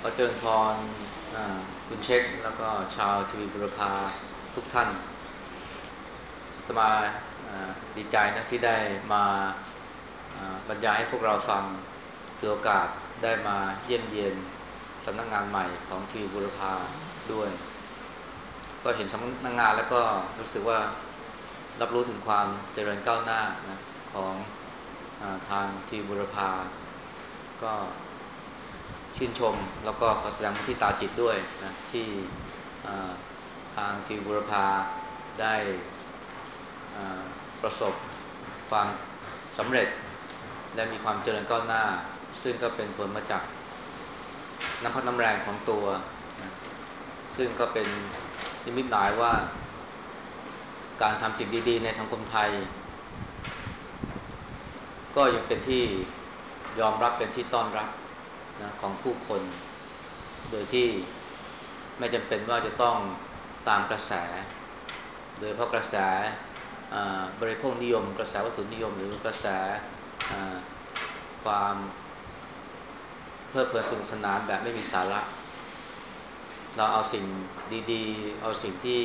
ขอเจริญพรอ่าคุณเช็คแล้วก็ชาวทีวีบุรพาทุกท่านอาตมาดีใจนะที่ได้มาบรรยายให้พวกเราฟังถือโอกาสได้มาเยี่ยมเยียนสำนักงานใหม่ของทีวีบุรพาด้วยก็เห็นสำนักงานแล้วก็รู้สึกว่ารับรู้ถึงความเจริญก้าวหน้านะของทางทีวีบุรพาก็ ชื่นชมแล้วก็ขอแสดงความที่ตาจิตด้วยนะที่ทางทีมบุรพาได้ประสบความสำเร็จและมีความเจริญก้าวหน้าซึ่งก็เป็นผลมาจากน้ำพักน้ำแรงของตัวนะซึ่งก็เป็นนิมิตหมายว่าการทำสิ่งดีๆในสังคมไทยก็ยังเป็นที่ยอมรับเป็นที่ต้อนรับนะของผู้คนโดยที่ไม่จำเป็นว่าจะต้องตามกระแสโดยเพราะกระแสบริโภคนิยมกระแสวัตถุนิยมหรือกระแสความเพลิดเพลินสนุกสนานแบบไม่มีสาระเราเอาสิ่งดีๆเอาสิ่งที่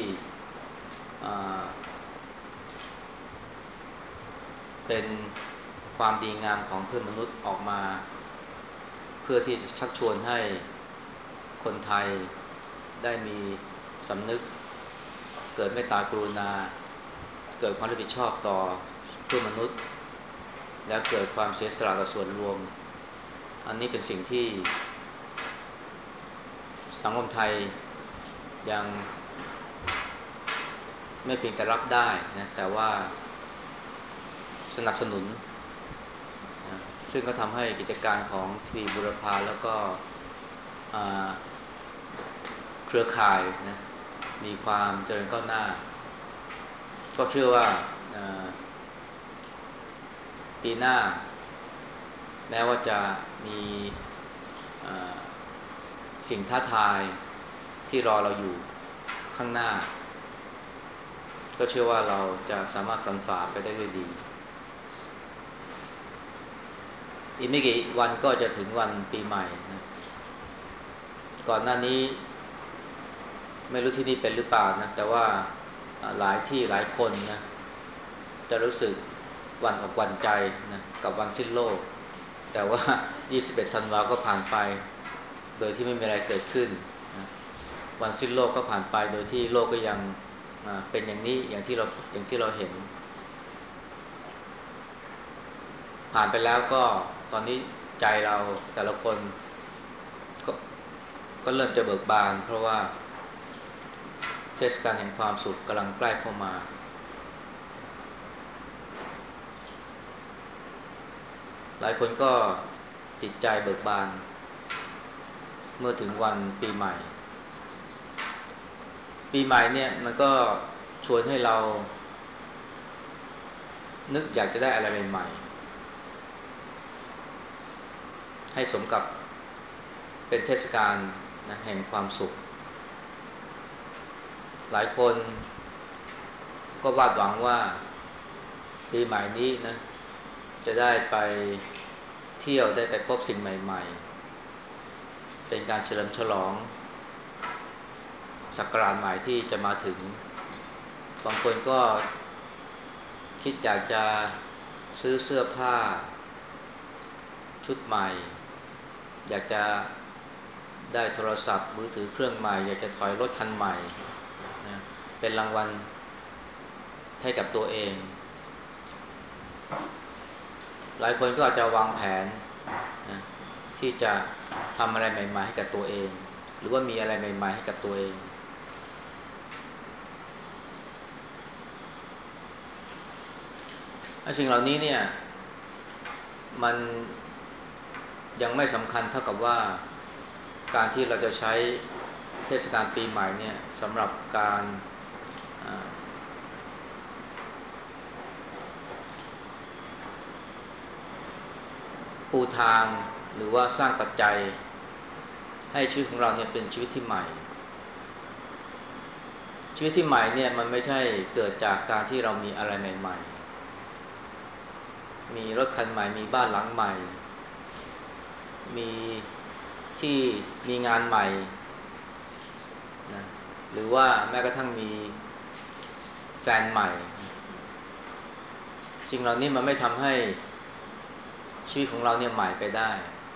เป็นความดีงามของเพื่อนมนุษย์ออกมาเพื่อที่จะชักชวนให้คนไทยได้มีสำนึกเกิดเมตตากรุณาเกิดความรับผิดชอบต่อเพื่อนมนุษย์และเกิดความเสียสละต่อส่วนรวมอันนี้เป็นสิ่งที่สังคมไทยยังไม่เพียงแต่รับได้นะแต่ว่าสนับสนุนนะซึ่งก็ทำให้กิจการของทีวีบุรพาแล้วก็เครือข่ายนะมีความเจริญก้าวหน้าก็เชื่อว่าปีหน้าแม้ว่าจะมีสิ่งท้าทายที่รอเราอยู่ข้างหน้าก็เชื่อว่าเราจะสามารถฟันฝ่าไปได้ด้วยดีอีกไม่กี่วันก็จะถึงวันปีใหม่นะก่อนหน้านี้ไม่รู้ที่นี่เป็นหรือเปล่านะแต่ว่าหลายที่หลายคนนะจะรู้สึกหวั่นอกหวั่นใจนะกับวันสิ้นโลกแต่ว่า21ธันวาก็ผ่านไปโดยที่ไม่มีอะไรเกิดขึ้นนะวันสิ้นโลกก็ผ่านไปโดยที่โลกก็ยังเป็นอย่างนี้อย่างที่เราเห็นผ่านไปแล้วก็ตอนนี้ใจเราแต่ละคนก็ก็เริ่มจะเบิกบานเพราะว่าเทศกาลแห่งความสุขกำลังใกล้เข้ามาหลายคนก็จิตใจเบิกบานเมื่อถึงวันปีใหม่ปีใหม่เนี่ยมันก็ชวนให้เรานึกอยากจะได้อะไรใหม่ๆให้สมกับเป็นเทศกาลนะแห่งความสุขหลายคนก็วาดหวังว่าปีใหม่นี้นะจะได้ไปเที่ยวได้ไปพบสิ่งใหม่ๆเป็นการเฉลิมฉลองศักราชใหม่ที่จะมาถึงบางคนก็คิดอยากจะซื้อเสื้อผ้าชุดใหม่อยากจะได้โทรศัพท์มือถือเครื่องใหม่อยากจะถอยรถคันใหม่นะเป็นรางวัลให้กับตัวเองหลายคนก็อาจจะวางแผนนะที่จะทำอะไรใหม่ๆให้กับตัวเองหรือว่ามีอะไรใหม่ๆให้กับตัวเองสิ่งเหล่านี้เนี่ยมันยังไม่สำคัญเท่ากับว่าการที่เราจะใช้เทศกาลปีใหม่เนี่ยสำหรับการปูทางหรือว่าสร้างปัจจัยให้ชีวิตของเราเนี่ยเป็นชีวิตที่ใหม่ชีวิตที่ใหม่เนี่ยมันไม่ใช่เกิดจากการที่เรามีอะไรใหม่ๆมีรถคันใหม่มีบ้านหลังใหม่มีที่มีงานใหม่นะหรือว่าแม้กระทั่งมีแฟนใหม่สิ่งเหล่านี้มันไม่ทำให้ชีวิตของเราเนี่ยใหม่ไปได้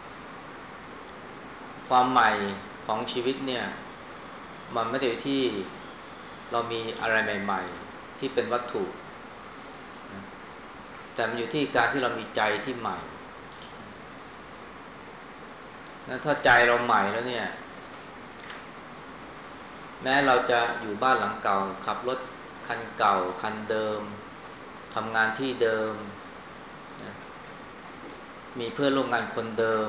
ความใหม่ของชีวิตเนี่ยมันไม่ได้อยู่ที่เรามีอะไรใหม่ๆที่เป็นวัตถุนะแต่มันอยู่ที่การที่เรามีใจที่ใหม่นะถ้าใจเราใหม่แล้วเนี่ยแม้เราจะอยู่บ้านหลังเก่าขับรถคันเก่าคันเดิมทำงานที่เดิมนะมีเพื่อนร่วมงานคนเดิม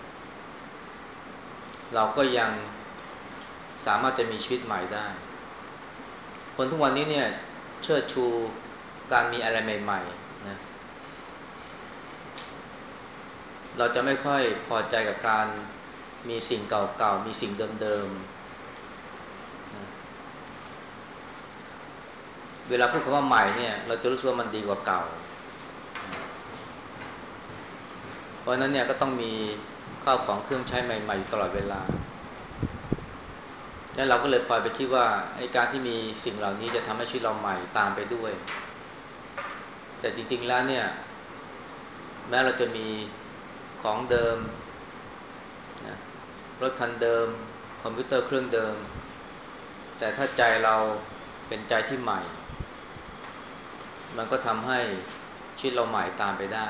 เราก็ยังสามารถจะมีชีวิตใหม่ได้คนทุกวันนี้เนี่ยเชิดชูการมีอะไรใหม่ๆนะเราจะไม่ค่อยพอใจกับการมีสิ่งเก่าๆมีสิ่งเดิมๆนะเวลาพูดคำว่าใหม่เนี่ยเราจะรู้สึกว่ามันดีกว่าเก่าเพราะนั้นเนี่ยก็ต้องมีข้าวของเครื่องใช้ใหม่ๆอยู่ตลอดเวลาแล้วเราก็เลยปล่อยไปคิดว่าไอ้การที่มีสิ่งเหล่านี้จะทำให้ชีวิตเราใหม่ตามไปด้วยแต่จริงๆแล้วเนี่ยแม้เราจะมีของเดิมนะรถคันเดิมคอมพิวเตอร์เครื่องเดิมแต่ถ้าใจเราเป็นใจที่ใหม่มันก็ทำให้ชีวิตเราใหม่ตามไปได้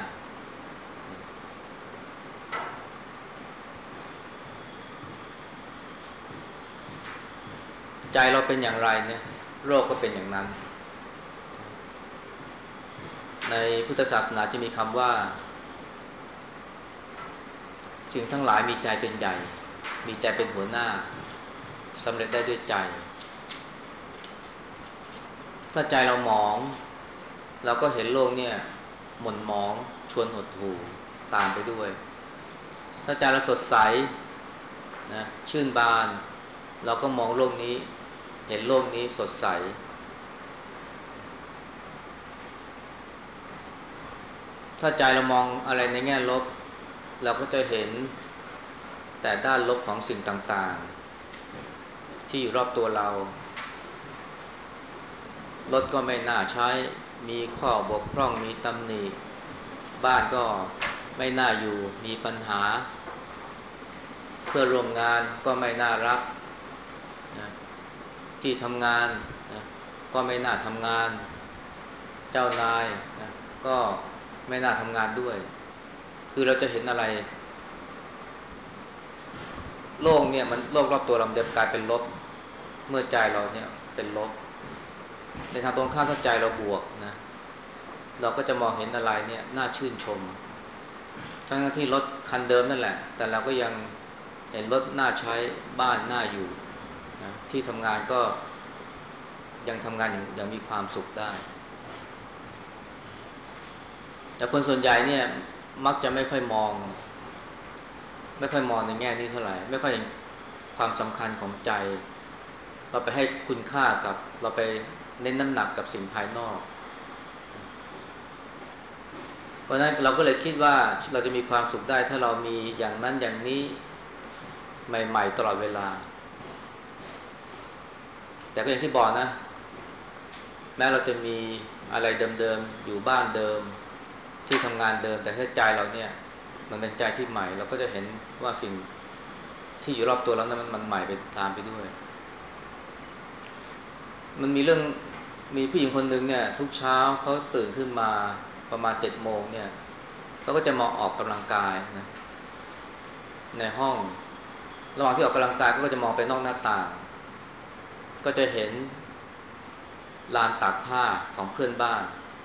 ใจเราเป็นอย่างไรเนี่ยโลกก็เป็นอย่างนั้นในพุทธศาสนาจะมีคำว่าสิ่งทั้งหลายมีใจเป็นใหญ่มีใจเป็นหัวหน้าสำเร็จได้ด้วยใจถ้าใจเราหมองเราก็เห็นโลกเนี่ยหม่นหมองชวนหดหู่ตามไปด้วยถ้าใจเราสดใสนะชื่นบานเราก็มองโลกนี้เห็นโลกนี้สดใสถ้าใจเรามองอะไรในแง่ลบเราก็จะเห็นแต่ด้านลบของสิ่งต่างๆที่อยู่รอบตัวเรารถก็ไม่น่าใช้มีข้อบกพร่องมีตำหนิบ้านก็ไม่น่าอยู่มีปัญหาเพื่อนร่วมงานก็ไม่น่ารักนะที่ทำงานนะก็ไม่น่าทำงานเจ้านายนะก็ไม่น่าทำงานด้วยคือเราจะเห็นอะไรโลกเนี่ยมันโลกรอบตัวเราจะกลายเป็นลบเมื่อใจเราเนี่ยเป็นลบในทางตรงข้ามถ้าใจเราบวกนะเราก็จะมองเห็นอะไรเนี่ยน่าชื่นชมทั้งที่รถคันเดิมนั่นแหละแต่เราก็ยังเห็นรถน่าใช้บ้านน่าอยู่นะที่ทำงานก็ยังทำงานอย่างมีความสุขได้แต่คนส่วนใหญ่เนี่ยมักจะไม่ค่อยมองในแง่นี้เท่าไหร่ไม่ค่อยเห็นความสำคัญของใจเราไปให้คุณค่ากับเราไปเน้นน้ำหนักกับสิ่งภายนอกเพราะฉะนั้นเราก็เลยคิดว่าเราจะมีความสุขได้ถ้าเรามีอย่างนั้นอย่างนี้ใหม่ๆตลอดเวลาแต่ก็อย่างที่บอกนะแม้เราจะมีอะไรเดิมๆอยู่บ้านเดิมที่ทำงานเดิมแต่ถ้าใจเราเนี่ยมันเป็นใจที่ใหม่เราก็จะเห็นว่าสิ่งที่อยู่รอบตัวเรานั้นมันใหม่ไปตามไปด้วยมันมีเรื่องมีผู้หญิงคนหนึ่งเนี่ยทุกเช้าเขาตื่นขึ้นมาประมาณ7 โมงเนี่ยเขาก็จะมาออกกำลังกายนะในห้องระหว่างที่ออกกำลังกายเขาก็จะมองไปนอกหน้าต่างก็จะเห็นลานตากผ้าของเพื่อนบ้าน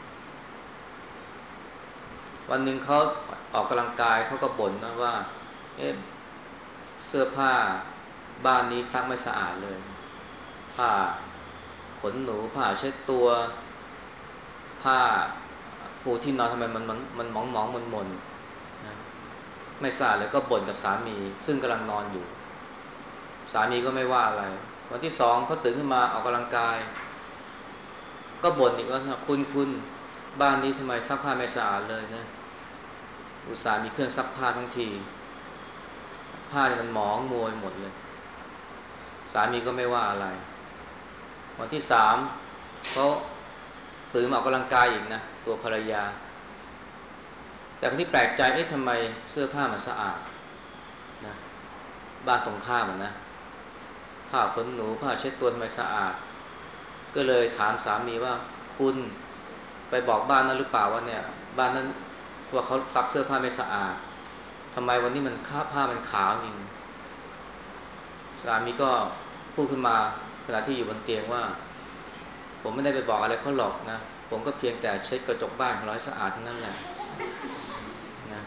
วันหนึ่งเขาออกกำลังกายเขาก็บ่นนะว่าเอ๊ะเสื้อผ้าบ้านนี้ซักไม่สะอาดเลยผ้าขนหนูผ้าเช็ดตัวผ้าปูที่นอนทำไมมันหมองมนนะไม่สะอาดเลยก็บ่นกับสามีซึ่งกำลังนอนอยู่สามีก็ไม่ว่าอะไรวันที่2เขาตื่นขึ้นมาออกกำลังกายก็บ่นอีกว่าคุณบ้านนี้ทำไมซักผ้าไม่สะอาดเลยนะอุตส่าห์มีเครื่องซักผ้าทั้งทีผ้ผ้าเนี่ยมันหมองมัวไปหมดเลยสามีก็ไม่ว่าอะไรวันที่3เขาตื่นมาออกกำลังกายอีกนะตัวภรรยาแต่คนที่แปลกใจทำไมเสื้อผ้ามันสะอาดนะบ้านตรงข้ามนะผ้าขนหนูผ้าเช็ดตัวทำไมสะอาดก็เลยถามสามีว่าคุณไปบอกบ้านนั้นหรือเปล่าว่าเนี่ยบ้านนั้นว่าเขาซักเสื้อผ้าไม่สะอาดทำไมวันนี้มันผ้ามันขาวจริงสามีก็พูดขึ้นมาขณะที่อยู่บนเตียงว่าผมไม่ได้ไปบอกอะไรเขาหรอกนะผมก็เพียงแต่เช็ดกระจกบ้านของเราให้สะอาดเท่านั้นแหละนะ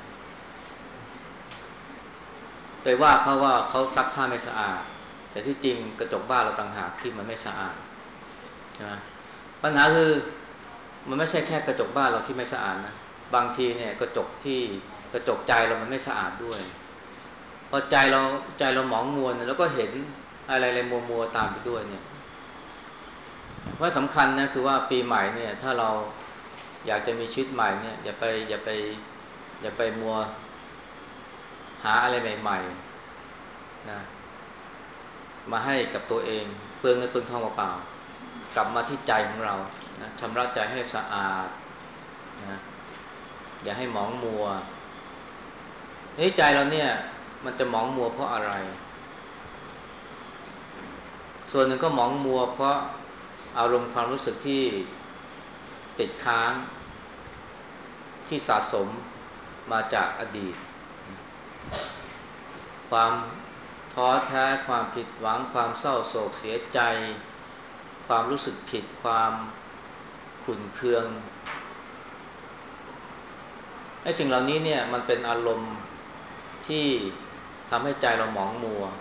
ไปว่าเขาว่าเขาซักผ้าไม่สะอาดแต่ที่จริงกระจกบ้านเราต่างหากที่มันไม่สะอาดนะปัญหาคือมันไม่ใช่แค่กระจกบ้านเราที่ไม่สะอาดนะบางทีเนี่ยกระจกใจเรามันไม่สะอาดด้วยพอใจเราหมองมัวแล้วก็เห็นอะไรมัวตามไปด้วยเนี่ยเพราะสำคัญนะคือว่าปีใหม่เนี่ยถ้าเราอยากจะมีชีวิตใหม่เนี่ยอย่าไปมัวหาอะไรใหม่ๆนะมาให้กับตัวเองเปลืองเงินเปลืองทองเปล่าๆกลับมาที่ใจของเรานะชำระใจให้สะอาดนะอย่าให้หมองมัวใจเราเนี่ยมันจะหมองมัวเพราะอะไรส่วนหนึ่งก็หมองมัวเพราะอารมณ์ความรู้สึกที่ติดค้างที่สะสมมาจากอดีตความท้อแท้ความผิดหวังความเศร้าโศกเสียใจความรู้สึกผิดความขุ่นเคืองสิ่งเหล่านี้เนี่ยมันเป็นอารมณ์ที่ทำให้ใจเราหมองมัว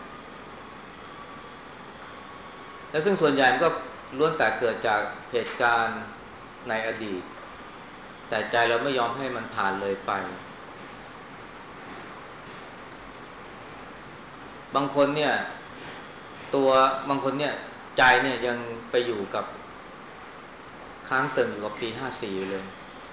และซึ่งส่วนใหญ่มันก็ล้วนแต่เกิดจากเหตุการณ์ในอดีตแต่ใจเราไม่ยอมให้มันผ่านเลยไปบางคนเนี่ยบางคนเนี่ยใจเนี่ยยังไปอยู่กับค้างตึงอยู่กับปี54อยู่เลย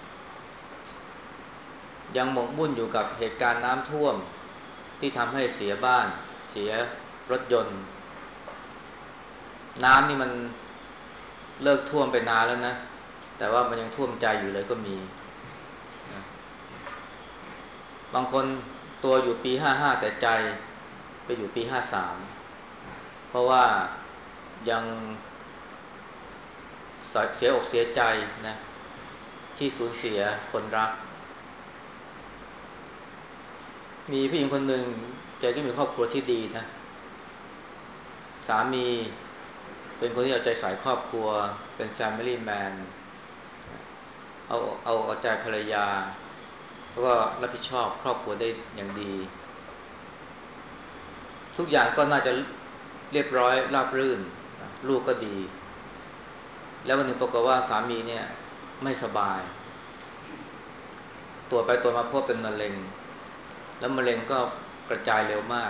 ยังหมกมุ่นอยู่กับเหตุการณ์น้ำท่วมที่ทำให้เสียบ้านเสียรถยนต์น้ำนี่มันเลิกท่วมไปนานแล้วนะแต่ว่ามันยังท่วมใจอยู่เลยก็มีนะบางคนตัวอยู่ปี55แต่ใจไปอยู่ปี53เพราะว่ายังเสียอกเสียใจนะที่สูญเสียคนรักมีผู้หญิงคนหนึ่งแกก็มีครอบครัวที่ดีนะสามีเป็นคนที่เอาใจใส่ครอบครัวเป็น Family Man เอาใจภรรยาแล้วก็รับผิดชอบครอบครัวได้อย่างดีทุกอย่างก็น่าจะเรียบร้อยราบรื่นลูกก็ดีแล้ววันหนึ่งปรากฏว่าสามีเนี่ยไม่สบายตรวจไปตรวจมาพบเป็นมะเร็งแล้วมะเร็งก็กระจายเร็วมาก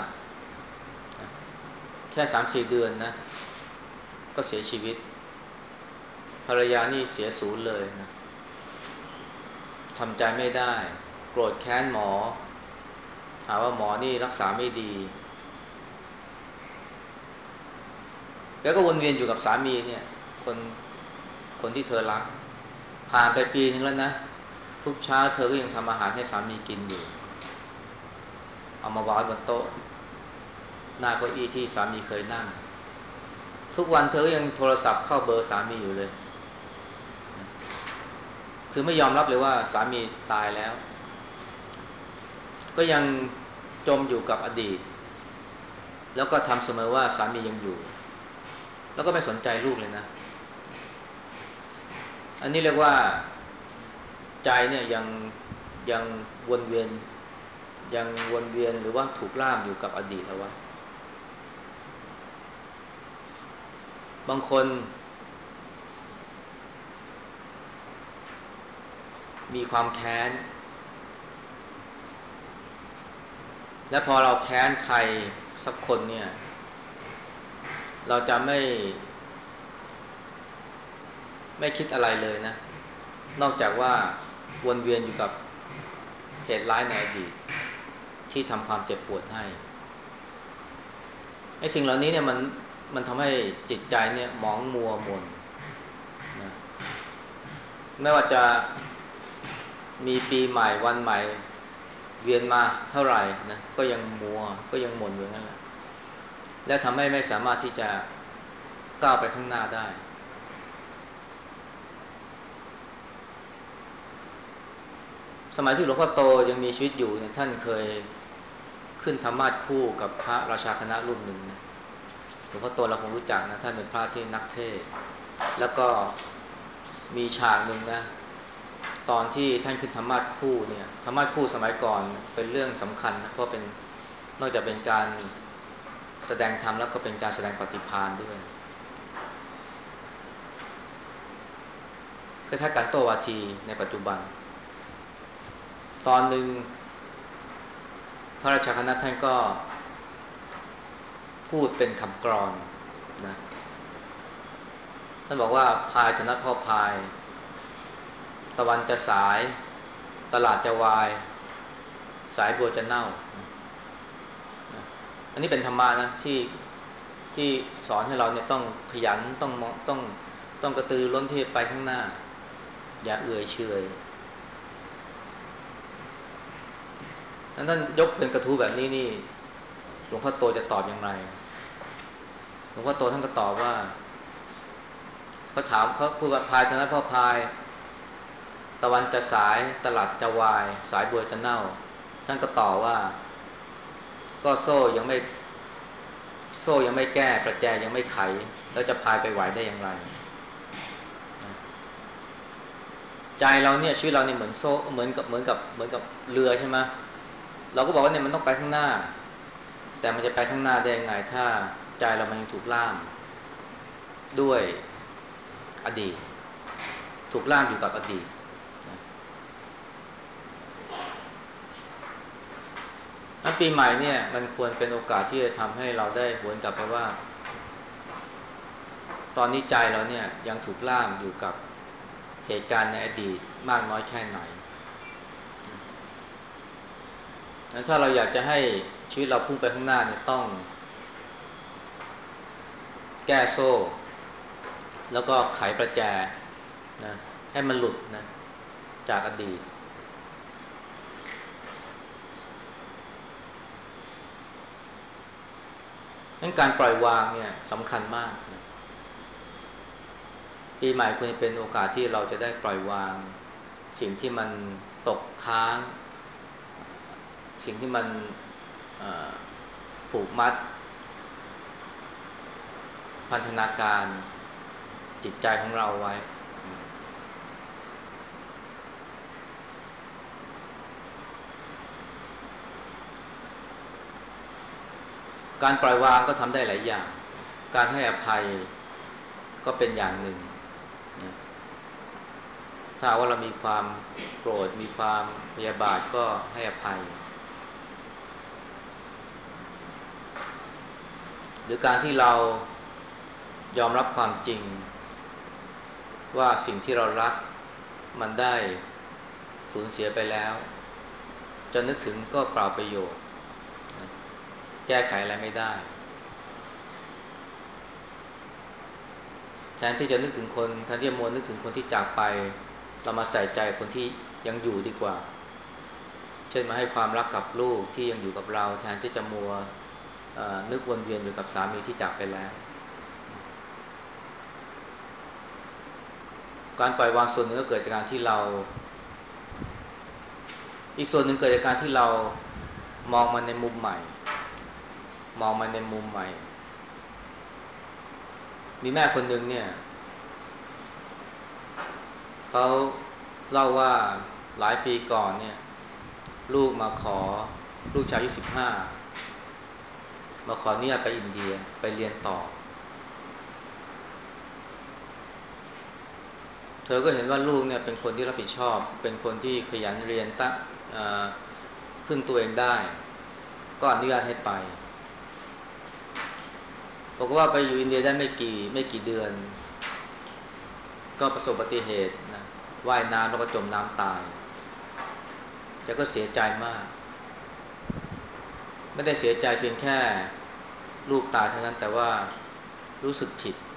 แค่ 3-4 เดือนนะก็เสียชีวิตภรรยานี่เสียศูนย์เลยนะทำใจไม่ได้โกรธแค้นหมอหาว่าหมอนี่รักษาไม่ดีแล้วก็วนเวียนอยู่กับสามีเนี่ยคนที่เธอรักผ่านไปปีนึงแล้วนะทุกเช้าเธอก็ยังทำอาหารให้สามีกินอยู่เอามาวางบนโต๊ะหน้าเก้าอี้ที่สามีเคยนั่งทุกวันเธอก็ยังโทรศัพท์เข้าเบอร์สามีอยู่เลยคือไม่ยอมรับเลยว่าสามีตายแล้วก็ยังจมอยู่กับอดีตแล้วก็ทำเสมอว่าสามียังอยู่แล้วก็ไม่สนใจลูกเลยนะอันนี้เรียกว่าใจเนี่ยยังวนเวียนหรือว่าถูกล่ามอยู่กับอดีตเอาไว้บางคนมีความแค้นและพอเราแค้นใครสักคนเนี่ยเราจะไม่คิดอะไรเลยนะนอกจากว่าวนเวียนอยู่กับเหตุร้ายในอดีตที่ทำความเจ็บปวดให้ไอ้สิ่งเหล่านี้เนี่ยมันทำให้จิตใจเนี่ยหมองมัวหม่นนะไม่ว่าจะมีปีใหม่วันใหม่เวียนมาเท่าไหร่นะก็ยังมัวก็ยังหม่นอยู่นั่นแหละและทำให้ไม่สามารถที่จะก้าวไปข้างหน้าได้สมัยที่หลวงพ่อโตยังมีชีวิตอยู่เนี่ยท่านเคยขึ้นธรรมาสน์คู่กับพระราชาคณะรูปหนึ่งนะหลวงพ่อโตเราคงรู้จักนะท่านเป็นพระที่นักเทศน์แล้วก็มีฉากหนึ่งนะตอนที่ท่านขึ้นธรรมาสน์คู่เนี่ยธรรมาสน์คู่สมัยก่อนเป็นเรื่องสำคัญนะเพราะเป็นนอกจากเป็นการแสดงธรรมแล้วก็เป็นการแสดงปฏิภาณด้วยก็ถ้าการโต้วาทีในปัจจุบันตอนหนึ่งพระราชาคณะท่านก็พูดเป็นคำกลอนนะท่านบอกว่าพายชนะพ่อพายตะวันจะสายตลาดจะวายสายบัวจะเน่านะอันนี้เป็นธรรมะนะที่สอนให้เราเนี่ยต้องขยันต้องมองต้องกระตือร้นที่ไปข้างหน้าอย่าเอื่อยเฉยท่านยกเป็นกระทู้แบบนี้นี่หลวงพ่อโตจะตอบอย่างไรหลวงพ่อโตท่านก็ตอบว่าเขาถามเขาพูดกับพายชนะพ่อพายตะวันจะสายตลาดจะวายสายบัวจะเน่าท่านก็ตอบว่าก็โซ่ยังไม่แก้ประแจยังไม่ไขแล้วจะพายไปไหวได้อย่างไรใจเราเนี่ยชีวิตเราเนี่ยเหมือนโซ่เหมือนกับเรือใช่ไหมเราก็บอกว่าเนี่ยมันต้องไปข้างหน้าแต่มันจะไปข้างหน้าได้ยังไงถ้าใจเรามันยังถูกล่ามด้วยอดีตถูกล่ามอยู่กับอดีตปีใหม่เนี่ยมันควรเป็นโอกาสที่จะทำให้เราได้หวนกลับไปว่าตอนนี้ใจเราเนี่ยยังถูกล่ามอยู่กับเหตุการณ์ในอดีตมากน้อยแค่ไหนถ้าเราอยากจะให้ชีวิตเราพุ่งไปข้างหน้าเนี่ยต้องแก้โซ่แล้วก็ไขประแจนะให้มันหลุดนะจากอดีตงั้นการปล่อยวางเนี่ยสำคัญมากนะปีใหม่ควรจะเป็นโอกาสที่เราจะได้ปล่อยวางสิ่งที่มันตกค้างสิ่งที่มันผูกมัดพันธนาการจิตใจของเราไว้การปล่อยวางก็ทำได้หลายอย่างการให้อภัยก็เป็นอย่างหนึ่งนะถ้าว่าเรามีความโกรธมีความพยาบาทก็ให้อภัยหรือการที่เรายอมรับความจริงว่าสิ่งที่เรารักมันได้สูญเสียไปแล้วจะนึกถึงก็เปล่าประโยชน์แก้ไขอะไรไม่ได้แทนที่จะนึกถึงคนแทนที่จะมัวนึกถึงคนที่จากไปเรามาใส่ใจคนที่ยังอยู่ดีกว่าเช่นมาให้ความรักกับลูกที่ยังอยู่กับเราแทนที่จะมัวนึกวนเวียนอยู่กับสามีที่จากไปแล้วการปล่อยวางส่วนหนึ่งก็เกิดจากการที่เราอีกส่วนหนึ่งเกิดจากการที่เรามองมันในมุมใหม่มองมันในมุมใหม่มีแม่คนหนึ่งเนี่ยเขาเล่าว่าหลายปีก่อนเนี่ยลูกมาขอลูกชายอายุ15มาขออนุญาตไปอินเดียไปเรียนต่อเธอก็เห็นว่าลูกเนี่ยเป็นคนที่รับผิดชอบเป็นคนที่ขยันเรียนพึ่งตัวเองได้ก็อนุญาตให้ไปบอกว่าไปอยู่อินเดียได้ไม่กี่เดือนก็ประสบอุบัติเหตุนะว่ายน้ำแล้วก็จมน้ำตายแกก็เสียใจมากไม่ได้เสียใจเพียงแค่ลูกตายเท่านั้นแต่ว่ารู้สึกผิด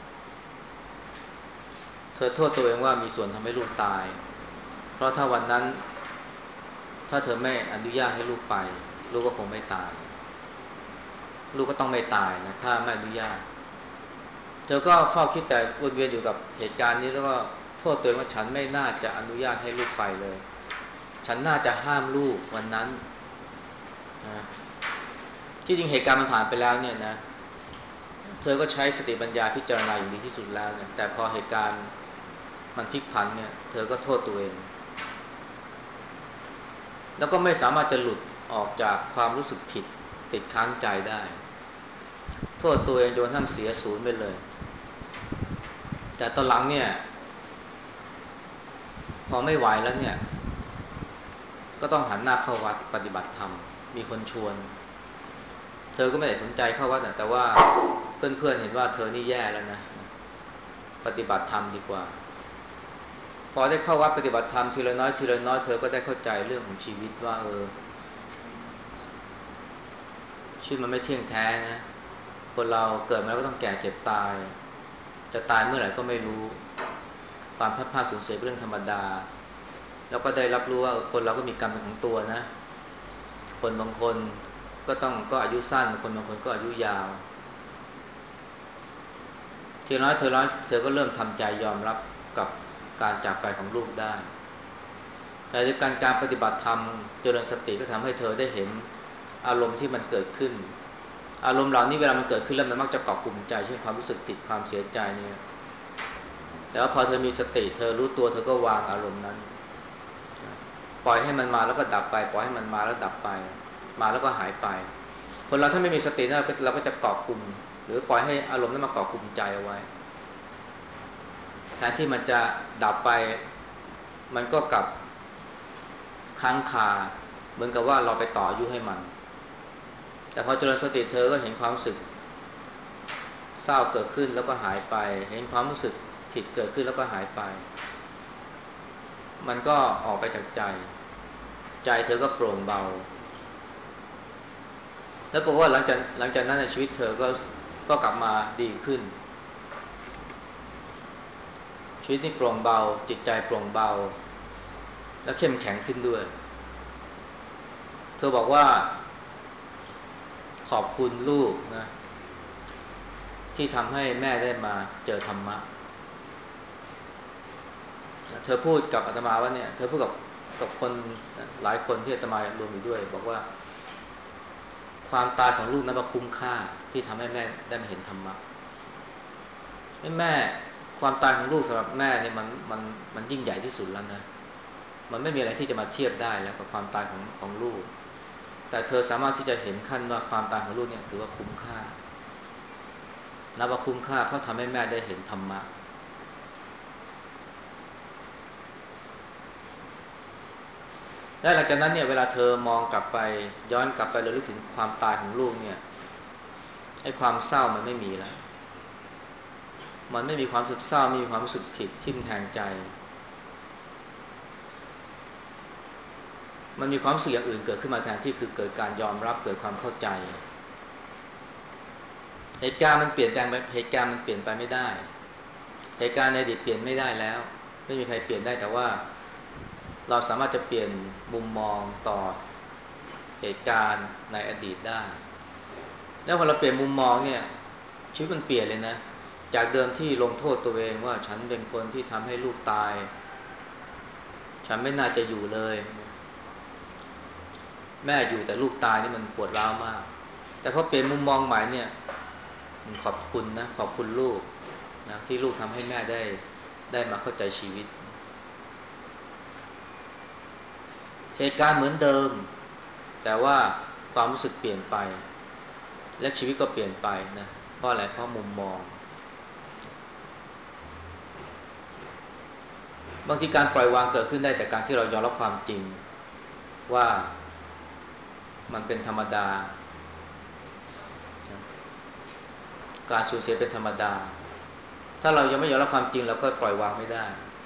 เธอโทษตัวเองว่ามีส่วนทำให้ลูกตายเพราะถ้าวันนั้นถ้าเธอไม่อนุญาตให้ลูกไปลูกก็คงไม่ตายลูกก็ต้องไม่ตายนะถ้าไม่อนุญาตเธอก็เฝ้าคิดแต่วนเวียนอยู่กับเหตุการณ์นี้แล้วก็โทษตัวเองว่าฉันไม่น่าจะอนุญาตให้ลูกไปเลยฉันน่าจะห้ามลูกวันนั้นนะที่จริงเหตุการณ์มันผ่านไปแล้วเนี่ยนะเธอก็ใช้สติปัญญาพิจารณาอย่างดีที่สุดแล้วเนี่ยแต่พอเหตุการณ์มันพลิกผันเนี่ยเธอก็โทษตัวเองแล้วก็ไม่สามารถจะหลุดออกจากความรู้สึกผิดติดค้างใจได้โทษตัวเองจนกระทั่งเสียศูนย์ไปเลยแต่ตอนหลังเนี่ยพอไม่ไหวแล้วเนี่ยก็ต้องหันหน้าเข้าวัดปฏิบัติธรรมมีคนชวนเธอก็ไม่ได้สนใจเข้าวัดแต่ว่าเพื่อนๆเห็นว่าเธอนี่แย่แล้วนะปฏิบัติธรรมดีกว่าพอได้เข้าวัดปฏิบัติธรรมทีละน้อยทีละน้อยเธอก็ได้เข้าใจเรื่องของชีวิตว่าชีวิตมันไม่เที่ยงแท้นะคนเราเกิดมาแล้วก็ต้องแก่เจ็บตายจะตายเมื่อไหร่ก็ไม่รู้ความพลัดพรากสูญเสียเป็นเรื่องธรรมดาแล้วก็ได้รับรู้ว่าคนเราก็มีกรรมเป็นของตัวนะคนบางคนก็อายุสั้นคนบางคนก็อายุยาวทีละน้อยเธอก็เริ่มทำใจยอมรับกับการจากไปของลูกได้แต่ในการปฏิบัติธรรมเจริญสติก็ทำให้เธอได้เห็นอารมณ์ที่มันเกิดขึ้นอารมณ์เหล่านี้เวลามันเกิดขึ้นแล้วมันมักจะเกาะกลุ่มใจเช่นความรู้สึกผิดความเสียใจเนี่ยแต่ว่าพอเธอมีสติเธอรู้ตัวเธอก็วางอารมณ์นั้นปล่อยให้มันมาแล้วก็ดับไปปล่อยให้มันมาแล้วดับไปมาแล้วก็หายไปคนเราถ้าไม่มีสตินะเราก็จะเกาะกลุ่มหรือปล่อยให้อารมณ์นั้นมาเกาะกลุ่มใจเอาไว้แทนที่มันจะดับไปมันก็กลับค้างคาเหมือนกับว่าเราไปต่ออายุให้มันแต่พอเจริญสติเธอก็เห็นความรู้สึกเศร้าเกิดขึ้นแล้วก็หายไปเห็นความรู้สึกผิดเกิดขึ้นแล้วก็หายไปมันก็ออกไปจากใจเธอก็โปร่งเบาแล้วบอกว่าหลังจากนั้นในชีวิตเธอก็กลับมาดีขึ้นชีวิตนี่โปร่งเบาจิตใจโปร่งเบาและเข้มแข็งขึ้นด้วยเธอบอกว่าขอบคุณลูกนะที่ทำให้แม่ได้มาเจอธรรมะเธอพูดกับอาตมาว่าเนี่ยเธอพูดกับคนหลายคนที่อาตมารวมอยู่ด้วยบอกว่าความตายของลูกนั้นคุ้มค่าที่ทำให้แม่ได้มาเห็นธรรมะให้แม่ความตายของลูกสำหรับแม่เนี่ยมันยิ่งใหญ่ที่สุดแล้วนะมันไม่มีอะไรที่จะมาเทียบได้แล้วกับความตายของลูกแต่เธอสามารถที่จะเห็นขั้นว่าความตายของลูกเนี่ยถือว่าคุ้มค่านับว่าคุ้มค่าเพราะทำให้แม่ได้เห็นธรรมะและหลังจากนั้นเนี่ยเวลาเธอมองกลับไปย้อนกลับไประลึกถึงความตายของลูกเนี่ยไอ้ความเศร้ามันไม่มีแล้วมันไม่มีความรู้สึกเศร้าไม่มีความรู้สึกผิดทิ่มแทงใจมันมีความรู้สึกอย่างอื่นเกิดขึ้นมาแทนที่คือเกิดการยอมรับเกิดความเข้าใจเหตุการณ์มันเปลี่ยนแปลงไปเหตุการณ์มันเปลี่ยนไปไม่ได้เหตุการณ์ในอดีตเปลี่ยนไม่ได้แล้วไม่มีใครเปลี่ยนได้แต่ว่าเราสามารถจะเปลี่ยนมุมมองต่อเหตุการณ์ในอดีตได้แล้วพอเราเปลี่ยนมุมมองเนี่ยชีวิตมันเปลี่ยนเลยนะจากเดิมที่ลงโทษตัวเองว่าฉันเป็นคนที่ทำให้ลูกตายฉันไม่น่าจะอยู่เลยแม่อยู่แต่ลูกตายนี่มันปวดร้าวมากแต่พอเปลี่ยนมุมมองใหม่เนี่ยขอบคุณนะขอบคุณลูกนะที่ลูกทำให้แม่ได้มาเข้าใจชีวิตเหตุการณ์เหมือนเดิมแต่ว่าความรู้สึกเปลี่ยนไปและชีวิตก็เปลี่ยนไปนะเพราะอะไรเพราะมุมมองบางทีการปล่อยวางเกิดขึ้นได้แต่การที่เรายอมรับความจริงว่ามันเป็นธรรมดาการสูญเสียเป็นธรรมดาถ้าเรายังไม่ยอมรับความจริงเราก็ปล่อยวางไม่ได้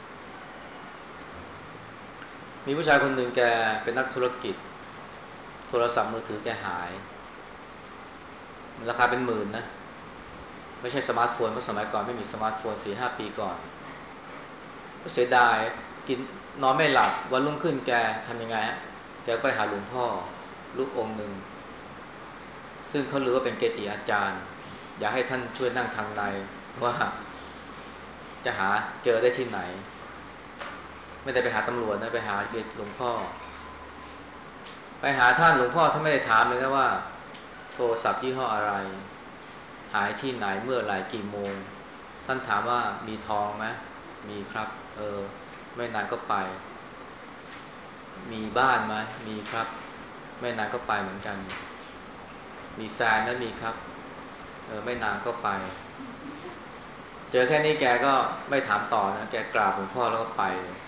มีผู้ชายคนหนึ่งแกเป็นนักธุรกิจโทรศัพท์มือถือแกหายราคาเป็นหมื่นนะไม่ใช่สมาร์ทโฟนเพราะสมัยก่อนไม่มีสมาร์ทโฟน4-5 ปีก่อนก็เสียดายกินนอนไม่หลับวันรุ่งขึ้นแกทำยังไงฮะแกไปหาหลวงพ่อรูปองค์หนึ่งซึ่งเขารู้ว่าเป็นเกจิอาจารย์อยากให้ท่านช่วยนั่งทางในว่าจะหาเจอได้ที่ไหนไม่ได้ไปหาตำรวจนะไปหาเกจิหลวงพ่อไปหาท่านหลวงพ่อท่านไม่ได้ถามเลยนะว่าโทรศัพท์ยี่ห้ออะไรหายที่ไหนเมื่อไหร่กี่โมงท่านถามว่ามีทองไหมมีครับไม่นานก็ไปมีบ้านไหมมีครับไม่นานก็ไปเหมือนกันมีแฟนนั้นมีครับไม่นานก็ไปเจอแค่นี้แกก็ไม่ถามต่อนะแกกราบหลวงพ่อแล้วก็ไป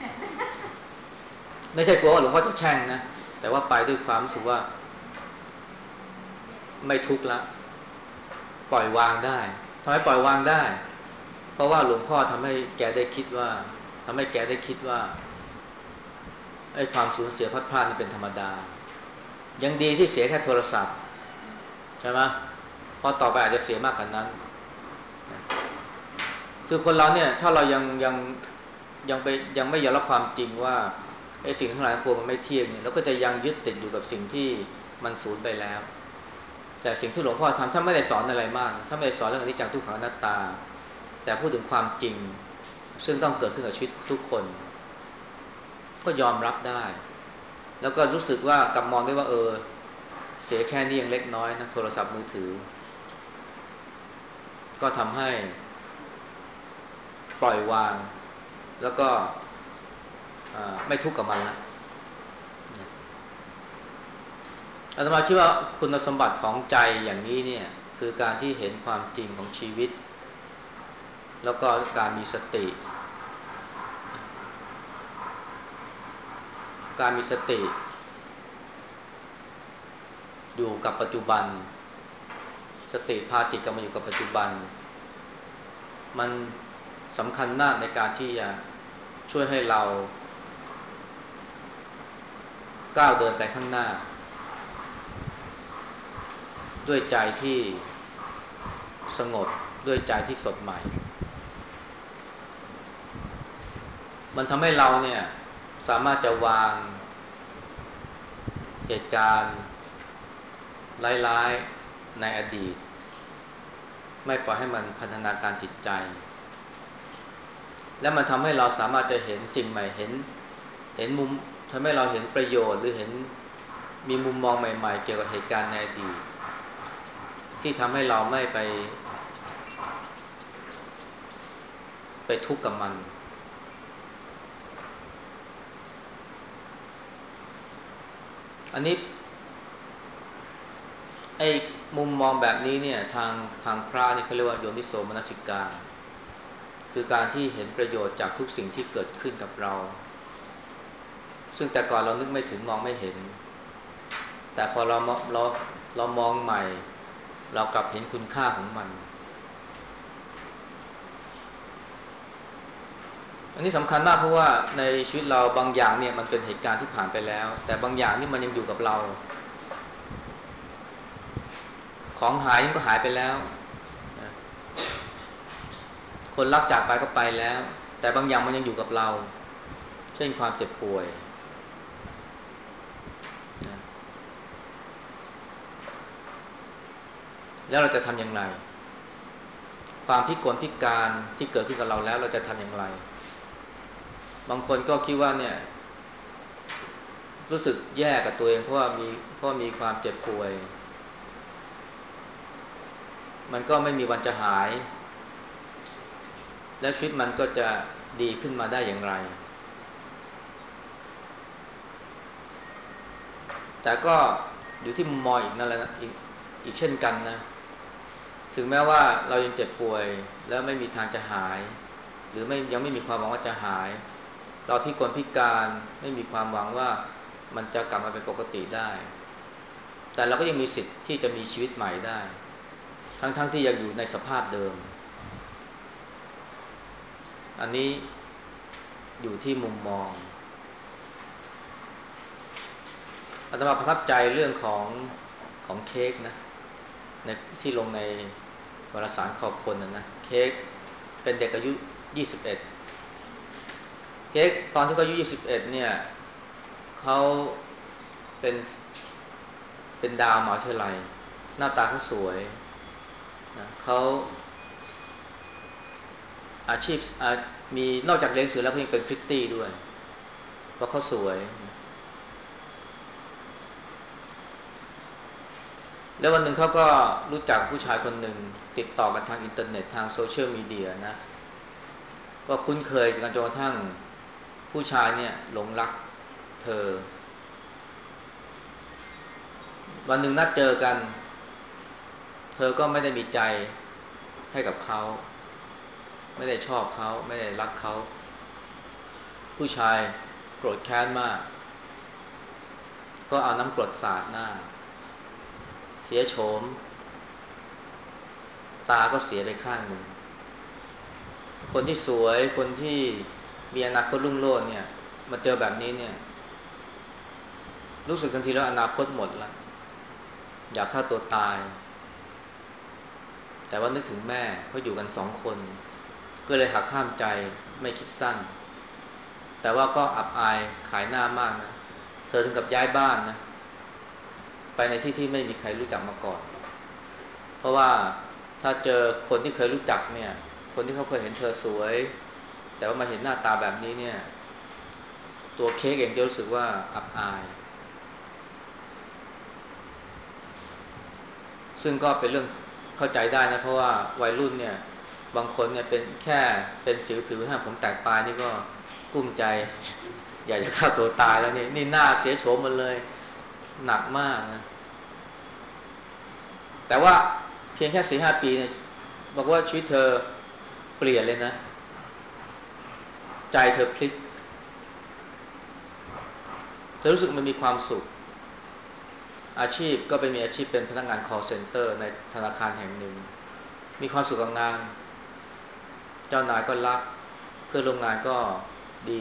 ไม่ใช่กลัวว่าหลวงพ่อจะแช่งนะแต่ว่าไปด้วยความรู้สึกว่าไม่ทุกข์ละปล่อยวางได้ทำให้ปล่อยวางได้เพราะว่าหลวงพ่อทำให้แกได้คิดว่าทำให้แกได้คิดว่าไอ้ความสูญเสียพัดพลาดนี่เป็นธรรมดายังดีที่เสียแค่โทรศัพท์ใช่ไหมเพราะต่อไปอาจจะเสียมากกว่านั้นคือคนเราเนี่ยถ้าเรายังไปยังไม่ยอมรับความจริงว่าไอ้สิ่งทั้งหลายทั้งปวงมันไม่เที่ยงเนี่ยเราก็จะยังยึดติดอยู่กับสิ่งที่มันสูญไปแล้วแต่สิ่งที่หลวงพ่อทำท่านไม่ได้สอนอะไรมากท่านไม่ได้สอนเรื่องอนิจจังทุกขังอนัตตาแต่พูดถึงความจริงซึ่งต้องเกิดขึ้นกับชีวิตทุกคนก็ยอมรับได้แล้วก็รู้สึกว่ากลับมองได้ว่าเสียแค่นี้ยังเล็กน้อยนะโทรศัพท์มือถือก็ทำให้ปล่อยวางแล้วก็ไม่ทุกข์กับมันละอาตมาคิดว่าคุณสมบัติของใจอย่างนี้เนี่ยคือการที่เห็นความจริงของชีวิตแล้วก็การมีสติอยู่กับปัจจุบันสติพาจิตกลับมาอยู่กับปัจจุบันมันสำคัญมากในการที่จะช่วยให้เราก้าวเดินไปข้างหน้าด้วยใจที่สงบด้วยใจที่สดใหม่มันทำให้เราเนี่ยสามารถจะวางเหตุการณ์ร้ายๆในอดีตไม่ปล่อยให้มันพันธนาการจิตใจและมันทำให้เราสามารถจะเห็นสิ่งใหม่เห็นมุมทำให้เราเห็นประโยชน์หรือเห็นมีมุมมองใหม่ๆเกี่ยวกับเหตุการณ์ในอดีตที่ทำให้เราไม่ไปทุกข์กับมันอันนี้ไอ้มุมมองแบบนี้เนี่ยทางพระนี่เขาเรียกว่าโยนิโสมนสิการคือการที่เห็นประโยชน์จากทุกสิ่งที่เกิดขึ้นกับเราซึ่งแต่ก่อนเรานึกไม่ถึงมองไม่เห็นแต่พอเรามองใหม่เรากลับเห็นคุณค่าของมันอันนี้สำคัญมากเพราะว่าในชีวิตเราบางอย่างเนี่ยมันเป็นเหตุการณ์ที่ผ่านไปแล้วแต่บางอย่างนี่มันยังอยู่กับเราของหายมันก็หายไปแล้วนะคนรักจากไปก็ไปแล้วแต่บางอย่างมันยังอยู่กับเราเช่นความเจ็บป่วยนะแล้วเราจะทำอย่างไรความพิกลพิการที่เกิดขึ้นกับเราแล้วเราจะทำอย่างไรบางคนก็คิดว่าเนี่ยรู้สึกแย่กับตัวเองเพราะมีความเจ็บป่วยมันก็ไม่มีวันจะหายและชีวิตมันก็จะดีขึ้นมาได้อย่างไรแต่ก็อยู่ที่มุมมองอีกนั่นแหละนะอีกเช่นกันนะถึงแม้ว่าเรายังเจ็บป่วยแล้วไม่มีทางจะหายหรือยังไม่มีความหวังว่าจะหายเราพิกลพิการไม่มีความหวังว่ามันจะกลับมาเป็นปกติได้แต่เราก็ยังมีสิทธิ์ที่จะมีชีวิตใหม่ได้ทั้งที่ยังอยู่ในสภาพเดิมอันนี้อยู่ที่มุมมองอาตมาประทับใจเรื่องของเค้กนะในที่ลงในวารสารข่าวคนนะเค้กเป็นเด็กอายุ21เค้กตอนที่เขาอายุ21เนี่ยเขาเป็นดาวมหาวิทยาลัยหน้าตาเขาสวยนะเขาอาชีพมีนอกจากเรียนหนังสือแล้วเขายังเป็นพริตตี้ด้วยเพราะเขาสวยแล้ววันหนึ่งเขาก็รู้จักผู้ชายคนหนึ่งติดต่อกันทางอินเทอร์เน็ตทางโซเชียลมีเดียนะก็คุ้นเคยกันจนกระทั่งผู้ชายเนี่ยหลงรักเธอวันหนึ่งนัดเจอกันเธอก็ไม่ได้มีใจให้กับเขาไม่ได้ชอบเขาไม่ได้รักเขาผู้ชายโกรธแค้นมากก็เอาน้ำกรดสาดหน้าเสียโฉมตาก็เสียไปข้างหนึ่งคนที่สวยคนที่มีอนาคตรุ่งโรจน์เนี่ยมาเจอแบบนี้เนี่ยรู้สึกทันทีแล้วอนาคตหมดแล้วอยากฆ่าตัวตายแต่ว่านึกถึงแม่เขาอยู่กัน2 คนก็เลยหักห้ามใจไม่คิดสั้นแต่ว่าก็อับอายขายหน้ามากนะเธอถึงกับย้ายบ้านนะไปในที่ที่ไม่มีใครรู้จักมาก่อนเพราะว่าถ้าเจอคนที่เคยรู้จักเนี่ยคนที่เขาเคยเห็นเธอสวยแต่ว่ามาเห็นหน้าตาแบบนี้เนี่ยตัวเค้กเองจะรู้สึกว่าอับอายซึ่งก็เป็นเรื่องเข้าใจได้นะเพราะว่าวัยรุ่นเนี่ยบางคนเนี่ยเป็นแค่เป็นสิวผิวหน้าผมแตกปลายนี่ก็กุ้มใจอยากจะฆ่าตัวตายแล้วนี่หน้าเสียโฉมหมดเลยหนักมากนะแต่ว่าเพียงแค่4-5 ปีเนี่ยบอกว่าชีวิตเธอเปลี่ยนเลยนะใจเธอพลิกเธอรู้สึกมันมีความสุขอาชีพก็ไปมีอาชีพเป็นพนักงาน call center ในธนาคารแห่งหนึ่งมีความสุขกับงานเจ้านายก็รักเพื่อนร่วมงานก็ดี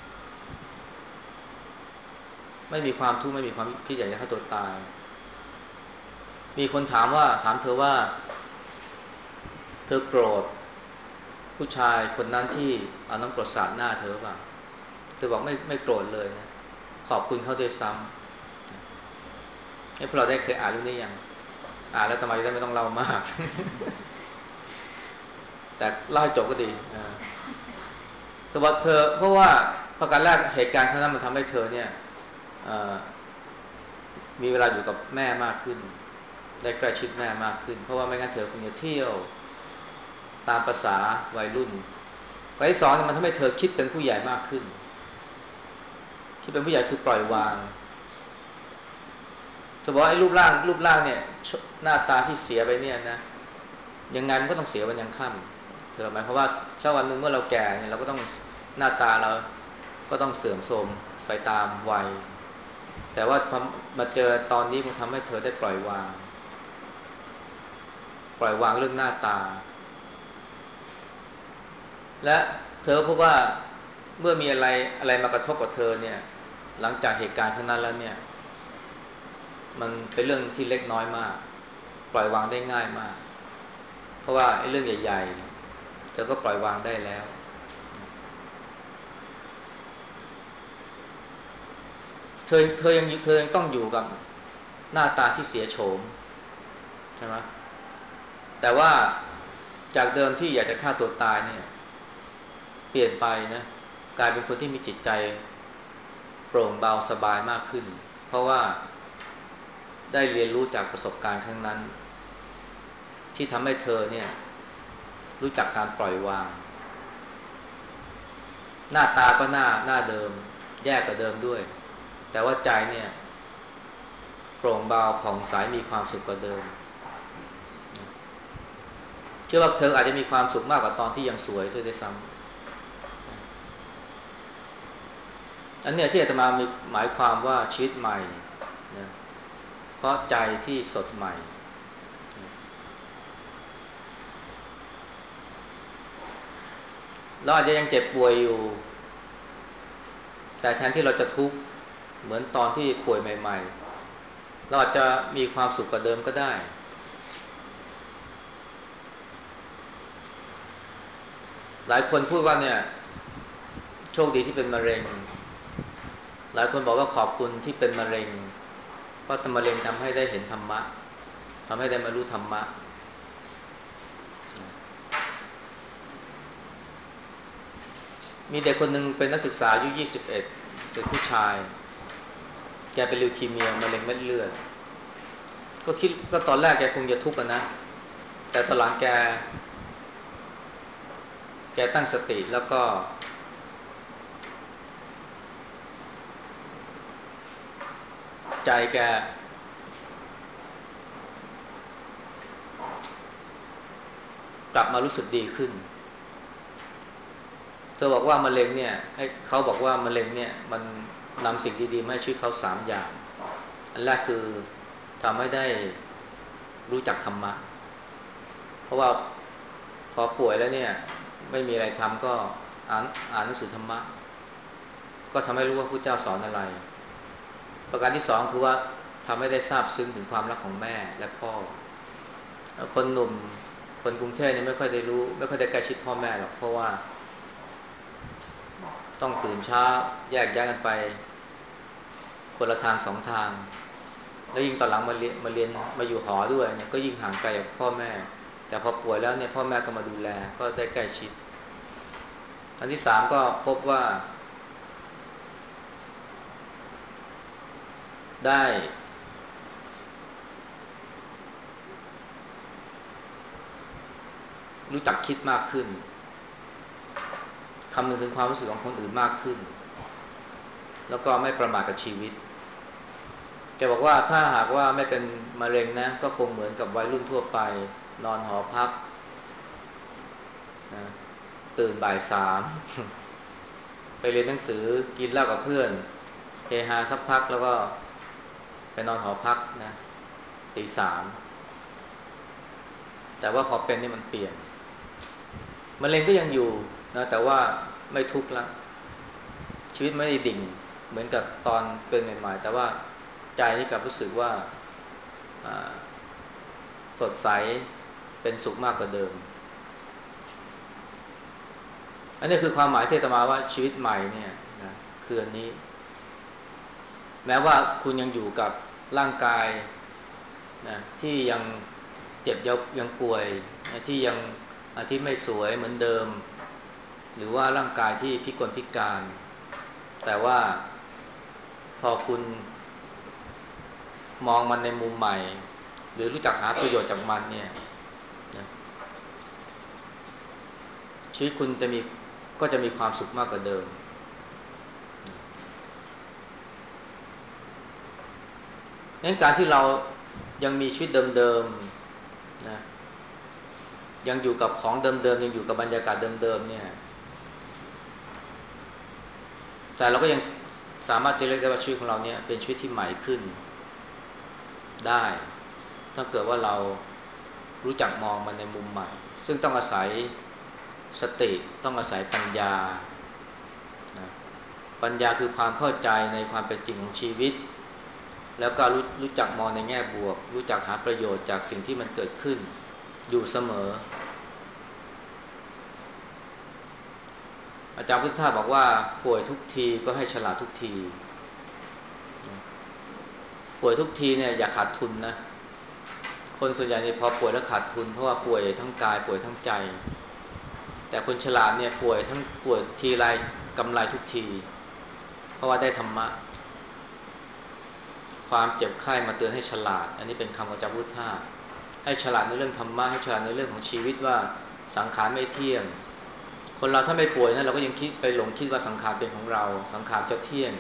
ไม่มีความทุกข์ไม่มีความคิดอยากจะฆ่าตัวตายมีคนถามเธอว่าเธอโกรธผู้ชายคนนั้นที่เอาน้ำกรดสาดหน้าเธอเปล่าเธอบอกไม่โกรธเลยนะขอบคุณเขาด้วยซ้ำให้พวกเราได้เคยอ่านเรื่องนี้ยังอ่านแล้วทำไมจะได้ไม่ต้องเล่ามากแต่เล่าให้จบก็ดีแต่ว่าเธอเพราะว่าประการแรกเหตุการณ์ครั้งนั้นมันทำให้เธอเนี่ยมีเวลาอยู่กับแม่มากขึ้นได้ใกล้ชิดแม่มากขึ้นเพราะว่าไม่งั้นเธอคงจะเที่ยวตามภาษาวัยรุ่นข้อที่สองมันทำให้เธอคิดเป็นผู้ใหญ่มากขึ้นคิดเป็นผู้ใหญ่คือปล่อยวางเธอบอกไอ้รูปร่างเนี่ยหน้าตาที่เสียไปเนี่ยนะยังไงมันก็ต้องเสียวันยังค่ำเธอหมายความว่าถ้าวันหนึ่งเมื่อเราแก่เนี่ยเราก็ต้องหน้าตาเราก็ต้องเสื่อมโทรมไปตามวัยแต่ว่าพอมาเจอตอนนี้มันทำให้เธอได้ปล่อยวางเรื่องหน้าตาและเธอพบว่าเมื่อมีอะไรมากระทบกับเธอเนี่ยหลังจากเหตุการณ์ครั้งนั้นแล้วเนี่ยมันเป็นเรื่องที่เล็กน้อยมากปล่อยวางได้ง่ายมากเพราะว่าไอ้เรื่องใหญ่ๆเธอก็ปล่อยวางได้แล้วเธอยังต้องอยู่กับหน้าตาที่เสียโฉมใช่ไหมแต่ว่าจากเดิมที่อยากจะฆ่าตัวตายเนี่ยเปลี่ยนไปนะกลายเป็นคนที่มีจิตใจโปร่งเบาสบายมากขึ้นเพราะว่าได้เรียนรู้จากประสบการณ์ครั้งนั้นที่ทำให้เธอเนี่ยรู้จักการปล่อยวางหน้าตาก็หน้าเดิมแย่กว่าเดิมด้วยแต่ว่าใจเนี่ยโปร่งเบาผ่องใสมีความสุขกว่าเดิมเชื่อว่าเธออาจจะมีความสุขมากกว่าตอนที่ยังสวยซะด้วยซ้ำอันเนี้ยที่อาตมาหมายความว่าชีวิตใหม่นะเพราะใจที่สดใหม่เราอาจจะยังเจ็บป่วยอยู่แต่แทนที่เราจะทุกข์เหมือนตอนที่ป่วยใหม่ๆเราอาจจะมีความสุขกว่าเดิมก็ได้หลายคนพูดว่าเนี่ยโชคดีที่เป็นมะเร็งหลายคนบอกว่าขอบคุณที่เป็นมะเร็งเพราะมะเร็งทำให้ได้เห็นธรรมะทำให้ได้มารู้ธรรมะมีเด็กคนหนึ่งเป็นนักศึกษาอายุ21เป็นผู้ชายแกเป็นลิวคีเมียมะเร็งเม็ดเลือดก็ตอนแรกแกคงจะทุกข์นะแต่ตอนหลังแกตั้งสติแล้วก็ใจแกกลับมารู้สึกดีขึ้นเธอบอกว่ามะเร็งเนี่ยเขาบอกว่ามะเร็งเนี่ยมันนำสิ่งดีๆมาให้ชีวิตเขา3อย่างอันแรกคือทำให้ได้รู้จักธรรมะเพราะว่าพอป่วยแล้วเนี่ยไม่มีอะไรทำก็อ่านหนังสือธรรมะก็ทำให้รู้ว่าพระเจ้าสอนอะไรประการที่2คือว่าทำให้ได้ทราบซึ้งถึงความรักของแม่และพ่อคนหนุ่มคนกรุงเทพเนี่ยไม่ค่อยได้รู้ไม่ค่อยได้ใกล้ชิดพ่อแม่หรอกเพราะว่าต้องตื่นเช้าแยกย้ายกันไปคนละทาง2ทางแล้วยิ่งตอนหลังมาเรียนมาอยู่หอด้วยเนี่ยก็ยิ่งห่างไกลจากพ่อแม่แต่พอป่วยแล้วเนี่ยพ่อแม่ก็มาดูแลก็ได้ใกล้ชิดอันที่3ก็พบว่าได้รู้จักคิดมากขึ้นคำนึงถึงความรู้สึกของคนอื่นมากขึ้นแล้วก็ไม่ประมาทกับชีวิตแกบอกว่าถ้าหากว่าไม่เป็นมะเร็งนะก็คงเหมือนกับวัยรุ่นทั่วไปนอนหอพักนะตื่นบ่าย 3ไปเรียนหนังสือกินเหล้ากับเพื่อนเฮฮาสักพักแล้วก็ไปนอนหอพักนะตี 3แต่ว่าพอเป็นนี่มันเปลี่ยนมะเร็งก็ยังอยู่นะแต่ว่าไม่ทุกข์ละชีวิตไม่ได้ดิ่งเหมือนกับตอนเป็นใหม่ๆแต่ว่าใจนี่กลับรู้สึกว่าสดใสเป็นสุขมากกว่าเดิมอันนี้คือความหมายที่อาตมาว่าชีวิตใหม่เนี่ยนะคืออันนี้แม้ว่าคุณยังอยู่กับร่างกายนะที่ยังเจ็บยังป่วยนะที่ไม่สวยเหมือนเดิมหรือว่าร่างกายที่พิกลพิการแต่ว่าพอคุณมองมันในมุมใหม่หรือรู้จักหาประโยชน์จากมันเนี่ยนะชีวิตคุณก็จะมีความสุขมากกว่าเดิมงั้นการที่เรายังมีชีวิตเดิมๆนะยังอยู่กับของเดิมๆยังอยู่กับบรรยากาศเดิมๆเนี่ยแต่เราก็ยังสามารถจะเรียกได้ว่าชีวิตของเราเนี่ยเป็นชีวิตที่ใหม่ขึ้นได้ถ้าเกิดว่าเรารู้จักมองมันในมุมใหม่ซึ่งต้องอาศัยสติต้องอาศัยปัญญานะปัญญาคือความเข้าใจในความเป็นจริงของชีวิตแล้วก็รู้จักมองในแง่บวกรู้จักหาประโยชน์จากสิ่งที่มันเกิดขึ้นอยู่เสมออาจารย์พุทธทาสบอกว่าป่วยทุกทีก็ให้ฉลาดทุกทีป่วยทุกทีเนี่ยอย่าขาดทุนนะคนส่วนใหญ่เนี่ยพอป่วยแล้วขาดทุนเพราะว่าป่วยทั้งกายป่วยทั้งใจแต่คนฉลาดเนี่ยป่วยทีไรกำไรทุกทีเพราะว่าได้ธรรมะความเจ็บไข้มาเตือนให้ฉลาดอันนี้เป็นคำของอาจารย์พุทธทาสให้ฉลาดในเรื่องธรรมะให้ฉลาดในเรื่องของชีวิตว่าสังขารไม่เที่ยงคนเราถ้าไม่ป่วยนะเราก็ยังหลงคิดว่าสังขารเป็นของเราสังขารจะเที่ยง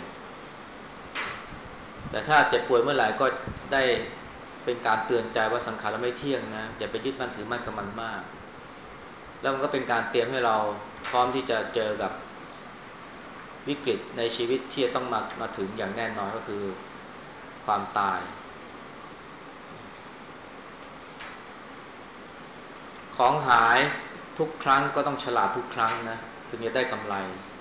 แต่ถ้าเจ็บป่วยเมื่อไหร่ก็ได้เป็นการเตือนใจว่าสังขารเราไม่เที่ยงนะอย่าไปยึดมั่นถือมั่นกับมันมากแล้วมันก็เป็นการเตรียมให้เราพร้อมที่จะเจอกับวิกฤตในชีวิตที่จะต้องมาถึงอย่างแน่นอนก็คือความตายของหายทุกครั้งก็ต้องฉลาดทุกครั้งนะถึงจะได้กำไร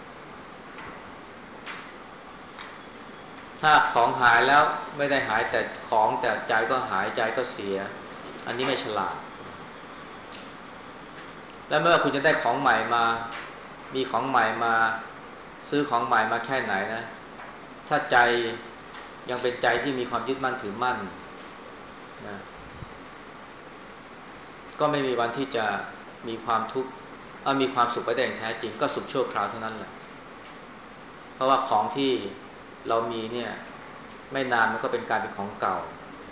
ถ้าของหายแล้วไม่ได้หายแต่ใจก็หายใจก็เสียอันนี้ไม่ฉลาดแล้วเมื่อคุณจะได้ของใหม่มามีของใหม่มาซื้อของใหม่มาแค่ไหนนะถ้าใจยังเป็นใจที่มีความยึดมั่นถือมั่นนะก็ไม่มีวันที่จะมีความทุกข์มีความสุขไปได้อย่างแท้จริงก็สุขชั่วคราวเท่านั้นแหละเพราะว่าของที่เรามีเนี่ยไม่นานมันก็เป็นการเป็นของเก่า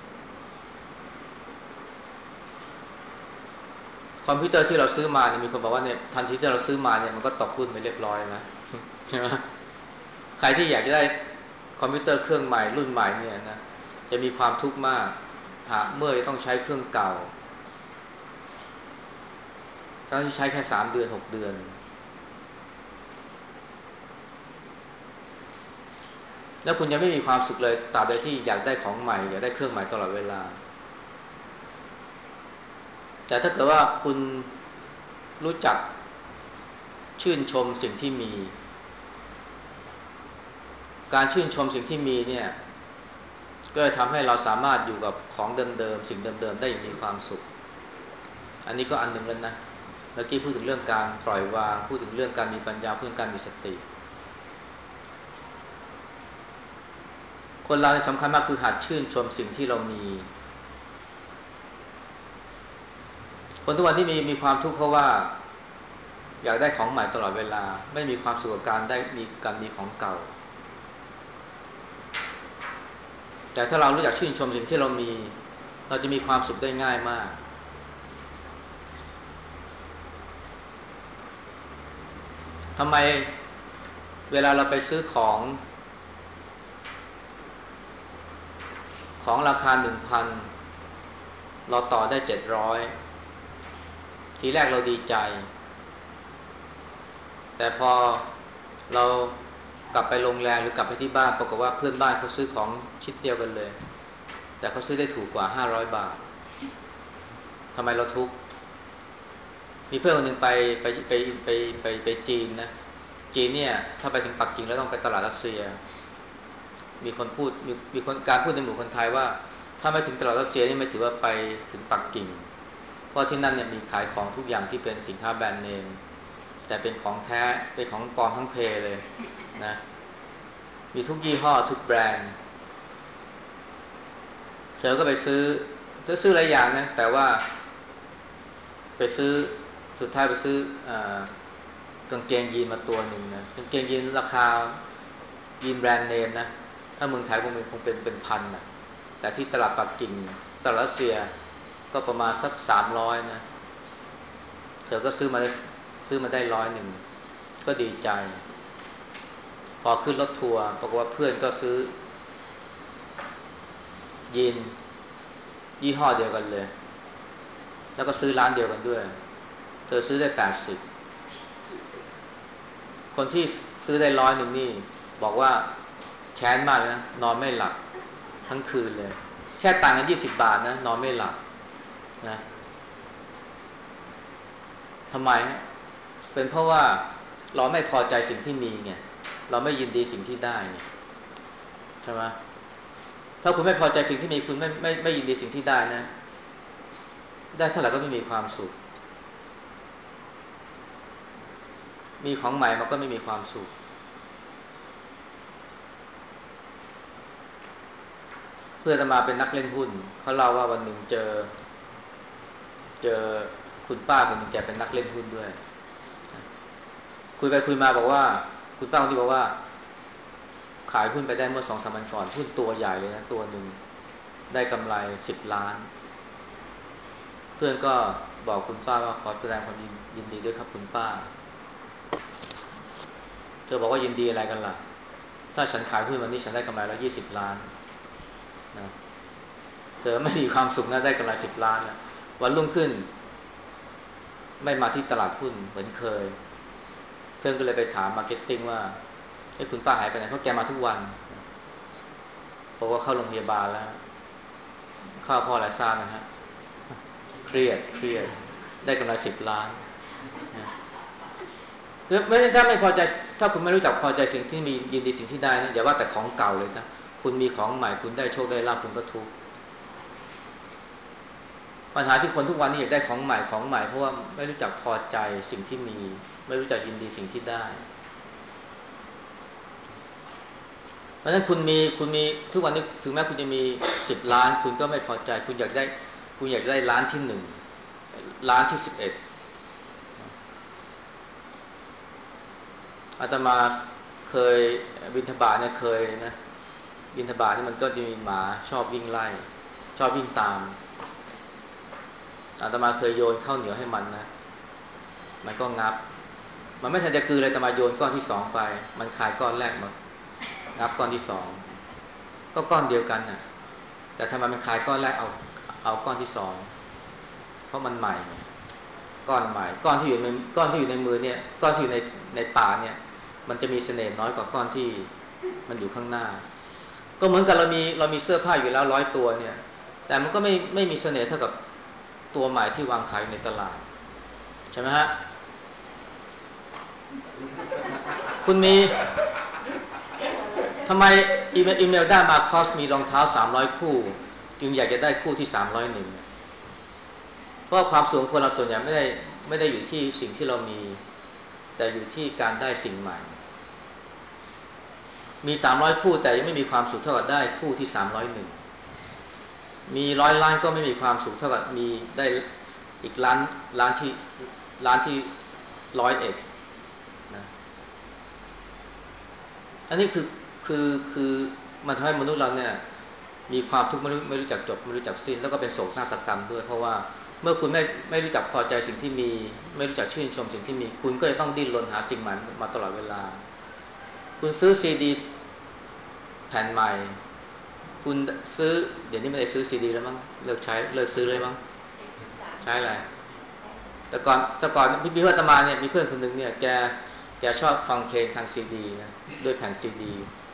คอมพิวเตอร์ที่เราซื้อมาเนี่ยมีคนบอกว่าเนี่ยทันทีที่เราซื้อมาเนี่ยมันก็ตกรุ่นไปเรียบร้อยนะใช่ไหมใครที่อยากจะได้คอมพิวเตอร์เครื่องใหม่รุ่นใหม่เนี่ยนะจะมีความทุกข์มากเมื่อต้องใช้เครื่องเก่าทั้งที่ใช้แค่3 เดือน6 เดือนแล้วคุณยังไม่มีความสุขเลยตราบใดที่อยากได้ของใหม่อยากได้เครื่องใหม่ตลอดเวลาแต่ถ้าเกิดว่าคุณรู้จักชื่นชมสิ่งที่มีการชื่นชมสิ่งที่มีเนี่ยก็จะทำให้เราสามารถอยู่กับของเดิมๆสิ่งเดิมๆได้อย่างมีความสุขอันนี้ก็อันหนึ่งแล้วนะเมื่อกี้พูดถึงเรื่องการปล่อยวางพูดถึงเรื่องการมีปัญญาพูดถึงการมีสติคนเราสำคัญมากคือหัดชื่นชมสิ่งที่เรามีคนทุกวันที่มีความทุกข์เพราะว่าอยากได้ของใหม่ตลอดเวลาไม่มีความสุขกับการมีของเก่าแต่ถ้าเรารู้จักชื่นชมสิ่งที่เรามีเราจะมีความสุขได้ง่ายมากทำไมเวลาเราไปซื้อของราคา 1,000 เราต่อได้700ทีแรกเราดีใจแต่พอเรากลับไปโรงแรมหรือกลับไปที่บ้านปรากฏว่าเพื่อนบ้านเขาซื้อของชิ้นเดียวกันเลยแต่เขาซื้อได้ถูกกว่า500 บาททำไมเราทุกข์มีเพื่อนคนหนึ่งไปจีนนะจีนเนี่ยถ้าไปถึงปักกิ่งแล้วต้องไปตลาดรัสเซียมีคนพูดมีคนการพูดในหมู่คนไทยว่าถ้าไม่ถึงตลาดรัสเซียนี่ไม่ถือว่าไปถึงปักกิ่งเพราะที่นั่นเนี่ยมีขายของทุกอย่างที่เป็นสินค้าแบรนด์เนมแต่เป็นของแท้เป็นของปลอมทั้งเพเลยนะมีทุกยี่ห้อทุกแบรนด์เธอก็ไปซื้อหลายอย่างนะแต่ว่าไปซื้อสุดท้ายไปซื้อกางเกงยีนมาตัวหนึ่งนะกางเกงยีนราคายีนแบรนด์เนมนะถ้าเมืองไทยคงเป็นพันนะแต่ที่ตลาดปักกิ่งตลาดรัสเซียก็ประมาณสัก300นะเธอก็ซื้อมาได้100ก็ดีใจพอขึ้นรถทัวร์ปรากฏว่าเพื่อนก็ซื้อยีนยี่ห้อเดียวกันเลยแล้วก็ซื้อร้านเดียวกันด้วยเธอซื้อได้80คนที่ซื้อได้100นี่บอกว่าแค้นมากนะนอนไม่หลับทั้งคืนเลยแค่ต่างกัน20 บาทนะนอนไม่หลับนะทำไมเป็นเพราะว่าเราไม่พอใจสิ่งที่มีไงเราไม่ยินดีสิ่งที่ได้ไงใช่ไหมถ้าคุณไม่พอใจสิ่งที่มีคุณไม่ยินดีสิ่งที่ได้นะได้เท่าไหร่ก็ไม่มีความสุขมีของใหม่มันก็ไม่มีความสุขเพื่อนมาเป็นนักเล่นหุ้นเขาเล่าว่าวันหนึ่งเจอคุณป้าคนหนึ่งแกเป็นนักเล่นหุ้นด้วยคุยไปคุยมาบอกว่าคุณป้าคนที่บอกว่าขายหุ้นไปได้เมื่อ2-3 วันก่อนหุ้นตัวใหญ่เลยนะตัวหนึ่งได้กำไร10 ล้านเพื่อนก็บอกคุณป้าว่าขอแสดงความยินดีด้วยครับคุณป้าเธอบอกว่ายินดีอะไรกันล่ะถ้าฉันขายหุ้นวันนี้ฉันได้กำไรแล้ว20 ล้านนะเธอไม่มีความสุขนะได้กำไร10 ล้านนะวันรุ่งขึ้นไม่มาที่ตลาดหุ้นเหมือนเคยเพื่อนก็เลยไปถามมาร์เก็ตติ้งว่าไอ้คุณป้าหายไปไหนเพราะแกมาทุกวันบอกว่าเข้าโรงพยาบาลแล้วเข้าเพราะอะไรทราบนะฮะเครียดได้กำไร10 ล้านนะไม่ถ้าไม่พอใจถ้าคุณไม่รู้จักพอใจสิ่งที่มียินดีสิ่งที่ได้นะอย่าว่าแต่ของเก่าเลยนะคุณมีของใหม่คุณได้โชคได้ลาภคุณก็ทุกข์ปัญหาที่คนทุกวันนี้อยากได้ของใหม่เพราะว่าไม่รู้จักพอใจสิ่งที่มีไม่รู้จักยินดีสิ่งที่ได้เพราะฉะนั้นคุณมีทุกวันนี้ถึงแม้คุณจะมี10 ล้านคุณก็ไม่พอใจคุณอยากได้ล้านที่1ล้านที่11อาตมาเคยบิณฑบาตเนี่ยเคยนะบิณฑบาตนี่มันก็จะมีหมาชอบวิ่งไล่ชอบวิ่งตามอาตมาเคยโยนข้าวเหนียวให้มันนะมันก็งับมันไม่ทันจะกลืนเลยอาตมาโยนก้อนที่2ไปมันคายก้อนแรกมางับก้อนที่2ก็ก้อนเดียวกันน่ะแต่ทำไมมันคายก้อนแรกเอาก้อนที่2เพราะมันใหม่ก้อนใหม่ก้อนที่อยู่ในมือเนี่ยก้อนที่อยู่ในปากเนี่ยมันจะมีเสน่ห์น้อยกว่าก้อนที่มันอยู่ข้างหน้าก็เหมือนกับเรามีเสื้อผ้าอยู่แล้ว100 ตัวเนี่ยแต่มันก็ไม่มีเสน่ห์เท่ากับตัวใหม่ที่วางขายในตลาดใช่ไหมฮะคุณมีทำไมอีเมลได้มาคอสมีรองเท้า300 คู่จึงอยากจะได้คู่ที่301เพราะความสูงคนเราส่วนใหญ่ไม่ได้อยู่ที่สิ่งที่เรามีแต่อยู่ที่การได้สิ่งใหม่มี300 คู่แต่ยังไม่มีความสุขเท่ากับได้คู่ที่301มี100 ล้านก็ไม่มีความสุขเท่ากับมีได้อีกล้านที่101นะอันนี้คือมันทำให้มนุษย์เราเนี่ยมีความทุกข์ไม่รู้จักจบไม่รู้จักสิ้นแล้วก็เป็นโศกนาฏกรรมด้วยเพราะว่าเมื่อคุณไม่รู้จักพอใจสิ่งที่มีไม่รู้จักชื่นชมสิ่งที่มีคุณก็จะต้องดิ้นรนหาสิ่งใหม่มาตลอดเวลาคุณซื้อซีดีแผ่นใหม่คุณซื้อเดี๋ยวนี้ไม่ได้ซื้อซีดีแล้วมั้งเลิกซื้อเลยมั้งใช้อะไรแต่ก่อนพี่วัตมาเนี่ยมีเพื่อนคนหนึ่งเนี่ยแกชอบฟังเพลงทางซีดีนะด้วยแผ่นซีดี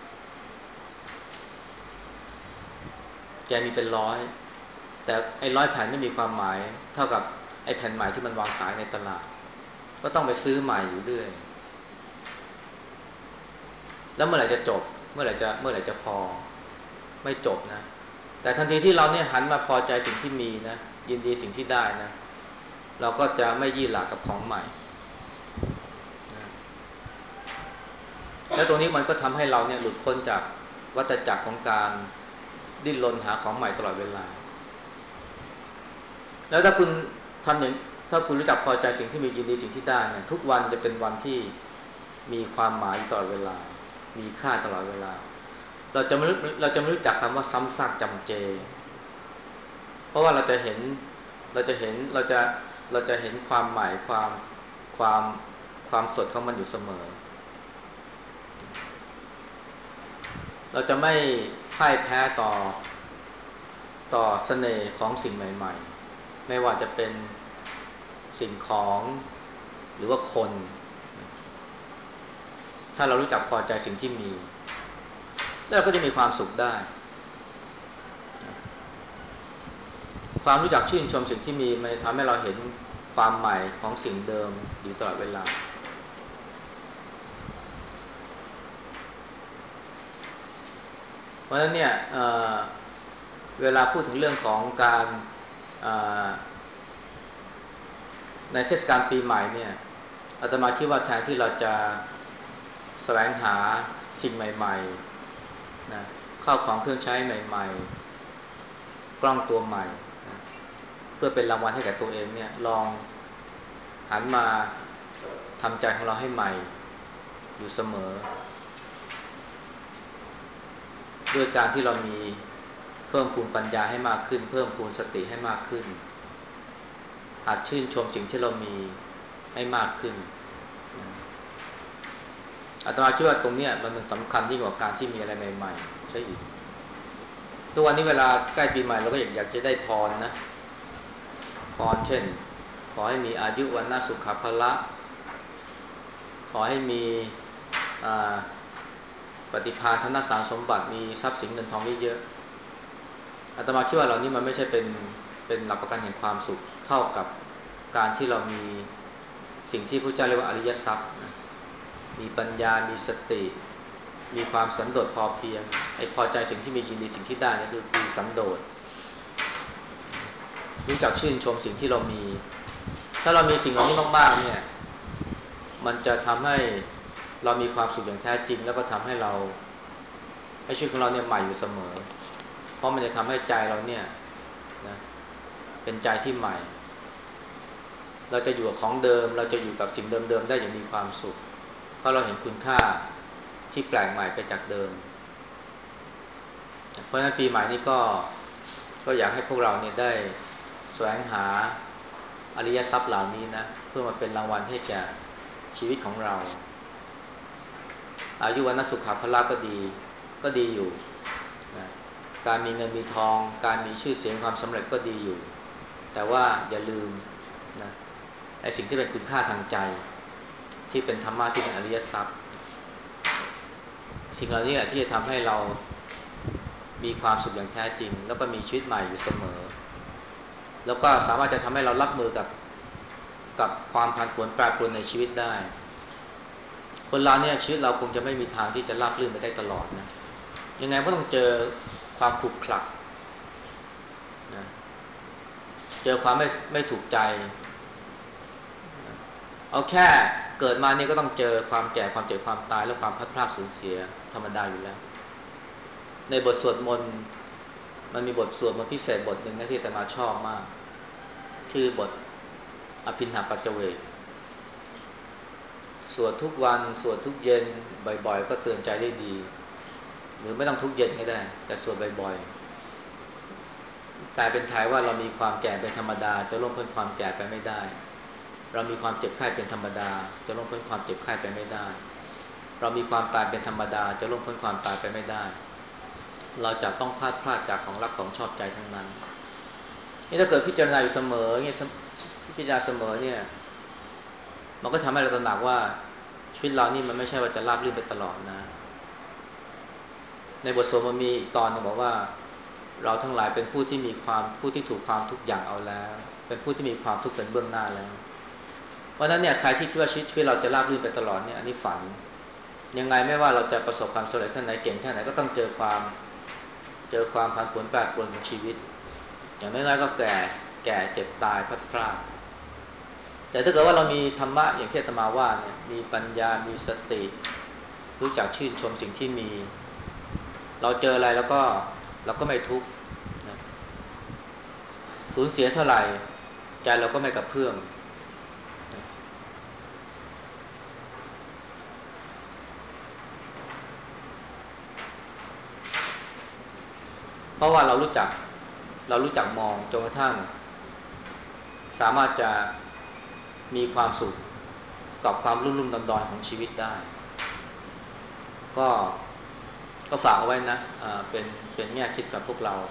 แกมีเป็น100แต่ไอ้100 แผ่นไม่มีความหมายเท่ากับไอ้แผ่นใหม่ที่มันวางขายในตลาดก็ต้องไปซื้อใหม่อยู่เรื่อยแล้วเมื่อไหร่จะจบเมื่อไหร่จะพอไม่จบนะแต่ทันทีที่เราเนี่ยหันมาพอใจสิ่งที่มีนะยินดีสิ่งที่ได้นะเราก็จะไม่ยี่หลากับของใหม่นะแล้วตรงนี้มันก็ทำให้เราเนี่ยหลุดพ้นจากวัฏจักรของการดิ้นรนหาของใหม่ตลอดเวลาแล้วถ้าคุณทำอย่างถ้าคุณรู้จักพอใจสิ่งที่มียินดีสิ่งที่ได้เนี่ยทุกวันจะเป็นวันที่มีความหมายตลอดเวลามีค่าตลอดเวลาเราจะไม่รู้จักคำว่าซ้ำซากจำเจเพราะว่าเราจะเห็นความหมายความความสดของมันอยู่เสมอเราจะไม่พ่ายแพ้ต่อเสน่ห์ของสิ่งใหม่ๆไม่ว่าจะเป็นสิ่งของหรือว่าคนถ้าเรารู้จักพอใจสิ่งที่มีเราก็จะมีความสุขได้ความรู้จักชื่นชมสิ่งที่มีมันทำให้เราเห็นความใหม่ของสิ่งเดิมอยู่ตลอดเวลาเพราะฉะนั้นเนี่ยเวลาพูดถึงเรื่องของการในเทศกาลปีใหม่เนี่ยอาตมาคิดว่าแทนที่เราจะแสวงหาสิ่งใหม่ๆนะข้าวของเครื่องใช้ใหม่ๆกล้องตัวใหม่นะเพื่อเป็นรางวัลให้แก่ตัวเองเนี่ยลองหันมาทำใจของเราให้ใหม่อยู่เสมอด้วยการที่เรามีเพิ่มพูนปัญญาให้มากขึ้นเพิ่มพูนสติให้มากขึ้นหัดชื่นชมสิ่งที่เรามีให้มากขึ้นอาตมาคิดว่าตรงนี้มันสำคัญยิ่งกว่าการที่มีอะไรใหม่ๆใช่อีกทุกวันนี้เวลาใกล้ปีใหม่เราก็อยากจะได้พรนะพรเช่นขอให้มีอายุวันนะสุขภละขอให้มีปฏิภาณธนสารสมบัติมีทรัพย์สินเงินทองเยอะๆอาตมาคิดว่าเหล่านี้มันไม่ใช่เป็นหลักประกันแห่งความสุขเท่ากับการที่เรามีสิ่งที่พระเจ้าเรียกว่าอริยทรัพย์นะมีปัญญามีสติมีความสันโดษพอเพียงไอ้พอใจสิ่งที่มียินดีสิ่งที่ได้นี่คือสันโดษรู้จักชื่นชมสิ่งที่เรามีถ้าเรามีสิ่งเหล่านี้มากๆเนี่ยมันจะทำให้เรามีความสุขอย่างแท้จริงแล้วก็ทำให้เราให้ชีวิตของเราเนี่ยใหม่อยู่เสมอเพราะมันจะทำให้ใจเราเนี่ยนะเป็นใจที่ใหม่เราจะอยู่กับของเดิมเราจะอยู่กับสิ่งเดิมๆได้อย่างมีความสุขเพราะเราเห็นคุณค่าที่แปลกใหม่ไปจากเดิมเพราะฉะนั้นปีใหม่นี้ก็อยากให้พวกเราเนี่ยได้แสวงหาอริยทรัพย์เหล่านี้นะเพื่อมาเป็นรางวัลให้แก่ชีวิตของเราอายุวันสุขภาพก็ดีอยู่นะการมีเงินมีทองการมีชื่อเสียงความสำเร็จก็ดีอยู่แต่ว่าอย่าลืมนะไอ้สิ่งที่เป็นคุณค่าทางใจที่เป็นธรรมะที่เป็นอริยทรัพย์สิ่งเหล่านี้แหละที่จะทำให้เรามีความสุขอย่างแท้จริงแล้วก็มีชีวิตใหม่อยู่เสมอแล้วก็สามารถจะทำให้เรารับมือกับความผันผวนแปรปรวนในชีวิตได้คนเราเนี่ยชีวิตเราคงจะไม่มีทางที่จะราบรื่นไปได้ตลอดนะยังไงก็ต้องเจอความขรุขระนะเจอความไม่ถูกใจเอาแค่เกิดมานี่ก็ต้องเจอความแก่ความเจ็บความตายและความพลัดพรากสูญเสียธรรมดาอยู่แล้วในบทสวดมนต์มันมีบทสวดมนต์พิเศษบทหนึ่งนะที่อาตมาชอบมากชื่อบทอภินหปัจจเวกสวดทุกวันสวดทุกเย็นบ่อยๆก็เตือนใจได้ดีหรือไม่ต้องทุกเย็นก็ได้แต่สวดบ่อยๆแต่เป็นไทยว่าเรามีความแก่เป็นธรรมดาจะล่วงพ้นความแก่ไปไม่ได้เรามีความเจ็บไข้เป็นธรรมดาจะล่วงพ้นความเจ็บไข้ไปไม่ได้เรามีความตายเป็นธรรมดาจะล่วงพ้นความตายไปไม่ได้เราจะต้องพลาดจากของรักของชอบใจทั้งนั้นนี่ถ้าเกิดพิจารณาอยู่เสมอเนี่ยพิจารณาเสมอเนี่ยมันก็ทำให้เราตระหนักว่าชีวิตเรานี่มันไม่ใช่ว่าจะราบรื่นไปตลอดนะในบทสวดมันมีอีกตอนนึงบอกว่าเราทั้งหลายเป็นผู้ที่ถูกความทุกข์อย่างเอาแล้วเป็นผู้ที่มีความทุกข์เป็นเบื้องหน้าแล้วเพราะฉะนั้นเนี่ยใครที่คิดว่าชีวิตเราจะราบรื่นไปตลอดเนี่ยอันนี้ฝันยังไงไม่ว่าเราจะประสบความสำเร็จแค่ไหนเก่งแค่ไหนก็ต้องเจอความผันผวนแปรปรวนของชีวิตอย่างน้อยๆก็แก่เจ็บตายพลัดพรากแต่ถ้าเกิดว่าเรามีธรรมะอย่างที่อาตมาว่าเนี่ยมีปัญญามีสติรู้จักชื่นชมสิ่งที่มีเราเจออะไรเราก็ไม่ทุกข์นะสูญเสียเท่าไหร่ใจเราก็ไม่กระเพื่อมนะเพราะว่าเรารู้จักมองจนกระทั่งสามารถจะมีความสุขกับความรุ่มรุ่มดอนๆของชีวิตได้ก็ก็ฝากเอาไว้นะเป็นแง่คิดสำหรับพวกเรา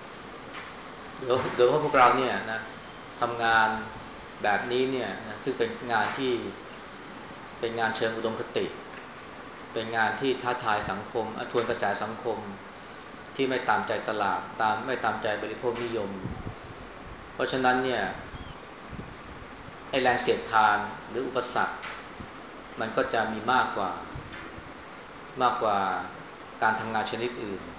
เดี๋ยวพวกเราเนี่ยนะทำงานแบบนี้เนี่ยนะซึ่งเป็นงานที่เป็นงานเชิงอุดมคติเป็นงานที่ท้าทายสังคมทวนกระแสสังคมที่ไม่ตามใจตลาดไม่ตามใจบริโภคนิยมเพราะฉะนั้นเนี่ยไอ้แรงเสียดทานหรืออุปสรรคมันก็จะมีมากกว่าการทำงานชนิดอื่น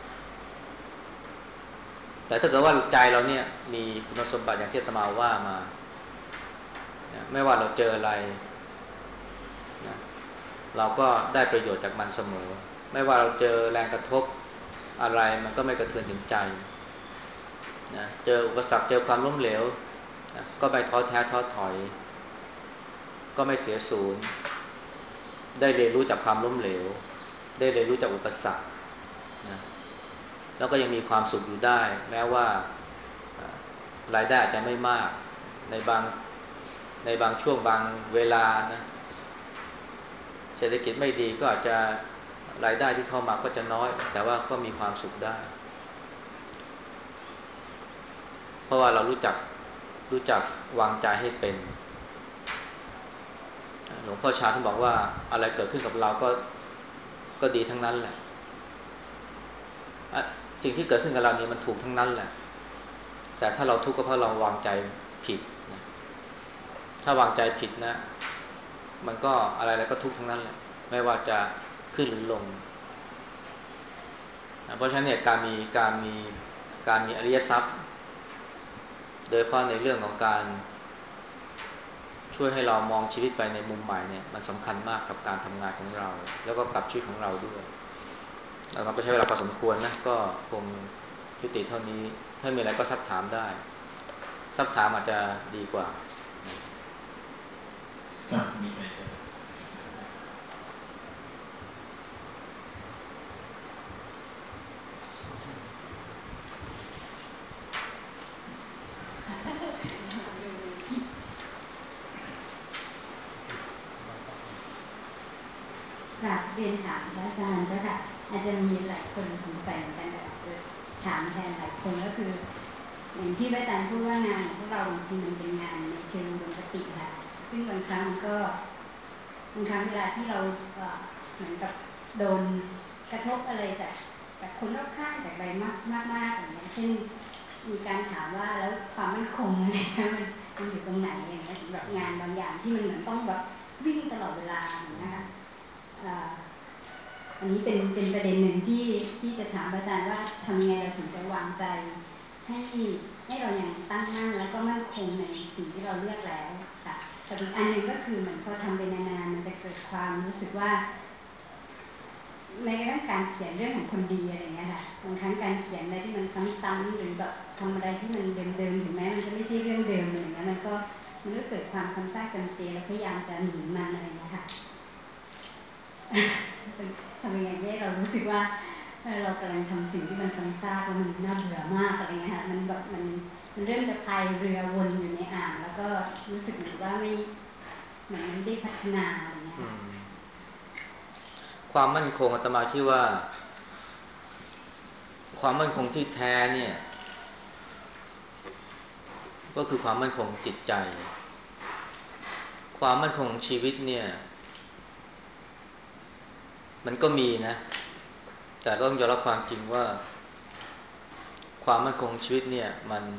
แต่ถ้าเกิดว่าใจเราเนี่ยมีคุณสมบัติอย่างที่อาตมาว่ามานะไม่ว่าเราเจออะไรนะเราก็ได้ประโยชน์จากมันเสมอไม่ว่าเราเจอแรงกระทบอะไรมันก็ไม่กระเทือนถึงใจนะเจออุปสรรคเจอความล้มเหลวนะก็ไม่ท้อแท้ท้อถอยก็ไม่เสียศูนย์ได้เรียนรู้จากความล้มเหลวได้เรียนรู้จากอุปสรรคนะแล้วก็ยังมีความสุขอยู่ได้แม้ว่ารายได้อาจจะไม่มากในบางในบางช่วงบางเวลานะเศรษฐกิจไม่ดีก็อาจจะรายได้ที่เข้ามาก็จะน้อยแต่ว่าก็มีความสุขได้เพราะว่าเรารู้จักวางใจให้เป็นหลวงพ่อชาท่านบอกว่าอะไรเกิดขึ้นกับเราก็ดีทั้งนั้นแหละสิ่งที่เกิดขึ้นกับเรานี่มันถูกทั้งนั้นแหละแต่ถ้าเราทุกข์ก็เพราะเราวางใจผิดนะถ้าวางใจผิดนะมันก็อะไรๆก็ทุกข์ทั้งนั้นแหละไม่ว่าจะขึ้นหรือลงนะเพราะฉะนั้นเนี่ยการมีอริยทรัพย์โดยเฉพาะในเรื่องของการช่วยให้เรามองชีวิตไปในมุมใหม่เนี่ยมันสำคัญมากกับการทำงานของเราแล้วก็กับชีวิตของเราด้วยเราก็ใช้เวลาพอสมควรนะก็คงยุติเท่านี้ถ้ามีอะไรก็ซักถามได้ซักถามอาจจะดีกว่าครับมีใครจะค่ะเรียนถามพระอาจารย์เจ้าค่ะอาจจะมีหลายคนสงสัยเหมือนกันแต่อาจจะถามแทนหลายคนก็คืออย่างที่พระอาจารย์พูดว่างานของพวกเราบางทีมันเป็นงานในเชิงปกติค่ะซึ่งบางครั้งก็บางครั้งเวลาที่เราเหมือนกับโดนกระทบอะไรจากคนรอบข้างจากใดมากอย่างเงี้ยเช่นมีการถามว่าแล้วความมั่นคงอะไรมันอยู่ตรงไหนอย่างเงี้ยสำหรับงานบางอย่างที่มันเหมือนต้องแบบวิ่งตลอดเวลาอย่างเงี้ยค่ะอันนี้เป็นประเด็นหนึ่งที่จะถามอาจารย์ว่าทำยังไงเราถึงจะวางใจให้เราอย่างตั้งมั่นแล้วก็มั่นคงในสิ่งที่เราเลือกแล้วค่ะแต่อีกอันหนึ่งก็คือเหมือนพอทำไปนานๆมันจะเกิดความรู้สึกว่าแม้กระทั่งการเขียนเรื่องของคนดีอะไรเงี้ยค่ะบางครั้งการเขียนอะไรที่มันซ้ำๆหรือแบบทำอะไรที่มันเดิมๆถึงแม้มันจะไม่ใช่เรื่องเดิมอะไรเงี้ยมันก็เกิดความซ้ำซากจำเจแล้วพยายามจะหนีมันอะไรเงี้ยค่ะทำยังไงให้เรารู้สึกว่าเรากำลังทำสิ่งที่มันซ้ำซากแล้วมันน่าเบื่อมากอะไรเงี้ยค่ะมันแบบมันเริ่มจะพายเรือวนอยู่ในอ่างแล้วก็รู้สึกเหมือนว่ามันไม่ได้พัฒนาอะไรเงี้ยความมั่นคงอาตมาคิดว่าความมั่นคงที่แท้เนี่ยก็คือความมั่นคงจิตใจความมั่นคงของชีวิตเนี่ยมันก็มีนะแต่ต้องยอมรับความจริงว่าความมั่นคงของชีวิตเนี่ย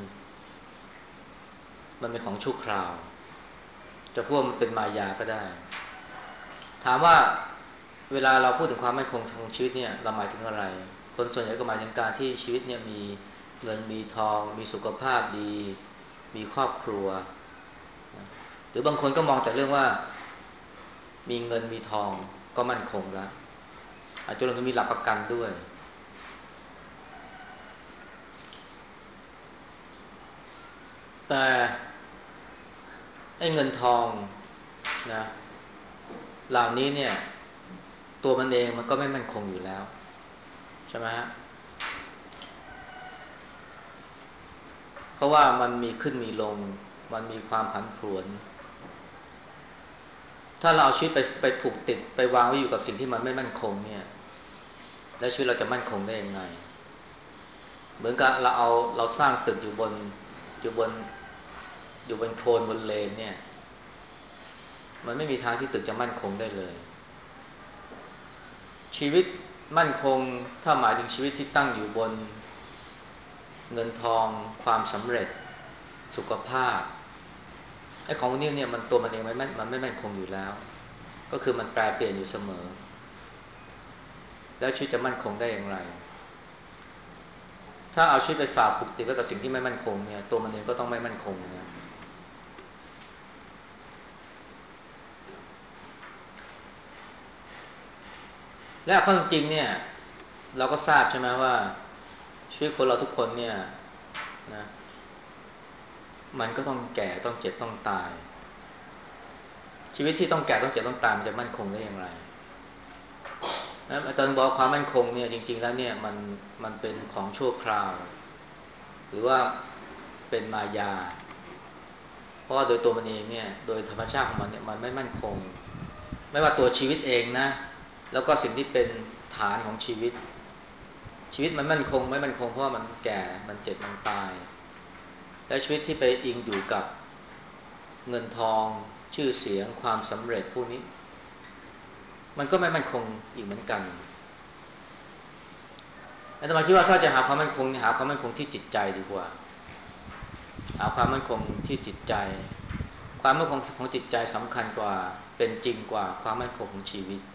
มันเป็นของชั่วคราวจะพูดมันเป็นมายาก็ได้ถามว่าเวลาเราพูดถึงความมั่นคงของชีวิตเนี่ยเราหมายถึงอะไรคนส่วนใหญ่ก็หมายถึงการที่ชีวิตเนี่ยมีเงินมีทองมีสุขภาพดีมีครอบครัวหรือบางคนก็มองแต่เรื่องว่ามีเงินมีทองก็มั่นคงแล้วอาจจะรวมถึงมีหลักประกันด้วยแต่ไอ้เงินทองนะเหล่านี้เนี่ยตัวมันเองมันก็ไม่มั่นคงอยู่แล้วใช่ไหมฮะเพราะว่ามันมีขึ้นมีลงมันมีความผันผวนถ้าเราเอาชีวิตไปผูกติดไปวางไว้อยู่กับสิ่งที่มันไม่มั่นคงเนี่ยแล้วชีวิตเราจะมั่นคงได้ยังไงเหมือนกับเราสร้างตึกอยู่บนอยู่บนโคลนบนเลนเนี่ยมันไม่มีทางที่ตึกจะมั่นคงได้เลยชีวิตมั่นคงถ้าหมายถึงชีวิตที่ตั้งอยู่บนเงินทองความสำเร็จสุขภาพไอ้ของพวกนี้เนี่ยมันตัวมันเองมันไม่มั่นคงอยู่แล้วก็คือมันแปรเปลี่ยนอยู่เสมอแล้วชีวิตจะมั่นคงได้อย่างไรถ้าเอาชีวิตไปฝากผูกติดไว้กับสิ่งที่ไม่มั่นคงเนี่ยตัวมันเองก็ต้องไม่มั่นคงนะและข้อจริงเนี่ยเราก็ทราบใช่ไหมว่าชีวิตคนเราทุกคนเนี่ยนะมันก็ต้องแก่ต้องเจ็บต้องตายชีวิตที่ต้องแก่ต้องเจ็บต้องตายมันจะมั่นคงได้อย่างไรนะอาจารย์บอกความมั่นคงเนี่ยจริงๆแล้วเนี่ยมันเป็นของชั่วคราวหรือว่าเป็นมายาเพราะว่าโดยตัวมันเองเนี่ยโดยธรรมชาติของมันเนี่ยมันไม่มั่นคงไม่ว่าตัวชีวิตเองนะแล้วก็สิ่งที่เป็นฐานของชีวิตมันมั่นคงไม่มั่นคงเพราะว่ามันแก่มันเจ็บมันตายและชีวิตที่ไปอิงอยู่กับเงินทองชื่อเสียงความสำเร็จพวกนี้มันก็ไม่มั่นคงอีกเหมือนกันอาตมาคิดว่าถ้าจะหาความมั่นคงหาความมั่นคงที่จิตใจดีกว่าหาความมั่นคงที่จิตใจความมั่นคงของจิตใจสำคัญกว่าเป็นจริงกว่าความมั่นคงของชีวิต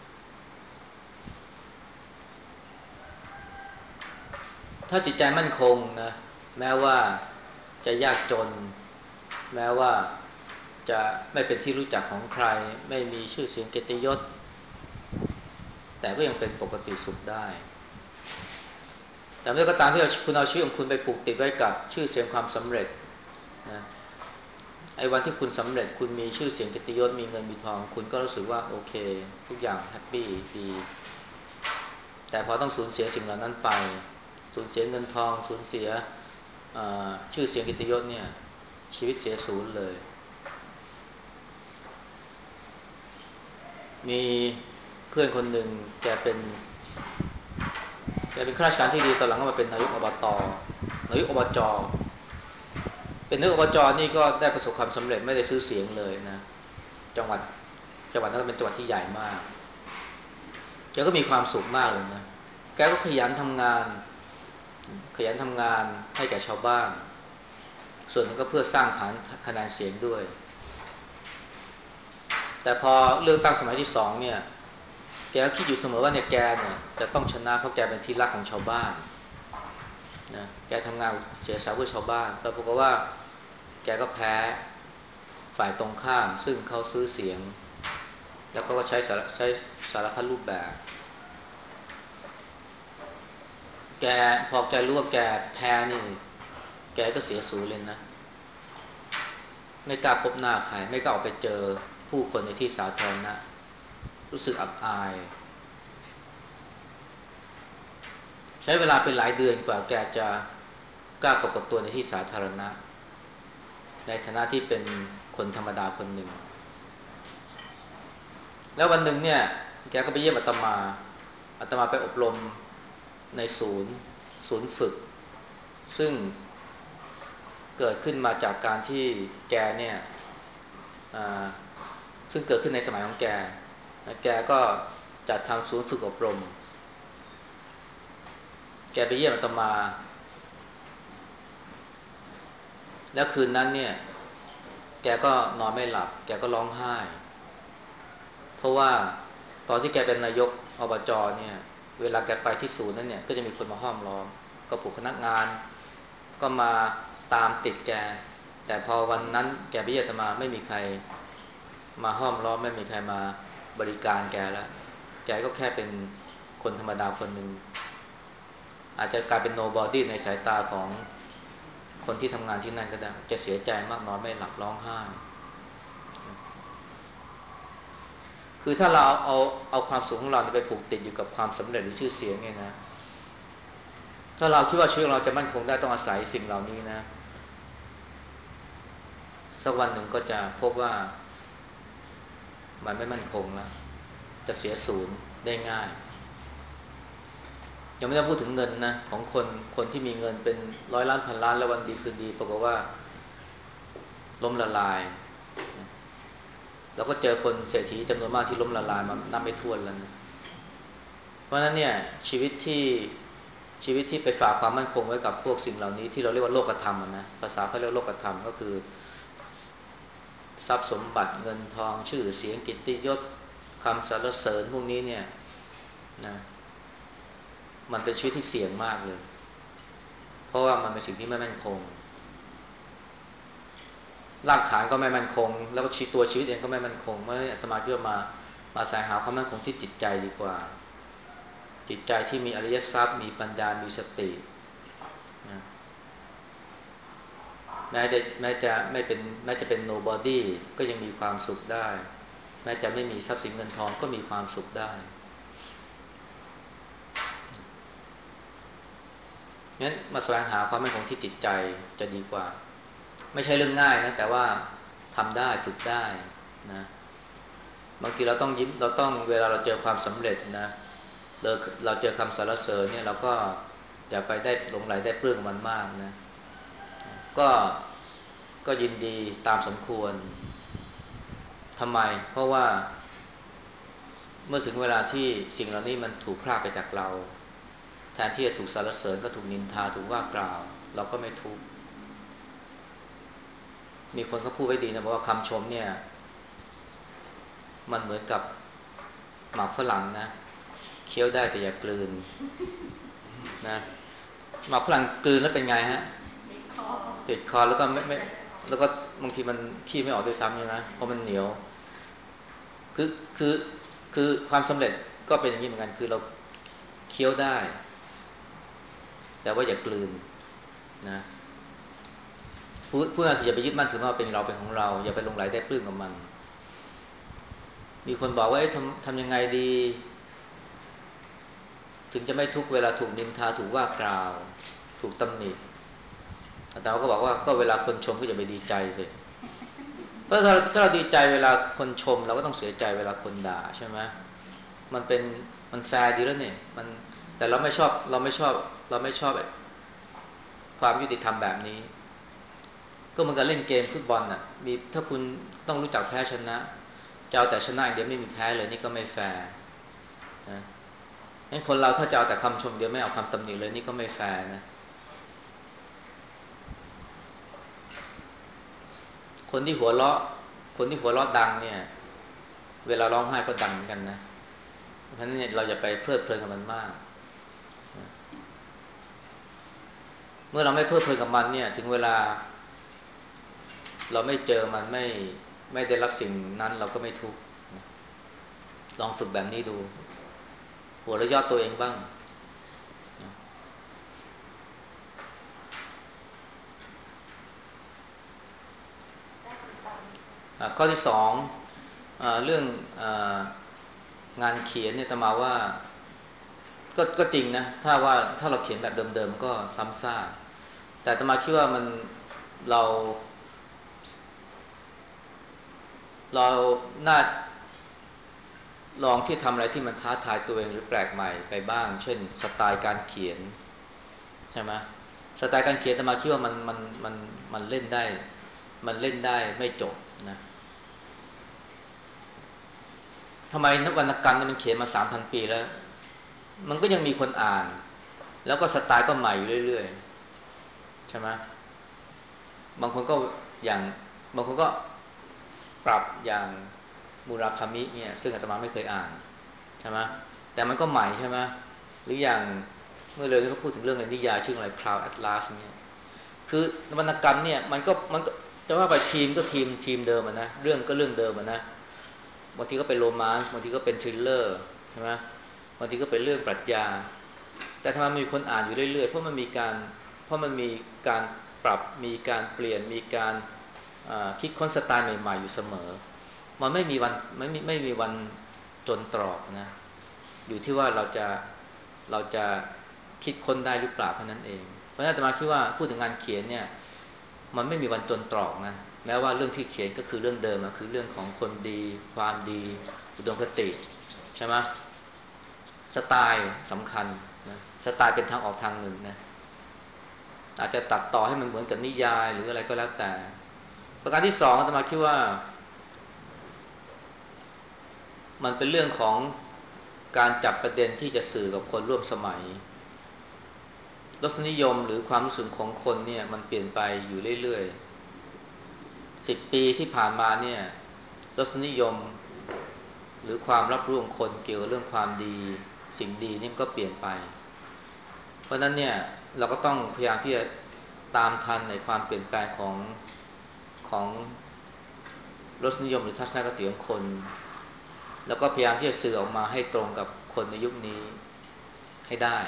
ถ้าจิตใจมั่นคงนะแม้ว่าจะยากจนแม้ว่าจะไม่เป็นที่รู้จักของใครไม่มีชื่อเสียงเกียรติยศแต่ก็ยังเป็นปกติสุขได้แต่เมื่อก็ตามที่คุณเอาชื่อของคุณไปผูกติดไว้กับชื่อเสียงความสำเร็จนะไอ้วันที่คุณสำเร็จคุณมีชื่อเสียงเกียรติยศมีเงินมีทองคุณก็รู้สึกว่าโอเคทุกอย่างแฮปปี้ดีแต่พอต้องสูญเสียสิ่งเหล่านั้นไปสูญเสียเงินทองสูญเสียชื่อเสียงเกียรติยศเนี่ยชีวิตเสียศูนย์เลยมีเพื่อนคนหนึ่งแกเป็นข้าราชการที่ดีตอนหลังก็มาเป็นนายกอบต.นายกอบจ.เป็นนายกอบจ.นี่ก็ได้ประสบความสำเร็จไม่ได้ซื้อเสียงเลยนะจังหวัดนั้นเป็นจังหวัดที่ใหญ่มากแกก็มีความสุขมากเลยนะแกก็ขยันทำงานให้แก่ชาวบ้านส่วนนึงก็เพื่อสร้างฐานคะแนนเสียงด้วยแต่พอเลือกตั้งสมัยที่2เนี่ยแกก็คิดอยู่เสมอว่าเนี่ยแกเนี่ยจะต้องชนะเพราะแกเป็นที่รักของชาวบ้านนะแกทำงานเสียสละเพื่อชาวบ้านแต่ปรากฏว่าแกก็แพ้ฝ่ายตรงข้ามซึ่งเขาซื้อเสียงแล้วก็ใช้สารพัดรูปแบบแกพอแกรู้ว่าแกแพ้นี่แกก็เสียสูญเลยนะไม่กล้าพบหน้าใครไม่กล้าออกไปเจอผู้คนในที่สาธารณะรู้สึกอับอายใช้เวลาเป็นหลายเดือนกว่าแกจะกล้าปรากฏตัวในที่สาธารณะในฐานะที่เป็นคนธรรมดาคนหนึ่งแล้ววันหนึ่งเนี่ยแกก็ไปเยี่ยมอาตมาไปอบรมในศูนย์ฝึกซึ่งเกิดขึ้นมาจากการที่แกเนี่ยซึ่งเกิดขึ้นในสมัยของแกก็จัดทำศูนย์ฝึกอบรมแกไปเยี่ยมอาตมาแล้วคืนนั้นเนี่ยแกก็นอนไม่หลับแกก็ร้องไห้เพราะว่าตอนที่แกเป็นนายกอบจ.เนี่ยเวลาแกไปที่ศูนย์นั้นเนี่ยก็จะมีคนมาห้อมล้อมก็พวกพนักงานก็มาตามติดแกแต่พอวันนั้นแกไปเยี่ยมอาตมาไม่มีใครมาห้อมล้อมไม่มีใครมาบริการแกแล้วแกก็แค่เป็นคนธรรมดาคนหนึ่งอาจจะกลายเป็น nobody ในสายตาของคนที่ทำงานที่นั่นก็ได้จะเสียใจมากนอนไม่หลับร้องไห้คือถ้าเราเอาความสุขของเราไปผูกติดอยู่กับความสำเร็จหรือชื่อเสียงเนี่ยนะถ้าเราคิดว่าชีวิตของเราจะมั่นคงได้ต้องอาศัยสิ่งเหล่านี้นะสักวันหนึ่งก็จะพบว่ามันไม่มั่นคงแล้วจะเสียศูนย์ได้ง่ายยังไม่ต้องพูดถึงเงินนะของคนที่มีเงินเป็นร้อยล้านพันล้านแล้ววันดีคืนดีปรากฏว่าล้มละลายเราก็เจอคนเศรษฐีจำนวนมากที่ล้มละลายมานับไม่ถ้วนแล้วนะเพราะฉะนั้นเนี่ยชีวิตที่ไปฝากความมั่นคงไว้กับพวกสิ่งเหล่านี้ที่เราเรียกว่าโลกธรรมนะภาษาเขาเรียกโลกธรรมก็คือทรัพย์สมบัติเงินทองชื่อเสียงกิตติยศคำสรรเสริญพวกนี้เนี่ยนะมันเป็นชีวิตที่เสี่ยงมากเลยเพราะว่ามันเป็นสิ่งที่ไม่มั่นคงรากฐานก็ไม่มั่นคงแล้วก็ตัวชีวิตเองก็ไม่มั่นคงเมื่ออาตมาคิดว่ามาสายหาความมั่นคงที่จิตใจดีกว่าจิตใจที่มีอริยทรัพย์มีปัญญามีสตินะแม้จะเป็น nobody ก็ยังมีความสุขได้แม้จะไม่มีทรัพย์สินเงินทองก็มีความสุขได้งั้นมาแสวงหาความมั่นคงที่จิตใจจะดีกว่าไม่ใช่เรื่องง่ายนะแต่ว่าทำได้ฝึกได้นะบางทีเราต้องยิ้มเราต้องเวลาเราเจอความสำเร็จนะเราเจอคำสรรเสริญเนี่ยเราก็อย่าไปได้หลงไหลได้ปลื้มมันมากนะก็ยินดีตามสมควรทำไมเพราะว่าเมื่อถึงเวลาที่สิ่งเหล่านี้มันถูกพรากไปจากเราแทนที่จะถูกสรรเสริญก็ถูกนินทาถูกว่ากล่าวเราก็ไม่ทุกข์มีคนเขาพูดไว้ดีนะบอกว่าคำชมเนี่ยมันเหมือนกับหมากฝรั่งนะเคี้ยวได้แต่อย่ากลืนนะหมากฝรั่งกลืนแล้วเป็นไงฮะติดคอแล้วก็ไม่แล้วก็บางทีมันขี้ไม่ออกด้วยซ้ำใช่ไหมเพราะมันเหนียวคือคือคือความสำเร็จก็เป็นอย่างนี้เหมือนกันคือเราเคี้ยวได้แต่ว่าอย่ากลืนนะพูดง่ายๆคืออย่าไปยึดมั่นถือว่าเป็นเราเป็นของเราอย่าไปหลงไหลได้ปลื้มกับมันมีคนบอกว่าทำยังไงดีถึงจะไม่ทุกเวลาถูกนินทาถูกว่ากล่าวถูกตำหนิแต่เราก็บอกว่าก็เวลาคนชมก็อย่าไปดีใจสิเพราะถ้าเราดีใจเวลาคนชมเราก็ต้องเสียใจเวลาคนด่าใช่ไหมมันเป็นมันแฟร์ดีแล้วเนี่ยมันแต่เราไม่ชอบความยุติธรรมแบบนี้ก็เหมือนกับเล่นเกมฟุตบอลน่ะมีถ้าคุณต้องรู้จักแพ้ชนะจะเอาแต่ชนะอย่างเดียวไม่มีแพ้เลยนี่ก็ไม่แฟร์นะงั้นคนเราถ้าจะเอาแต่คำชมเดียวไม่เอาคำตำหนิเลยนี่ก็ไม่แฟร์นะคนที่หัวเราะคนที่หัวเราะดังเนี่ยเวลาร้องไห้ก็ดังเหมือนกันนะเพราะฉะนั้นเนี่ยเราอย่าไปเพลิดเพลินกับมันมากเมื่อเราไม่เพลิดเพลินกับมันเนี่ยถึงเวลาเราไม่เจอมันไม่ได้รับสิ่งนั้นเราก็ไม่ทุกข์ลองฝึกแบบนี้ดูหัวเราะยอดตัวเองบ้างข้อที่สองเรื่องงานเขียนเนี่ยอาตมาว่าก็จริงนะถ้าเราเขียนแบบเดิมๆก็ซ้ำซากแต่อาตมาคิดว่ามันเราเราน่าลองที่ทำอะไรที่มันท้าทายตัวเองหรือแปลกใหม่ไปบ้างเช่นสไตล์การเขียนใช่ไหมสไตล์การเขียนอาตมาคิดว่ามันเล่นได้มันเล่นได้ไม่จบนะทำไมนวรรณกรรมเนี่ยมันเขียนมา3,000 ปีแล้วมันก็ยังมีคนอ่านแล้วก็สไตล์ก็ใหม่อยู่เรื่อยๆใช่ไหมบางคนก็อย่างบางคนก็ปรับอย่างมูราคามิเนี่ยซึ่งอาตมาไม่เคยอ่านใช่ไหมแต่มันก็ใหม่ใช่ไหมหรืออย่างเมื่อเร็วนี้เขาพูดถึงเรื่องนิยายชื่ออะไร Cloud Atlas เนี่ยคือนวรรณกรรมเนี่ยมันก็จะว่าไปทีมเดิมนะเรื่องก็เรื่องเดิมนะบางทีก็เป็นโรแมนต์บางทีก็เป็นทริลเลอร์ใช่ไหมบางทีก็เป็นเรื่องปรัชญาแต่ทำไมมีคนอ่านอยู่เรื่อยๆเพราะมันมีการปรับมีการเปลี่ยนมีการคิดค้นสไตล์ใหม่ๆอยู่เสมอมันไม่มีวันจนตรอกนะอยู่ที่ว่าเราจะคิดค้นได้หรือเปล่าเท่านั้นเองเพราะฉะนั้นอาตมาคิดว่าพูดถึงงานเขียนเนี่ยมันไม่มีวันจนตรอกนะแม้ว่าเรื่องที่เขียนก็คือเรื่องเดิมคือเรื่องของคนดีความดีอุดมคติใช่ไหมสไตล์สำคัญนะสไตล์เป็นทางออกทางหนึ่งนะอาจจะตัดต่อให้มันเหมือนกับนิยายหรืออะไรก็แล้วแต่ประการที่สองอาตมาคิดว่ามันเป็นเรื่องของการจับประเด็นที่จะสื่อกับคนร่วมสมัยรสนิยมหรือความรู้สึกของคนเนี่ยมันเปลี่ยนไปอยู่เรื่อยๆ10 ปีที่ผ่านมาเนี่ยรสนิยมหรือความรับรู้ของคนเกี่ยวกับเรื่องความดีสิ่งดีนี่มันก็เปลี่ยนไปเพราะนั้นเนี่ยเราก็ต้องพยายามที่จะตามทันในความเปลี่ยนแปลงของรสนิยมหรือทัศนคติของคนแล้วก็พยายามที่จะสื่อออกมาให้ตรงกับคนในยุคนี้ให้ได้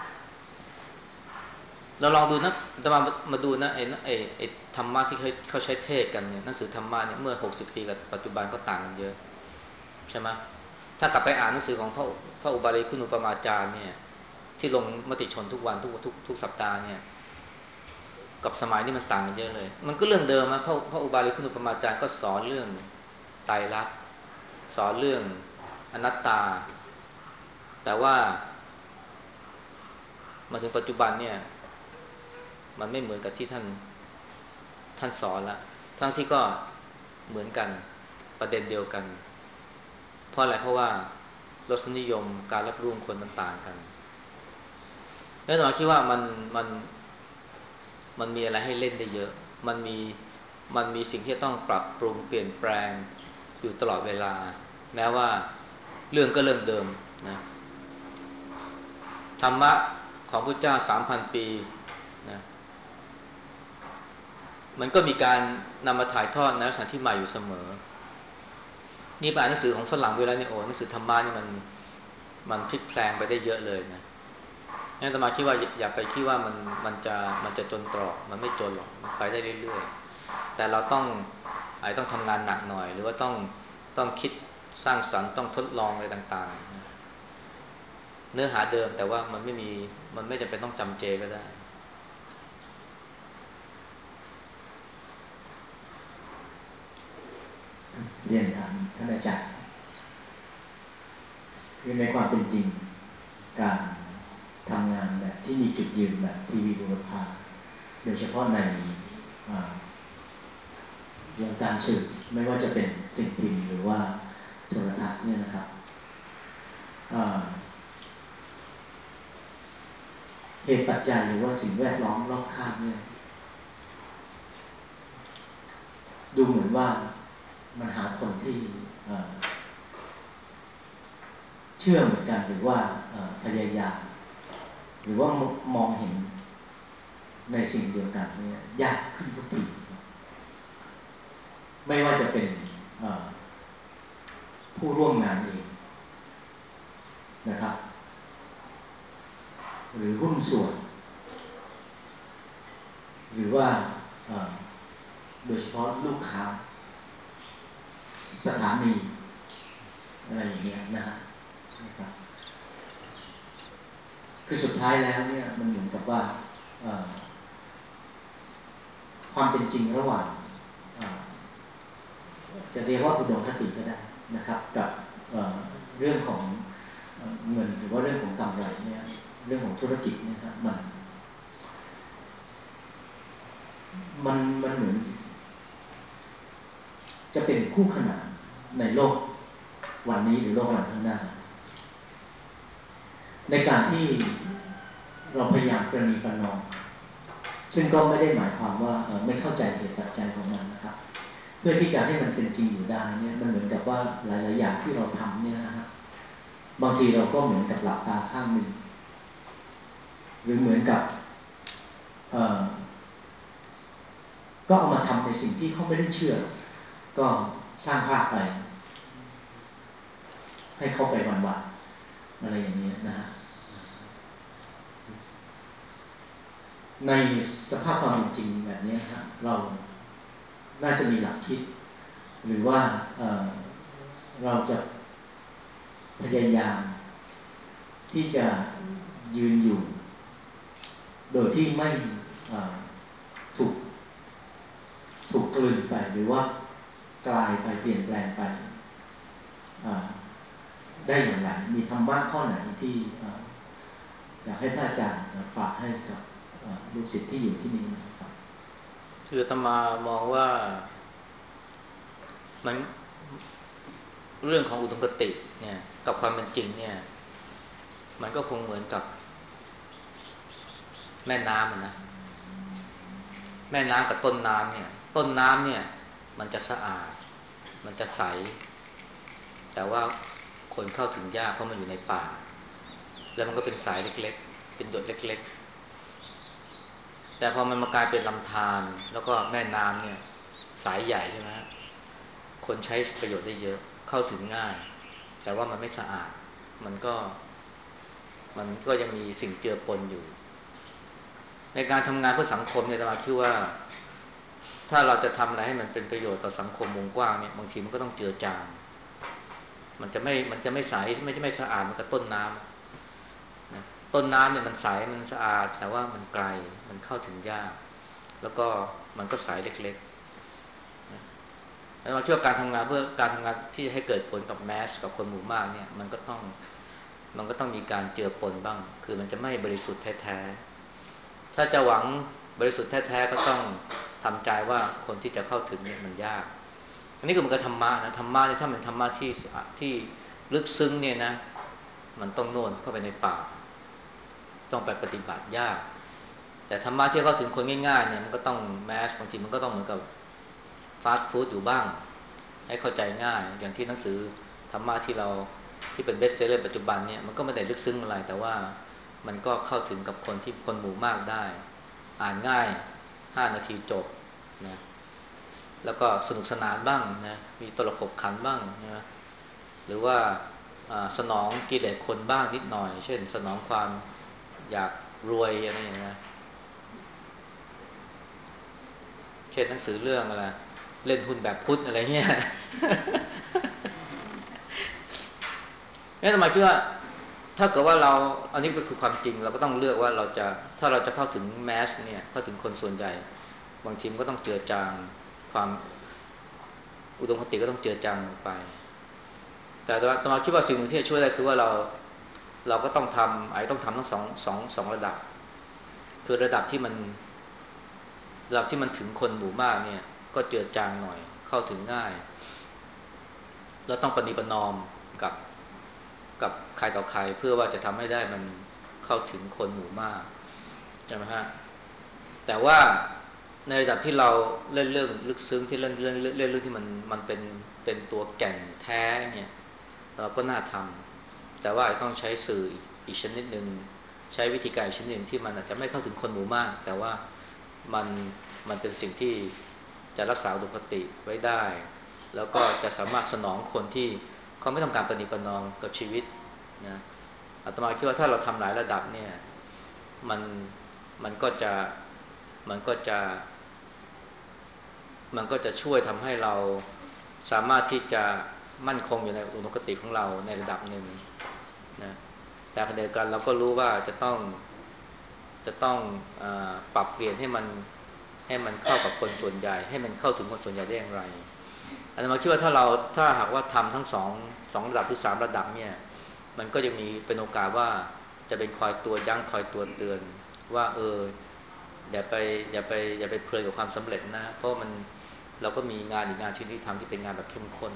เราลองดูนะจะมาดูนะไอ้ธรรมะที่เขาใช้เทศกันเนี่ยหนังสือธรรมะเนี่ยเมื่อ60 ปีกับปัจจุบันก็ต่างกันเยอะใช่ไหมถ้ากลับไปอ่านหนังสือของพระอุบาลีคุณอุปมาจารย์เนี่ยที่ลงมติชนทุกวันทุกสัปดาห์เนี่ยกับสมัยนี้มันต่างกันเยอะเลยมันก็เรื่องเดิมนะพระอุบาลีคุณอุปมาจารย์ก็สอนเรื่องไตรลักษณ์สอนเรื่องอนัตตาแต่ว่ามาถึงปัจจุบันเนี่ยมันไม่เหมือนกับที่ท่านสอนละทั้งที่ก็เหมือนกันประเด็นเดียวกันเพราะอะไรเพราะว่ารสนิยมการรับรู้ของคนมันต่างกันแน่นอนคิดว่ามันมีอะไรให้เล่นได้เยอะมันมีสิ่งที่จะต้องปรับปรุงเปลี่ยนแปลงอยู่ตลอดเวลาแม้ว่าเรื่องก็เรื่องเดิมนะธรรมะของพระเจ้า3,000 ปีนะมันก็มีการนำมาถ่ายทอดในลักษณะที่ใหม่อยู่เสมอนี่เป็นหนังสือของฝรั่งเวลาเนี่ยโอ้หนังสือธรรมะนี่มันพลิกแพลงไปได้เยอะเลยนะงั้นอาตมาคิดว่าอย่าไปคิดว่ามันจะจนตรอกมันไม่จนหรอกมันไปได้เรื่อยๆแต่เราต้องทำงานหนักหน่อยหรือว่าต้องคิดสร้างสรรค์ต้องทดลองอะไรต่างๆเนื้อหาเดิมแต่ว่ามันไม่จำเป็นต้องจำเจก็ได้เรียนถามท่านอาจารย์คือในความเป็นจริงการทำงานแบบที่มีจุดยืนแบบทีวีบุรพาโดยเฉพาะในวงการสื่อไม่ว่าจะเป็นสิ่งพิมพ์หรือว่าโทรทัศน์เนี่ยนะครับเหตุปัจจัยหรือว่าสิ่งแวดล้อมรอบข้างเนี่ยดูเหมือนว่ามันหาคนที่เชื่อเหมือนกันหรือว่าพยายามหรือว่ามองเห็นในสิ่งเดียวกันเนี่ยยากขึ้นทุกทีไม่ว่าจะเป็นผู้ร่วมงานเองนะครับหรือหุ้นส่วนหรือว่าโดยเฉพาะลูกค้าสถานีอะไรอย่างเงี้ยนะครับคือสุดท้ายแล้วเนี่ยมันเหมือนกับว่าความเป็นจริงระหว่างจะเรียกว่าอุดมคติก็ได้นะครับกับเรื่องของเงินหรือว่าเรื่องของกำไรเนี่ยเรื่องของธุรกิจเนี่ยครับมันเหมือนจะเป็นคู่ขนานในโลกวันนี้หรือโลกวันข้างหน้าในการที่เราพยายามประนีประนอมซึ่งก็ไม่ได้หมายความว่าไม่เข้าใจเหตุปัจจัยของมันนะครับเพื่อที่จะให้มันเป็นจริงอยู่ได้เนี่ยมันเหมือนกับว่าหลายๆอย่างที่เราทำเนี่ยนะฮะบางทีเราก็เหมือนกับหลับตาข้างหนึ่งหรือเหมือนกับก็เอามาทำในสิ่งที่เขาไม่ได้เชื่อก็สร้างภาพไปให้เขาไปวันๆอะไรอย่างนี้นะฮะในสภาพความเป็นจริงแบบนี้ครับเราน่าจะมีหลักคิดหรือว่าเราจะพยายามที่จะยืนอยู่โดยที่ไม่ถูกกลืนไปหรือว่ากลายไปเปลี่ยนแปลงไปได้อย่างไรมีธรรมะข้อไหนที่อยากให้พระอาจารย์ฝากให้กับลูกศิษย์ที่อยู่ที่นี่นะครับคืออาตมามองว่ามันเรื่องของอุดมคติเนี่ยกับความเป็นจริงเนี่ยมันก็คงเหมือนกับแม่น้ำนะแม่น้ำกับต้นน้ำเนี่ยต้นน้ำเนี่ยมันจะสะอาดมันจะใสแต่ว่าคนเข้าถึงยากเพราะมันอยู่ในป่าแล้วมันก็เป็นสายเล็กๆเป็นหยดเล็กๆแต่พอมันมากลายเป็นลำธารแล้วก็แม่น้ำเนี่ยสายใหญ่ใช่ไหมคนใช้ประโยชน์ได้เยอะเข้าถึงง่ายแต่ว่ามันไม่สะอาดมันก็ยังมีสิ่งเจือปนอยู่ในการทำงานเพื่อสังคมเนี่ยอาตมาคิดว่าถ้าเราจะทำอะไรให้มันเป็นประโยชน์ต่อสังคมวงกว้างเนี่ยบางทีมันก็ต้องเจือจางมันจะไม่ใสไม่สะอาดมันกับต้นน้ำนะต้นน้ำเนี่ยมันใสมันสะอาดแต่ว่ามันไกลมันเข้าถึงยากแล้วก็มันก็สายเล็กๆนะแล้วเราเชื่อการทำงานเพื่อการทำงานที่ให้เกิดผลกับแมสกับคนหมู่มากเนี่ยมันก็ต้องมีการเจือปนบ้างคือมันจะไม่บริสุทธิ์แท้ๆถ้าจะหวังบริสุทธิ์แท้ๆก็ต้องทำใจว่าคนที่จะเข้าถึงเนี่ยมันยากอันนี้ก็เหมือนกับธรรมะนะธรรมะเนี่ยถ้ามันธรรมะที่ลึกซึ้งเนี่ยนะมันต้องโน่นเข้าไปในป่าต้องไปปฏิบัติยากแต่ธรรมะที่เข้าถึงคนง่ายๆเนี่ยมันก็ต้องแมสบางทีมันก็ต้องเหมือนกับฟาสต์ฟู้ดอยู่บ้างให้เข้าใจง่ายอย่างที่หนังสือธรรมะที่เป็นเบสเซลเลอร์ปัจจุบันเนี่ยมันก็ไม่ได้ลึกซึ้งอะไรแต่ว่ามันก็เข้าถึงกับคนหมู่มากได้อ่านง่าย5 นาทีจบนะแล้วก็สนุกสนานบ้างนะมีตลกขบขันบ้างนะหรือว่าสนองกิเลสคนบ้างนิดหน่อยเช่นสนองความอยากรวยอะไรอย่างเงี้ยนะเช่นหนังสือเรื่องอะไรเล่นหุ้นแบบพุทธอะไรเงี้ยนี่ทำไมคิดว่าถ้าเกิดว่าเราอันนี้เป็นคือความจริงเราก็ต้องเลือกว่าเราจะถ้าเราจะเข้าถึงแมสเนี่ยเข้าถึงคนส่วนใหญ่บางทีมันก็ต้องเจือจางความอุดมคติก็ต้องเจือจางลงไปแต่ตมาคิดว่าสิ่งหนึ่งที่จะช่วยได้คือว่าเราก็ต้องทำต้องทำทั้งสองระดับคือระดับที่มันถึงคนหมู่มากเนี่ยก็เจือจางหน่อยเข้าถึงง่ายแล้วต้องประนีประนอมกับใครต่อใครเพื่อว่าจะทำให้ได้มันเข้าถึงคนหมู่มากใช่ไหมฮะแต่ว่าในระดับที่เราเล่นเรื่องลึกซึ้งที่เล่นเรื่องที่มันเป็นตัวแก่นแท้เนี่ยเราก็น่าทำแต่ว่าต้องใช้สื่ออีกชนิดหนึ่งใช้วิธีการชนิดหนึ่งที่มันอาจจะไม่เข้าถึงคนหมู่มากแต่ว่ามันมันเป็นสิ่งที่จะรักษาอุดมคติไว้ได้แล้วก็จะสามารถสนองคนที่เขาไม่ต้องการประนีประนอมกับชีวิตนะอาตมาคิดว่าถ้าเราทำหลายระดับเนี่ยมันมันก็จะมันก็จะมันก็จะช่วยทำให้เราสามารถที่จะมั่นคงอยู่ในอุดมคติของเราในระดับหนึ่งนะแต่ขณะเดียวกันเราก็รู้ว่าจะต้องปรับเปลี่ยนให้มันเข้ากับคนส่วนใหญ่ให้มันเข้าถึงคนส่วนใหญ่ได้อย่างไรอาตมาคิดว่าถ้าหากว่าทำทั้งสองระดับหรือ3ระดับเนี่ยมันก็จะมีเป็นโอกาสว่าจะเป็นคอยตัวยั้งคอยตัวเตือนว่าอย่าไปเพลินกับความสำเร็จนะเพราะเราก็มีงานอีกงานชิ้นที่ทำที่เป็นงานแบบเข้มข้น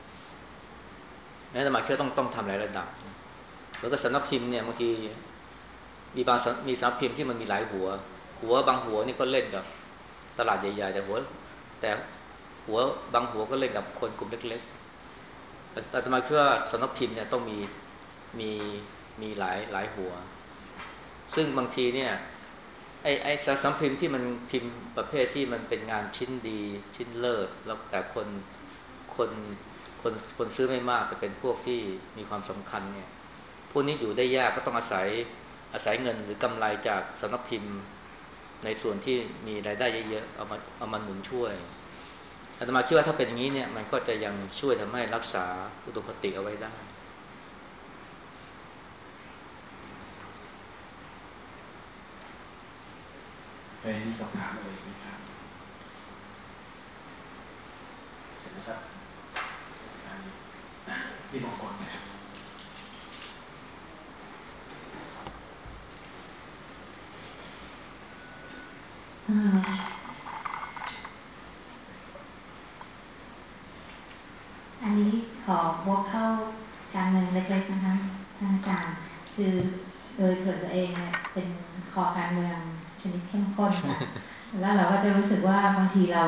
อาตมาคิดว่าต้องทำหลายระดับเหมือนกับสำนักพิมพ์เนี่ยบางทีมีสำนักพิมพ์ที่มันมีหลายหัวบางหัวนี่ก็เล่นกับตลาดใหญ่ๆแต่หัวบางหัวก็เล่นกับคนกลุ่มเล็กๆอาตมาคิดว่าสำนักพิมพ์เนี่ยต้องมีมีหลายหัวซึ่งบางทีเนี่ยไอ้สำนักพิมพ์ที่มันพิมพ์ประเภทที่มันเป็นงานชิ้นดีชิ้นเลิศแล้วแต่คนคนซื้อไม่มากแต่เป็นพวกที่มีความสำคัญเนี่ยพวกนี้อยู่ได้ยากก็ต้องอาศัยเงินหรือกำไรจากสำนักพิมพ์ในส่วนที่มีรายได้เยอะๆเอามาหนุนช่วยอาตมาคิดว่าถ้าเป็นอย่างนี้เนี่ยมันก็จะยังช่วยทำให้รักษาอุดมคติเอาไว้ได้มีคำถามอะไรไหมครับเสร็จแล้วครับพี่มงคลนะครับอันนี้ขอวกเข้าการเมืองเล็กๆนะคะท่านอาจารย์คือโดยส่วนตัวเองเนี่ยเป็นคอการเมืองชนิดเข้มข้นค่ะแล้วเราก็จะรู้สึกว่าบางทีเรา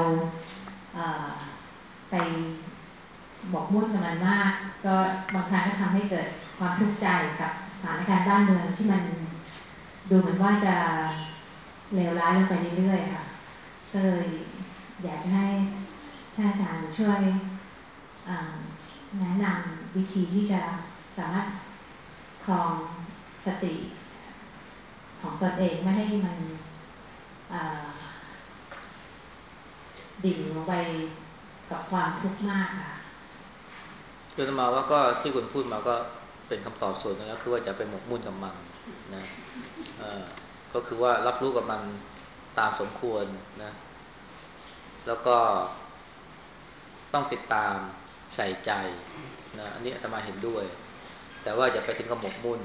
ไปหมกมุ่นกับมันมากก็บางครั้งก็ทำให้เกิดความทุกข์ใจกับสถานการณ์บ้านเมืองที่มันดูเหมือนว่าจะเลวร้ายลงไปเรื่อยๆค่ะก็เลยอยากจะให้ท่านอาจารย์ช่วยแนะนำวิธีที่จะสามารถครองสติของตนเองไม่ให้มันดิ่งลงไปกับความทุกข์มากค่ะคือมาว่าก็ที่คุณพูดมาก็เป็นคำตอบส่วนนึงแล้วคือว่าจะไปหมกมุ่นกับมันนะก็คือว่ารับรู้กับมันตามสมควรนะแล้วก็ต้องติดตามใส่ใจนะอันนี้อาตมาเห็นด้วยแต่ว่าอย่าไปถึงกับหมกมุ่น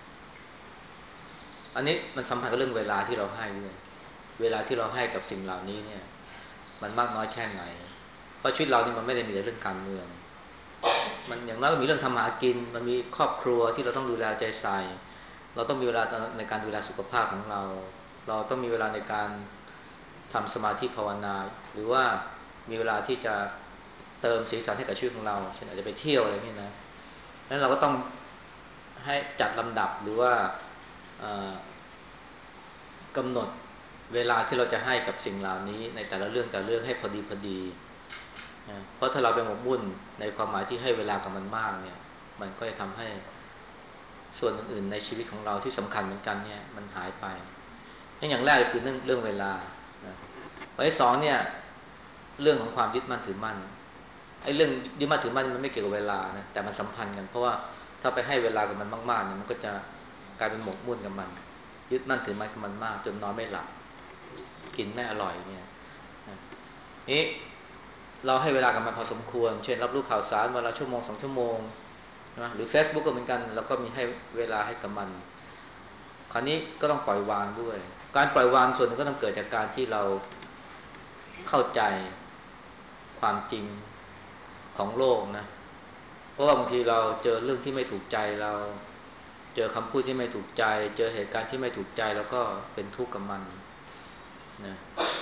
อันนี้มันสัมพันธ์กับเรื่องเวลาที่เราให้ด้วยเวลาที่เราให้กับสิ่งเหล่านี้เนี่ยมันมากน้อยแค่ไหนเพราะชีวิตเรานี่มันไม่ได้มีแต่เรื่องการเมืองมันอย่างน้อยก็มีเรื่องทำหากินมันมีครอบครัวที่เราต้องดูแลใจใส่เราต้องมีเวลาในการดูแลสุขภาพของเราต้องมีเวลาในการทำสมาธิภาวนาหรือว่ามีเวลาที่จะเติมสีสันให้กับชีวิตของเราเช่นอาจจะไปเที่ยวอะไรนี่นะนั้นเราก็ต้องให้จัดลำดับหรือว่ากำหนดเวลาที่เราจะให้กับสิ่งเหล่านี้ในแต่ละเรื่องให้พอดีนะเพราะถ้าเราไปหมกมุ่นในความหมายที่ให้เวลากับมันมากเนี่ยมันก็จะทำให้ส่วนอื่นๆในชีวิตของเราที่สำคัญเหมือนกันเนี่ยมันหายไปอย่างแรกคือเรื่องเวลานะข้อที่สองเนี่ยเรื่องของความยึดมั่นถือมั่นไอ้เรื่องยึดมั่นถือมั่นมันไม่เกี่ยวกับเวลานะแต่มันสัมพันธ์กันเพราะว่าถ้าไปให้เวลากับมันมากๆเนี่ยมันก็จะกลายเป็นหมกมุ่นกับมันยึดมั่นถือมั่นกับมันมากจนนอนไม่หลับกินไม่อร่อยเนี่ยนี่เราให้เวลากับมันพอสมควรเช่นรับรู้ข่าวสารวันละชั่วโมง2 ชั่วโมงนะหรือ Facebook ก็เหมือนกันเราก็มีให้เวลาให้กับมันคราวนี้ก็ต้องปล่อยวางด้วยการปล่อยวางส่วนหนึ่งก็ต้องเกิดจากการที่เราเข้าใจความจริงของโลกนะเพราะว่าบางทีเราเจอเรื่องที่ไม่ถูกใจเราเจอคำพูดที่ไม่ถูกใจเจอเหตุการณ์ที่ไม่ถูกใจแล้วก็เป็นทุกข์กับมันนะ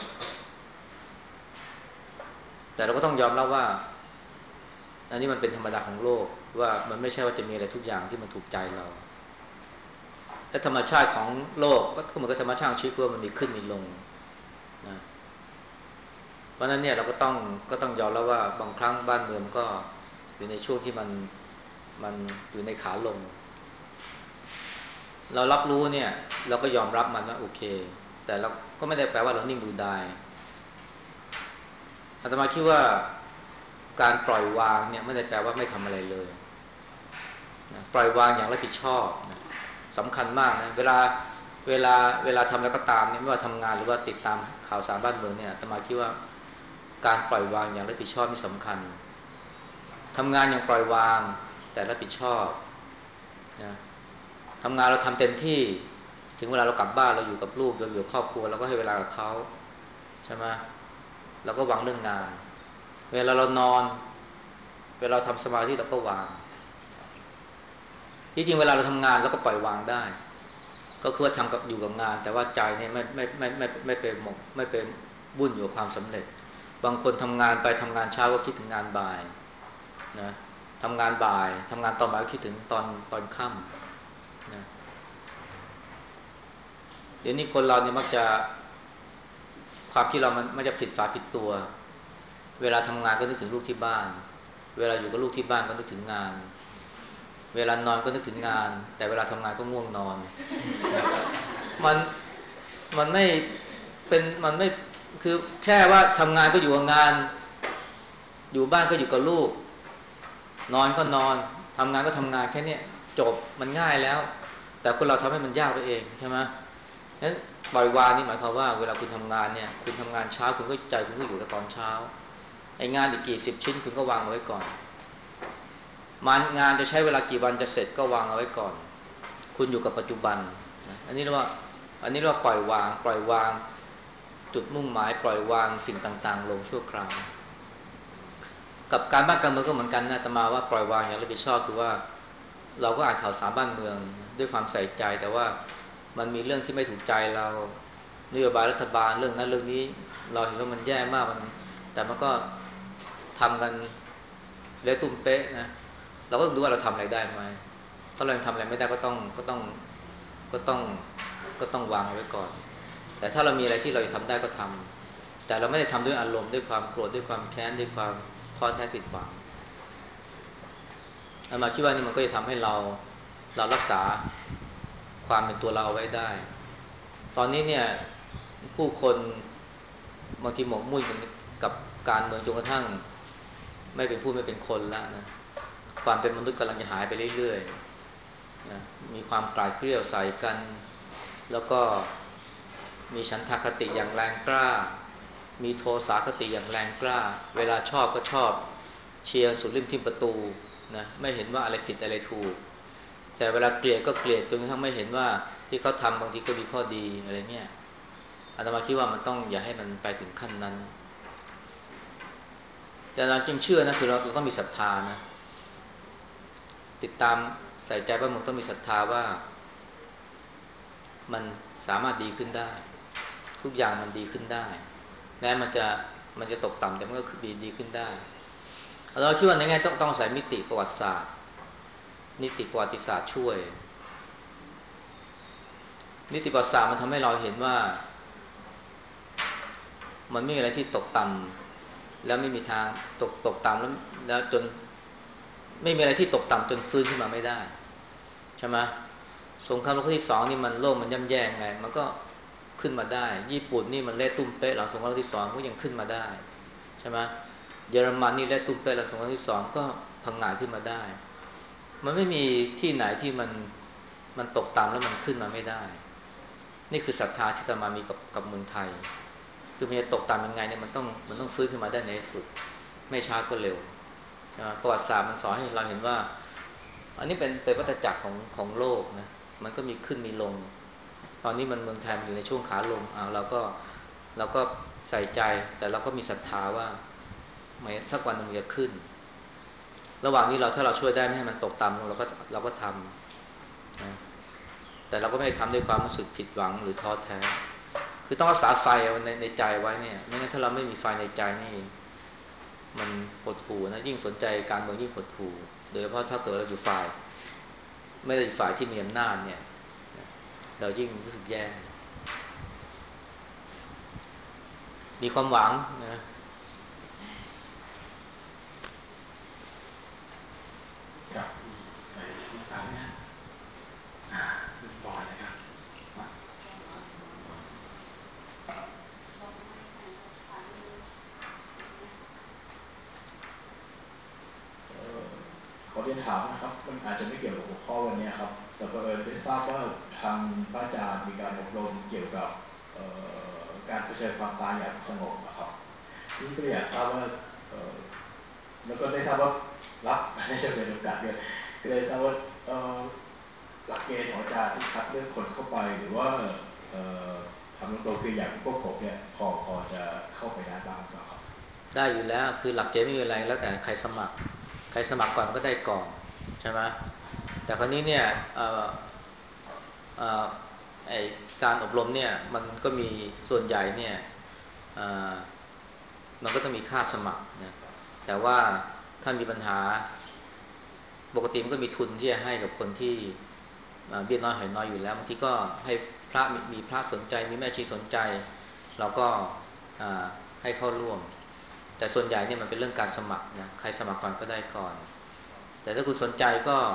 แต่เราก็ต้องยอมรับว่าอันนี้มันเป็นธรรมดาของโลกว่ามันไม่ใช่ว่าจะมีอะไรทุกอย่างที่มันถูกใจเราและธรรมชาติของโลกก็เหมือนกับธรรมชาติชีวิตว่ามันมีขึ้นมีลงนะเพราะนั้นเนี่ยเราก็ต้องยอมรับว่าบางครั้งบ้านเมืองก็อยู่ในช่วงที่มันอยู่ในขาลงเรารับรู้เนี่ยเราก็ยอมรับมันว่าโอเคแต่เราก็ไม่ได้แปลว่าเรานิ่งดูดายอาตมาคิดว่าการปล่อยวางเนี่ยไม่ได้แปลว่าไม่ทำอะไรเลยนะปล่อยวางอย่างรับผิดชอบนะสำคัญมากนะเวลาทำแล้วก็ตามเนี่ยไม่ว่าทำงานหรือว่าติดตามข่าวสารบ้านเมืองเนี่ยอาตมาคิดว่าการปล่อยวางอย่างรับผิดชอบนี่สำคัญทำงานอย่างปล่อยวางแต่รับผิดชอบนะทำงานเราทำเต็มที่ถึงเวลาเรากลับบ้านเราอยู่กับลูกเราอยู่กับครอบครัวเราก็ให้เวลากับเขาใช่ไหมเราก็วางเรื่องงานเวลาเรานอนเวลาเราทำสมาธิเราก็วางที่จริงเวลาเราทำงานเราก็ปล่อยวางได้ก็คือว่าทำกับอยู่กับงานแต่ว่าใจเนี่ยไม่ไปหมกไม่ไปบุ่นอยู่กับความสำเร็จบางคนทำงานไปทำงานเช้าก็คิดถึงงานบ่ายนะทำงานบ่ายทำงานตอนบ่ายก็คิดถึงตอนค่ำนะเดี๋ยวนี้คนเราเนี่ยมักจะความที่เรามันจะผิดฝาผิดตัวเวลาทำงานก็นึกถึงลูกที่บ้านเวลาอยู่กับลูกที่บ้านก็นึกถึงงานเวลานอนก็นึกถึงงานแต่เวลาทำงานก็ง่วงนอนมันไม่เป็นมันไม่คือแค่ว่าทำงานก็อยู่กับงานอยู่บ้านก็อยู่กับลูกนอนก็นอนทำงานก็ทำงานแค่นี้จบมันง่ายแล้วแต่คนเราทำให้มันยากไปเองใช่ไหมนั้นปล่อยวางนี่หมายความว่าเวลาคุณทำงานเนี่ยคุณทำงานเช้าคุณก็ใจคุณก็อยู่กับตอนเช้าไอ้งานอีกกี่สิบชิ้นคุณก็วางเอาไว้ก่อนงานจะใช้เวลากี่วันจะเสร็จก็วางเอาไว้ก่อนคุณอยู่กับปัจจุบันอันนี้เรียกว่าปล่อยวางจุดมุ่งหมายปล่อยวางสิ่งต่างๆลงชั่วคราวกับการบ้านการเมืองก็เหมือนกันนะอาตมาว่าปล่อยวางอย่างรับผิดชอบคือว่าเราก็อ่านข่าวสารบ้านเมืองด้วยความใส่ใจแต่ว่ามันมีเรื่องที่ไม่ถูกใจเรานโยบายรัฐบาลเรื่องนั้นเรื่องนี้เราเห็นว่ามันแย่มากแต่มันก็ทำกันเละตุ้มเป๊ะนะเราก็ต้องดูว่าเราทำอะไรได้ไหมถ้าเราทำอะไรไม่ได้ก็ต้องวางไว้ก่อนแต่ถ้าเรามีอะไรที่เราทำได้ก็ทำแต่เราไม่ได้ทำด้วยอารมณ์ด้วยความโกรธด้วยความแค้นด้วยความท้อแท้ผิดหวังอามาคิดว่านี่มันก็จะทำให้เรารักษาความเป็นตัวเราเอาไว้ได้ตอนนี้เนี่ยผู้คนบางทีหมกมุ่นกับการเมืองจนกระทั่งไม่เป็นผู้ไม่เป็นคนแล้วนะความเป็นมนุษย์กำลังจะหายไปเรื่อยๆนะมีความกลาดเกลี้ยวใส่กันแล้วก็มีฉันทคติอย่างแรงกล้ามีโทสาคติอย่างแรงกล้าเวลาชอบก็ชอบเชียร์สุดริมทิ่มประตูนะไม่เห็นว่าอะไรผิดอะไรถูกแต่เวลาเกลียดก็เกลียดจนกระทั่งไม่เห็นว่าที่เขาทำบางทีก็มีข้อดีอะไรเนี่ยอาตมาคิดว่ามันต้องอย่าให้มันไปถึงขั้นนั้นแต่เราจึงเชื่อนะคือเราต้องมีศรัทธานะติดตามใส่ใจว่ามึงต้องมีศรัทธาว่ามันสามารถดีขึ้นได้ทุกอย่างมันดีขึ้นได้แม้มันจะตกต่ำแต่มันก็คือดีขึ้นได้เราคิดว่าในแง่ต้องใส่มิติประวัติศาสตร์นิติประวัติศาสตร์ช่วยนิติประวัติศาสตร์มันทำให้เราเห็นว่ามันไม่มีอะไรที่ตกต่ำแล้วไม่มีทางตกต่ำแล้วจนไม่มีอะไรที่ตกต่ำจนฟื้นขึ้นมาไม่ได้ใช่ไหมสงครามโลกครั้งที่2นี่มันโลกมันย่ำแย่ไงมันก็ขึ้นมาได้ญี่ปุ่นนี่มันเละตุ้มเป๊ะหลังสงครามโลกที่2ก็ยังขึ้นมาได้ใช่ไหมเยอรมันนี่เละตุ้มเป๊ะหลังสงครามโลกที่2ก็พังงาดขึ้นมาได้มันไม่มีที่ไหนที่มันตกต่ำแล้วมันขึ้นมาไม่ได้นี่คือศรัทธาที่อาตมามีกับเมืองไทยคือมันจะตกต่ำยังไงเนี่ยมันต้องฟื้นขึ้นมาได้ในที่สุดไม่ช้าก็เร็วใช่ไหมประวัติศาสตร์มันสอนให้เราเห็นว่าอันนี้เป็นวัฏจักรของโลกนะมันก็มีขึ้นมีลงตอนนี้มันเมืองไทยมันอยู่ในช่วงขาลงเราก็ใส่ใจแต่เราก็มีศรัทธาว่าไม่สักวันหนึ่งมันจะขึ้นระหว่างนี้ถ้าเราช่วยได้ไม่ให้มันตกต่ำเราก็ทำนะแต่เราก็ไม่ทำด้วยความรู้สึกผิดหวังหรือท้อแท้คือต้องรักษาไฟในใจไว้เนี่ยไม่งั้นถ้าเราไม่มีไฟในใจนี่มันหดหู่นะยิ่งสนใจการเมืองยิ่งหดหู่โดยเฉพาะถ้าเกิดเราอยู่ฝ่ายไม่ได้อยู่ฝ่ายที่มีอำนาจเนี่ยเรายิ่งรู้สึกแย่มีความหวังนะครับใครที่ตามนะคุณบอยนะครับขอเรียนถามนะครับมันอาจจะไม่เกี่ยวกับหัวข้อวันนี้ครับแต่บังเอิญได้ทราบว่าทางพระอาจารย์มีการอบรมเกี่ยวกับการเผชิญความตายอย่างสงบนะครับนี่ก็อยากทราบว่าแล้วก็ได้ทราบว่ารับได้จะเป็นโอกาสด้วยก็ได้ทราบว่าหลักเกณฑ์ของอาจารย์ที่คัดเลือกคนเข้าไปหรือว่าทำตรงๆคืออย่างพวกผมเนี่ยพอจะเข้าไปได้บ้างไหมครับได้อยู่แล้วคือหลักเกณฑ์ไม่มีอะไรแล้วแต่ใครสมัครก่อนก็ได้ก่อนใช่ไหมแต่คราวนี้เนี่ยไอการอบรมเนี่ยมันก็มีส่วนใหญ่เนี่ยมันก็ต้องมีค่าสมัครนะแต่ว่าถ้ามีปัญหาปกติมันก็มีทุนที่จะให้กับคนที่เบี้ยน้อยหอยน้อยอยู่แล้วบางทีก็ให้พระมีพระสนใจมีแม่ชีสนใจเราก็ให้เข้าร่วมแต่ส่วนใหญ่เนี่ยมันเป็นเรื่องการสมัครนะใครสมัครก่อนก็ได้ก่อนแต่ถ้าคุณสนใจ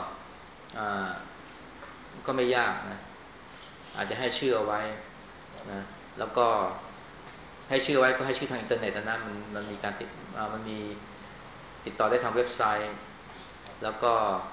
ก็ไม่ยากนะอาจจะให้ชื่อเอาไว้นะแล้วก็ให้ชื่อไว้ก็ให้ชื่อทางอินเทอร์เน็ตนะมันมีการมันมีติดต่อได้ทางเว็บไซต์แล้วก็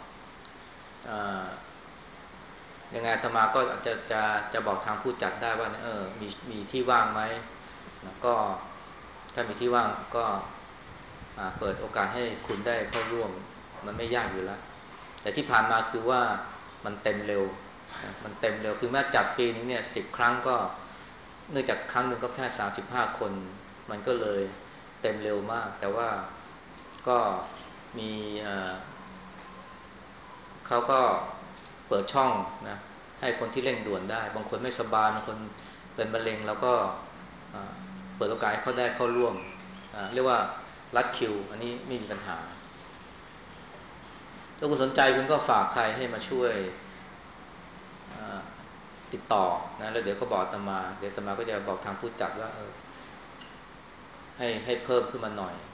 ยังไงอาตมาก็จะบอกทางผู้จัดได้ว่ามีที่ว่างไหมก็ถ้ามีที่ว่างก็เปิดโอกาสให้คุณได้เข้าร่วมมันไม่ยากอยู่แล้วแต่ที่ผ่านมาคือว่ามันเต็มเร็วคือแม้จัดปีนึงเนี่ย10 ครั้งก็เนื่องจากครั้งหนึ่งก็แค่35 คนมันก็เลยเต็มเร็วมากแต่ว่าก็มีเขาก็เปิดช่องนะให้คนที่เร่งด่วนได้บางคนไม่สบายบางคนเป็นมะเร็งแล้วก็เปิดโอกาสให้เขาได้เข้าร่วมเรียกว่ารัดคิวอันนี้ไม่มีปัญหาถ้าคุณสนใจคุณก็ฝากใครให้มาช่วยติดต่อนะแล้วเดี๋ยวก็บอกอาตมาเดี๋ยวอาตมาก็จะบอกทางผู้จัดว่าให้เพิ่มขึ้นมาหน่อย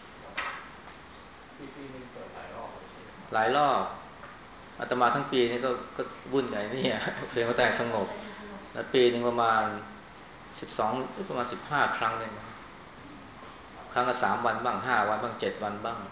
ปีนึงเปิดหลายรอบอาตมาทั้งปีนี้ก็วุ่นใหญ่นี่เพลงก็แต่สงบแล้วปีนึงประมาณ12หรือประมาณ15 ครั้งเลยครั้งละ3 วันบ้าง5 วันบ้าง7 วันบ้าง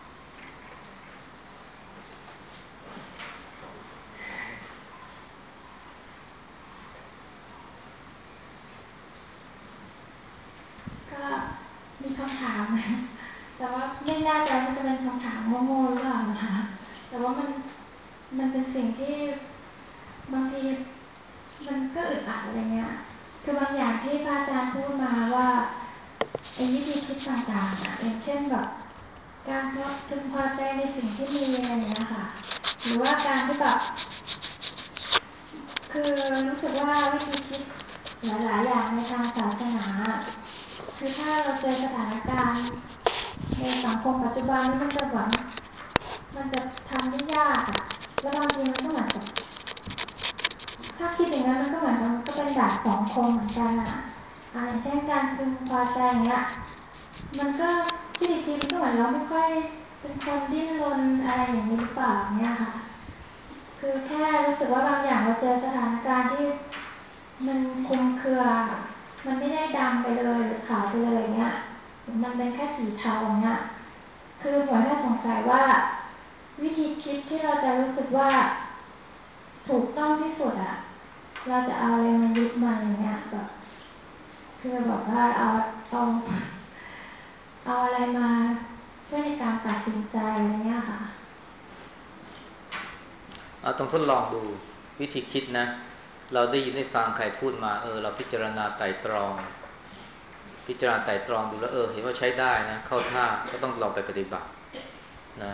ก็มีคำถามนะแต่ว่าไม่แน่ใจว่าจะเป็นคำถามโง่ๆหรือเปล่านะคะแต่ว่ามันเป็นสิ่งที่บางทีมันก็อึดอัดอะไรเงี้ยคือบางอย่างที่พระอาจารย์พูดมาว่าไอ้วิธีคิดต่างๆอ่ะอย่างเช่นแบบการพึงพอใจในสิ่งที่มีอะไรเงี้ยค่ะหรือว่าการที่แบบคือรู้สึกว่าวิธีคิดหลายๆอย่างในทางศาสนาคือถ้าเราเจอสถานการณ์ในสังคมปัจจุบันนี้มันจะทำได้ยากอ่ะแล้วบางทีมันก็เหมือนกับถ้าคิดอย่างนั้นมันก็เหมือนมันก็เป็นดาบสองคมเหมือนกันอ่ะอย่างเช่นการพึงพอใจเนี้ยมันก็ที่จริงก็เหมือนเราไม่ค่อยเป็นคนดิ้นรนอะไรอย่างนี้หรือเปล่าเนี่ยค่ะคือแค่รู้สึกว่าบางอย่างเราเจอสถานการณ์ที่มันคลุมเครือมันไม่ได้ดำไปเลยหรือขาวไปเลยเนี้ยมันเป็นแค่สีเทาเนี้ยคือหมวยแค่สงสัยว่าวิธีคิดที่เราจะรู้สึกว่าถูกต้องที่สุดอะเราจะเอาอะไรมายึดมันอย่างเงี้ยแบบคือแบบว่าเอาอะไรมาช่วยในการตัดสินใจอะไรเงี้ยค่ะต้องทดลองดูวิธีคิดนะเราได้ยินได้ฟังใครพูดมาเราพิจารณาไตร่ตรองดูแล้วเห็นว่าใช้ได้นะเข้าท่าก็ต้องลองไปปฏิบัตินะ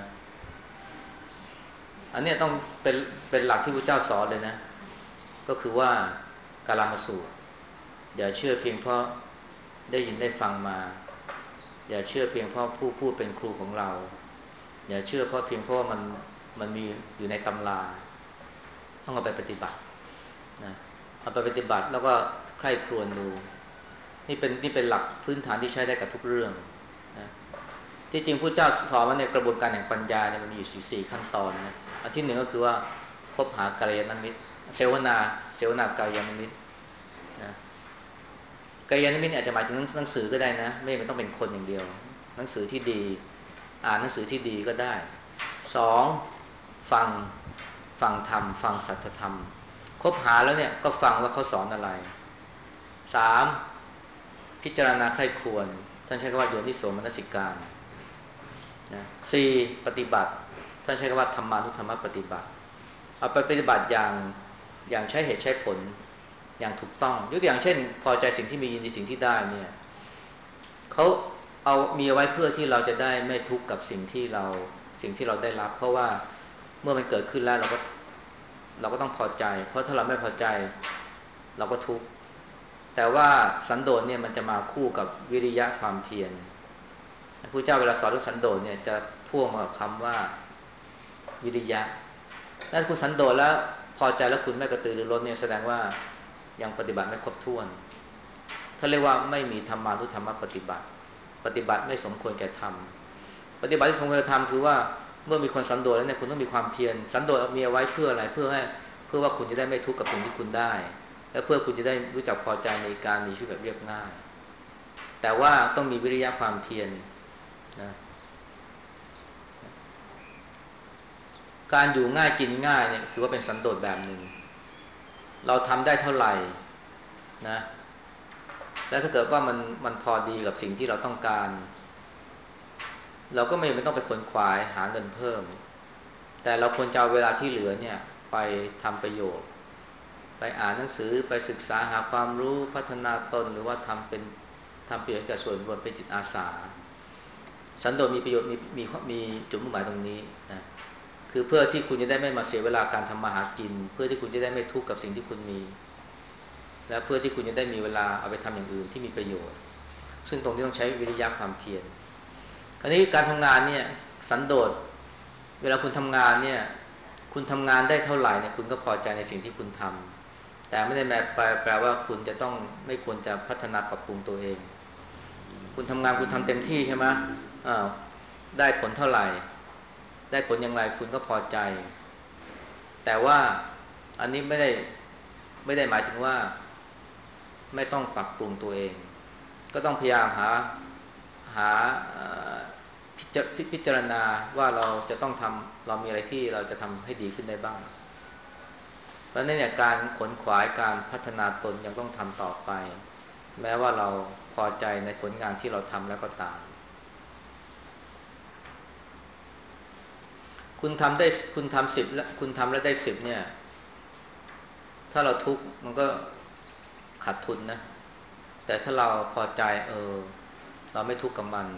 อันนี้ต้องเป็นหลักที่พระเจ้าสอนเลยนะก็คือว่ากาลามสูตรอย่าเชื่อเพียงเพราะได้ยินได้ฟังมาอย่าเชื่อเพียงเพราะผู้พูดเป็นครูของเราอย่าเชื่อเพราะเพียงเพราะมันมีอยู่ในตำราต้องเอาไปปฏิบัตินะเอาไปปฏิบัติแล้วก็ใคร่ครวญดูนี่เป็นหลักพื้นฐานที่ใช้ได้กับทุกเรื่องนะที่จริงพระเจ้าสอนว่าในกระบวนการแห่งปัญญาเนี่ยมันมีอยู่4ขั้นตอนนะอันที่1ก็คือว่าคบหากัลยาณมิตรเสวนากัลยาณมิตรนะกัลยาณมิตรอาจจะหมายถึงหนังสือก็ได้นะไม่ต้องเป็นคนอย่างเดียวหนังสือที่ดีอ่านหนังสือที่ดีก็ได้2ฟังธรรมฟังสัจธรรมคบหาแล้วเนี่ยก็ฟังว่าเขาสอนอะไร3พิจารณาใคร่ครวญท่านใช้คำว่าโยนิโสมนสิการนะ4ปฏิบัติท่านใช้คำว่าธรรมานุธรรมปฏิบัติเอาไปปฏิบัติอย่างใช้เหตุใช้ผลอย่างถูกต้องยกตัวอย่างเช่นพอใจสิ่งที่มียินดีสิ่งที่ได้เนี่ยเขาเอามีเอาไว้เพื่อที่เราจะได้ไม่ทุกข์กับสิ่งที่เราได้รับเพราะว่าเมื่อมันเกิดขึ้นแล้วเราก็ต้องพอใจเพราะถ้าเราไม่พอใจเราก็ทุกข์แต่ว่าสันโดษเนี่ยมันจะมาคู่กับวิริยะความเพียรพระพุทธเจ้าเวลาสอนเรื่องสันโดษเนี่ยจะพ่วงมากับคำว่าวิริยะถ้าคุณสันโดษแล้วพอใจแล้วคุณไม่กระตือรือร้นเนี่ยแสดงว่ายังปฏิบัติไม่ครบถ้วนเขาเรียกว่าไม่มีธรรมานุธรรมปฏิบัติไม่สมควรแก่ธรรมปฏิบัติที่สมควรแก่ธรรมคือว่าเมื่อมีคนสันโดษแล้วเนี่ยคุณต้องมีความเพียรสันโดษมีเอาไว้เพื่ออะไรเพื่อว่าคุณจะได้ไม่ทุกข์กับสิ่งที่คุณได้และเพื่อคุณจะได้รู้จักพอใจในการมีชีวิตแบบเรียบง่ายแต่ว่าต้องมีวิริยะความเพียรนะการอยู่ง่ายกินง่ายเนี่ยถือว่าเป็นสันโดษแบบหนึ่งเราทำได้เท่าไหร่นะแล้วถ้าเกิดว่ามันพอดีกับสิ่งที่เราต้องการเราก็ไม่ต้องไปขวนขวายหาเงินเพิ่มแต่เราควรจะเอาเวลาที่เหลือเนี่ยไปทำประโยชน์ไปอ่านหนังสือไปศึกษาหาความรู้พัฒนาตนหรือว่าทำประโยชน์แก่ส่วนรวมเป็นจิตอาสาสันโดษมีประโยชน์มีจุดมุ่งหมายตรงนี้นะคือเพื่อที่คุณจะได้ไม่มาเสียเวลาการทำมาหากินเพื่อที่คุณจะได้ไม่ทุกข์กับสิ่งที่คุณมีและเพื่อที่คุณจะได้มีเวลาเอาไปทำอย่างอื่นที่มีประโยชน์ซึ่งตรงนี้ต้องใช้วิริยะความเพียรคราวนี้การทำงานเนี่ยสันโดษเวลาคุณทำงานเนี่ยคุณทำงานได้เท่าไหร่เนี่ยคุณก็พอใจในสิ่งที่คุณทำแต่ไม่ได้แปลว่าคุณจะต้องไม่ควรจะพัฒนาปรับปรุงตัวเองคุณทำงานคุณทำเต็มที่ใช่ไหมได้ผลเท่าไหร่ได้ผลอย่างไรคุณก็พอใจแต่ว่าอันนี้ไม่ได้หมายถึงว่าไม่ต้องปรับปรุงตัวเองก็ต้องพยายามหาพิจารณาว่าเราจะต้องเรามีอะไรที่เราจะทำให้ดีขึ้นได้บ้างเพราะนั้นเนี่ยการขวนขวายการพัฒนาตนยังต้องทำต่อไปแม้ว่าเราพอใจในผลงานที่เราทำแล้วก็ตามคุณทำ10แล้วคุณทำแล้วได้10เนี่ยถ้าเราทุกข์มันก็ขาดทุนนะแต่ถ้าเราพอใจเราไม่ทุกข์กับมัน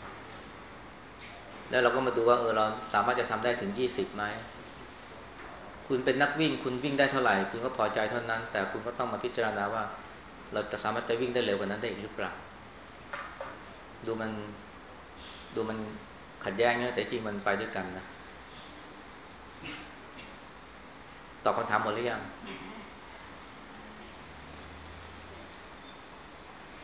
แล้วเราก็มาดูว่าเราสามารถจะทำได้ถึง20ไหมคุณเป็นนักวิ่งคุณวิ่งได้เท่าไหร่คุณก็พอใจเท่านั้นแต่คุณก็ต้องมาพิจารณาว่าเราจะสามารถจะวิ่งได้เร็วกว่านั้นได้หรือเปล่าดูมันขัดแย้งนะแต่จริงมันไปด้วยกันนะตอบคำถามหมดหรือยัง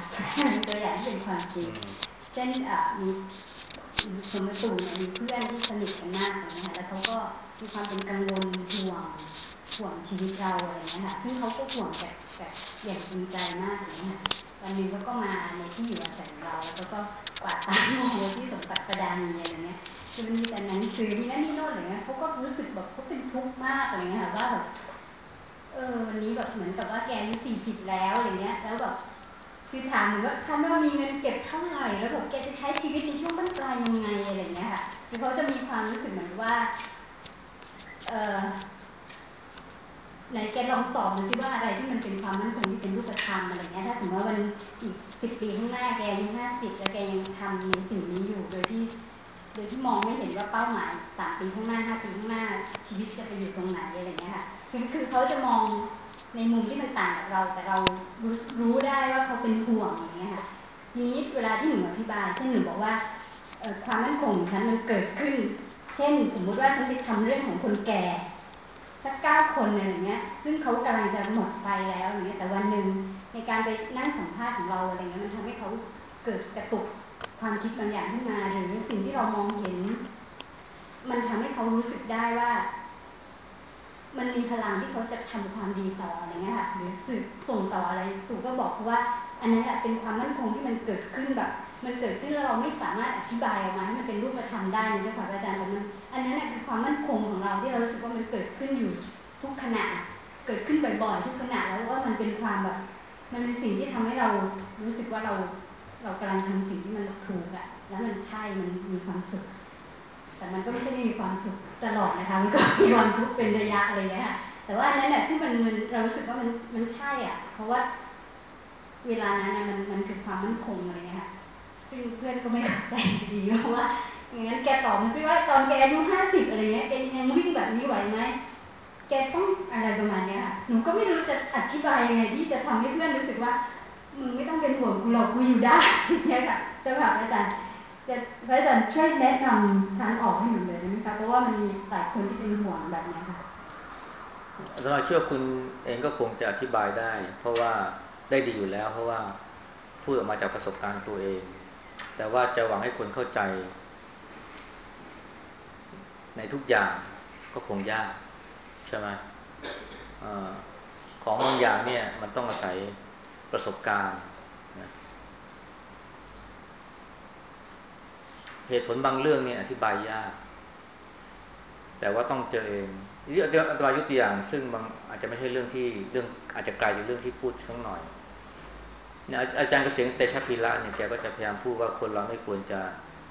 มีตัวอย่างที่เป็นความจริงเช่นมีสมมติมีเพื่อนที่สนิทกันมากนะคะแล้วเขาก็มีความเป็นกังวลห่วงชีวิตเราอะไรเงี้ยค่ะซึ่งเขาก็ห่วงแบบอย่างจริงใจมากเลยค่ะวันหนึ่งเขาก็มาในที่อยู่อาศัยของเราแล้วก็กวาดตามองที่สมบัติประดานีอะไรเงี้ยคือมันมีแต่หนังสือมีนั่นนี่โน่นอะไรเงี้ยเขาก็รู้สึกแบบเขาเป็นทุกข์มากอะไรเงี้ยค่ะว่าแบบวันนี้แบบเหมือนกับว่าแกอายุ40แล้วอะไรเงี้ยแล้วแบบคือถามว่าท่านว่ามีเงินเก็บเท่าไหร่แล้วแบบแกจะใช้ชีวิตในช่วงบั้นปลายยังไงอะไรเงี้ยค่ะคือเขาจะมีความรู้สึกเหมือนว่าไหนแกลองตอบมาสิว่าอะไรที่มันเป็นความมั่นคงที่เป็นรูปธรรมอะไรเงี้ยถ้าสมมติว่าวันอีก10 ปีข้างหน้าแกอายุ50แล้วแกยังทำในสิ่งนี้อยู่โดยที่มองไม่เห็นว่าเป้าหมาย3 ปีข้างหน้า5 ปีข้างหน้าชีวิตจะไปอยู่ตรงไหนอะไรเงี้ยค่ะคือเขาจะมองในมุมที่มันต่างกับเราแต่เรารู้ได้ว่าเขาเป็นห่วงอย่างเงี้ยค่ะทีนี้เวลาที่หนูอธิบายเช่นหนูบอกว่าความมั่นคงของฉันมันเกิดขึ้นเช่นสมมุติว่าฉันไปทำเรื่องของคนแก่สัก9 คนอะไรเงี้ยซึ่งเขากำลังจะหมดไฟแล้วอย่างเงี้ยแต่วันหนึ่งในการไปนั่งสัมภาษณ์ของเราอะไรเงี้ยมันทำให้เขาเกิดกระตุกความคิดบางอย่างขึ้นมาหรือสิ่งที่เรามองเห็นมันทำให้เขารู้สึกได้ว่ามันมีพลังที่เขาจะทำความดีต่ออะไรเงี้ยค่ะหรือสืบส่งต่ออะไรตู่ก็บอกว่าอันนั้นแหละเป็นความมั่นคงที่มันเกิดขึ้นแบบมันเกิดขึ้นแล้วเราไม่สามารถอธิบายออกมาให้มันเป็นรูปธรรมได้นะเจ้าค่ะอาจารย์แต่มันอันนั้นคือความมั่นคงของเราที่เรารู้สึกว่ามันเกิดขึ้นอยู่ทุกขณะเกิดขึ้นบ่อยๆทุกขณะแล้วว่ามันเป็นความแบบมันเป็นสิ่งที่ทำให้เรารู้สึกว่าเรากำลังทำสิ่งที่มันถูกอะแล้วมันใช่มันมีความสุขแต่มันก็ไม่ใช่ไม่มีความสุขตลอดนะคะมันก็มีความทุกข์เป็นระยะอะไรเงี้ยค่ะแต่ว่าอันนั้นแหละที่มันเรารู้สึกว่ามันใช่อ่ะเพราะว่าเวลานั้นมันคือความมั่นคงอะไรเงี้ยค่ะซึ่งเพื่อนก็ไม่เข้าใจดีเพราะว่าอย่างนั้นแกตอบมาซิว่าตอนแกอายุ50อะไรเงี้ยแกยังวิ่งแบบนี้ไหวไหมแกต้องอะไรประมาณนี้ค่ะหนูก็ไม่รู้จะอธิบายยังไงที่จะทำให้เพื่อนรู้สึกว่ามึงไม่ต้องเป็นห่วงกูหรอกกูอยู่ได้เนี่ยค่ะเจ้าค่ะอาจารย์พระอาจารย์ช่วยแนะนำทางออกให้หนูเลยนะคะเพราะว่ามันมีหลายคนที่เป็นห่วงแบบนี้ค่ะอาตมาเชื่อคุณเองก็คงจะอธิบายได้เพราะว่าได้ดีอยู่แล้วเพราะว่าพูดออกมาจากประสบการณ์ตัวเองแต่ว่าจะหวังให้คนเข้าใจในทุกอย่างก็คงยากใช่ไหมของบางอย่างเนี่ยมันต้องอาศัยประสบการณ์นะเหตุผลบางเรื่องเนี่ยอธิบายยากแต่ว่าต้องเจอเองอาจารย์ยกตัวอย่างซึ่งบางอาจจะไม่ใช่เรื่องอาจจะไกลจากเรื่องที่พูดสักหน่อยเนี่ยอาจารย์เกษมเตชะพีระเนี่ยแกก็จะพยายามพูดว่าคนเราไม่ควรจะ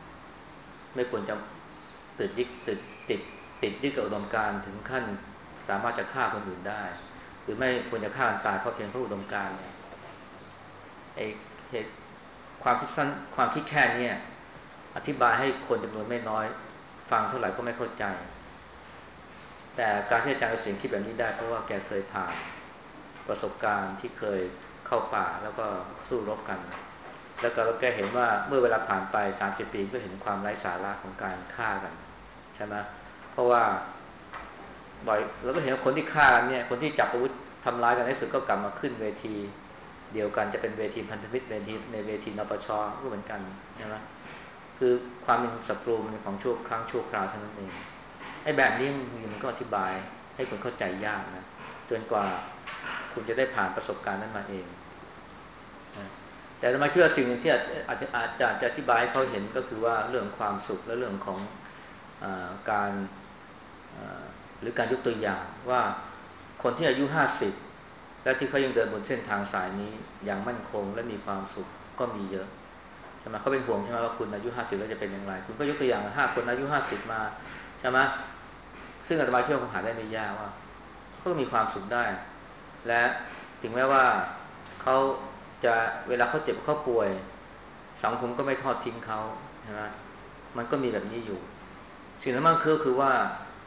ติดยึดติดยึดกับอุดมการณ์ถึงขั้นสามารถจะฆ่าคนอื่นได้หรือไม่ควรจะฆ่ากันตายเพราะเพียงเพราะอุดมการณ์เนี่ยไอ้เหตุความคิดสั้นความคิดแค่นี้อธิบายให้คนจำนวนไม่น้อยฟังเท่าไหร่ก็ไม่เข้าใจแต่การที่อาจารย์เกษมคิดแบบนี้ได้เพราะว่าแกเคยผ่านประสบการณ์ที่เคยเข้าป่าแล้วก็สู้รบกันแล้วก็แกเห็นว่าเมื่อเวลาผ่านไป30 ปีก็เห็นความไร้สาระของการฆ่ากันใช่ไหมเพราะว่าบ่อยเราก็เห็นคนที่ฆ่ากันเนี่ยคนที่จับอาวุธทำร้ายกันในสุดก็กลับมาขึ้นเวทีเดียวกันจะเป็นเวทีพันธมิตรเวทีนปช.ก็เหมือนกันใช่ไหมคือความเป็นศัตรูมันของชั่วครั้งชั่วคราวเท่านั้นเองไอ้แบบนี้มันก็อธิบายให้คนเข้าใจยากนะจนกว่าคุณจะได้ผ่านประสบการณ์นั้นมาเองนะแต่มาเชื่อสิ่งที่อาจจะอธิบายให้เขาเห็นก็คือว่าเรื่องความสุขและเรื่องของการหรือการยกตัวอย่างว่าคนที่อายุ50และที่เขายังเดินบนเส้นทางสายนี้อย่างมั่นคงและมีความสุขก็มีเยอะใช่ไหมเขาเป็นห่วงใช่ไหมว่าคุณอายุ50แล้วจะเป็นอย่างไรคุณก็ยกตัวอย่าง5 คนอายุ50มาใช่ไหมซึ่งอาตมาเชื่อคงหาได้ไม่ยากว่าเขาก็มีความสุขได้และถึงแม้ว่าเขาจะเวลาเขาเจ็บเขาป่วยสังคมก็ไม่ทอดทิ้งเขาใช่ไหมมันก็มีแบบนี้อยู่สิ่งที่มากคือว่า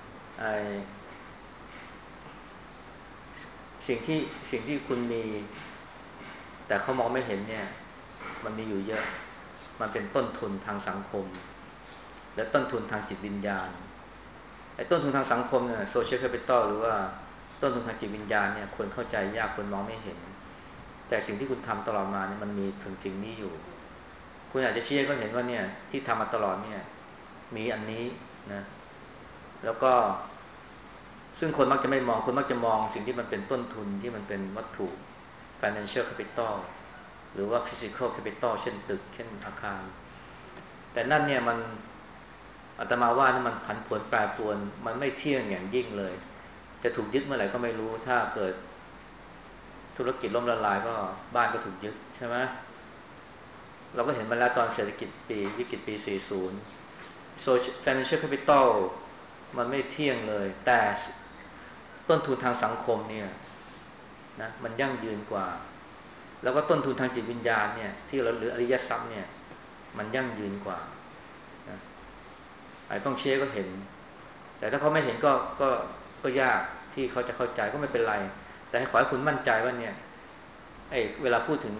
สิ่งที่คุณมีแต่เขามองไม่เห็นเนี่ยมันมีอยู่เยอะมันเป็นต้นทุนทางสังคมและต้นทุนทางจิตวิญญาณไอ้ต้นทุนทางสังคมเนี่ยโซเชียลแคปิตอลหรือว่าต้นทุนทางจิตวิญญาณเนี่ยคนเข้าใจยากคนมองไม่เห็นแต่สิ่งที่คุณทำตลอดมาเนี่ยมันมีสิ่งนี้อยู่คุณอาจจะชี้ให้เขาเห็นว่าเนี่ยที่ทำมาตลอดเนี่ยมีอันนี้นะแล้วก็ซึ่งคนมักจะไม่มองคนมักจะมองสิ่งที่มันเป็นต้นทุนที่มันเป็นวัตถุ financial capital หรือว่า physical capital เช่นตึกเช่นอาคารแต่นั่นเนี่ยมันอาตมาว่านี่มันผันผวนแปรปรวนมันไม่เที่ยงอย่างยิ่งเลยจะถูกยึดเมื่อไหร่ก็ไม่รู้ถ้าเกิดธุรกิจล่มละลายก็บ้านก็ถูกยึดใช่ไหมเราก็เห็นมาแล้วตอนเศรษฐกิจวิกฤตปี 40 financial capital มันไม่เที่ยงเลยแต่ต้นทุนทางสังคมเนี่ยนะมันยั่งยืนกว่าแล้วก็ต้นทุนทางจิตวิญญาณเนี่ยที่เราหรืออริยทรัพย์เนี่ยมันยั่งยืนกว่านะไอ้ต้องเชื่อก็เห็นแต่ถ้าเขาไม่เห็นก็ยากที่เขาจะเข้าใจก็ไม่เป็นไรแต่ให้ขอให้คุณมั่นใจว่าเนี่ยเวลาพูดถึง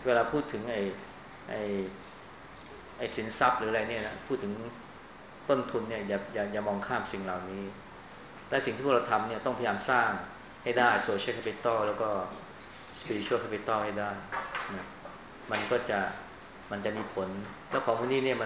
ไอ้สินทรัพย์หรืออะไรเนี่ยนะพูดถึงต้นทุนเนี่ยอย่ามองข้ามสิ่งเหล่านี้และสิ่งที่พวกเราทำเนี่ยต้องพยายามสร้างให้ได้ social capital แล้วก็ spiritual capital ให้ได้นะมันจะมีผลแล้วของพวกนี้เนี่ย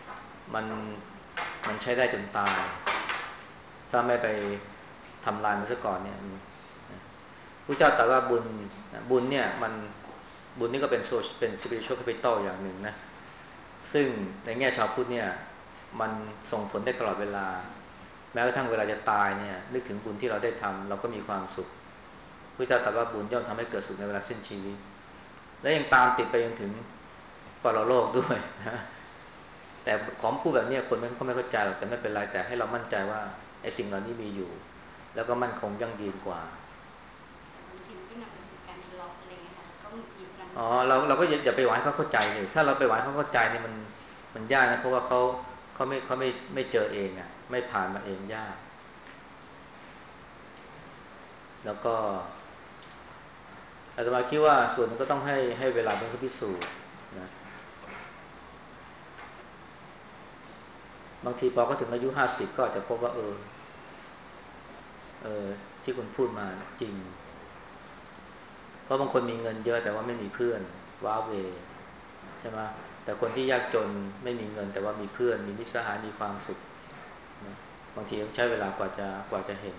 มันใช้ได้จนตายถ้าไม่ไปทำลายมันซะก่อนเนี่ยพระเจ้าตรัสว่าบุญเนี่ยบุญนี่ก็เป็น spiritual capital อย่างหนึ่งนะซึ่งในแง่ชาวพุทธเนี่ยมันส่งผลได้ตลอดเวลาแม้กระทั่งเวลาจะตายเนี่ยนึกถึงบุญที่เราได้ทำเราก็มีความสุขพระเจ้าตรัสว่าบุญย่อมทำให้เกิดสุขในเวลาสิ้นชีวิตและยังตามติดไปจนถึงปรโลกด้วยนะแต่ของพูดแบบนี้คนเขาไม่เข้าใจหรอกแต่ไม่เป็นไรแต่ให้เรามั่นใจว่าไอ้สิ่งเหล่านี้มีอยู่แล้วก็มั่นคงยั่งยืนกว่าอ๋อเราก็อย่าไปหวังให้เขาเข้าใจเลยถ้าเราไปหวังให้เขาเข้าใจนี่มันยากนะเพราะว่าเขาไม่เจอเองอ่ะไม่ผ่านมาเองยากแล้วก็อาตมาคิดว่าส่วนนึงก็ต้องให้เวลาเป็นผู้พิสูจน์นะบางทีพอเขาถึงอายุ50ก็อาจจะพบว่าที่คุณพูดมาจริงเพราะบางคนมีเงินเยอะแต่ว่าไม่มีเพื่อนว้าเวใช่ไหมแต่คนที่ยากจนไม่มีเงินแต่ว่ามีเพื่อนมีมิตรสหายมีความสุขนะบางทีต้องใช้เวลากว่าจะเห็น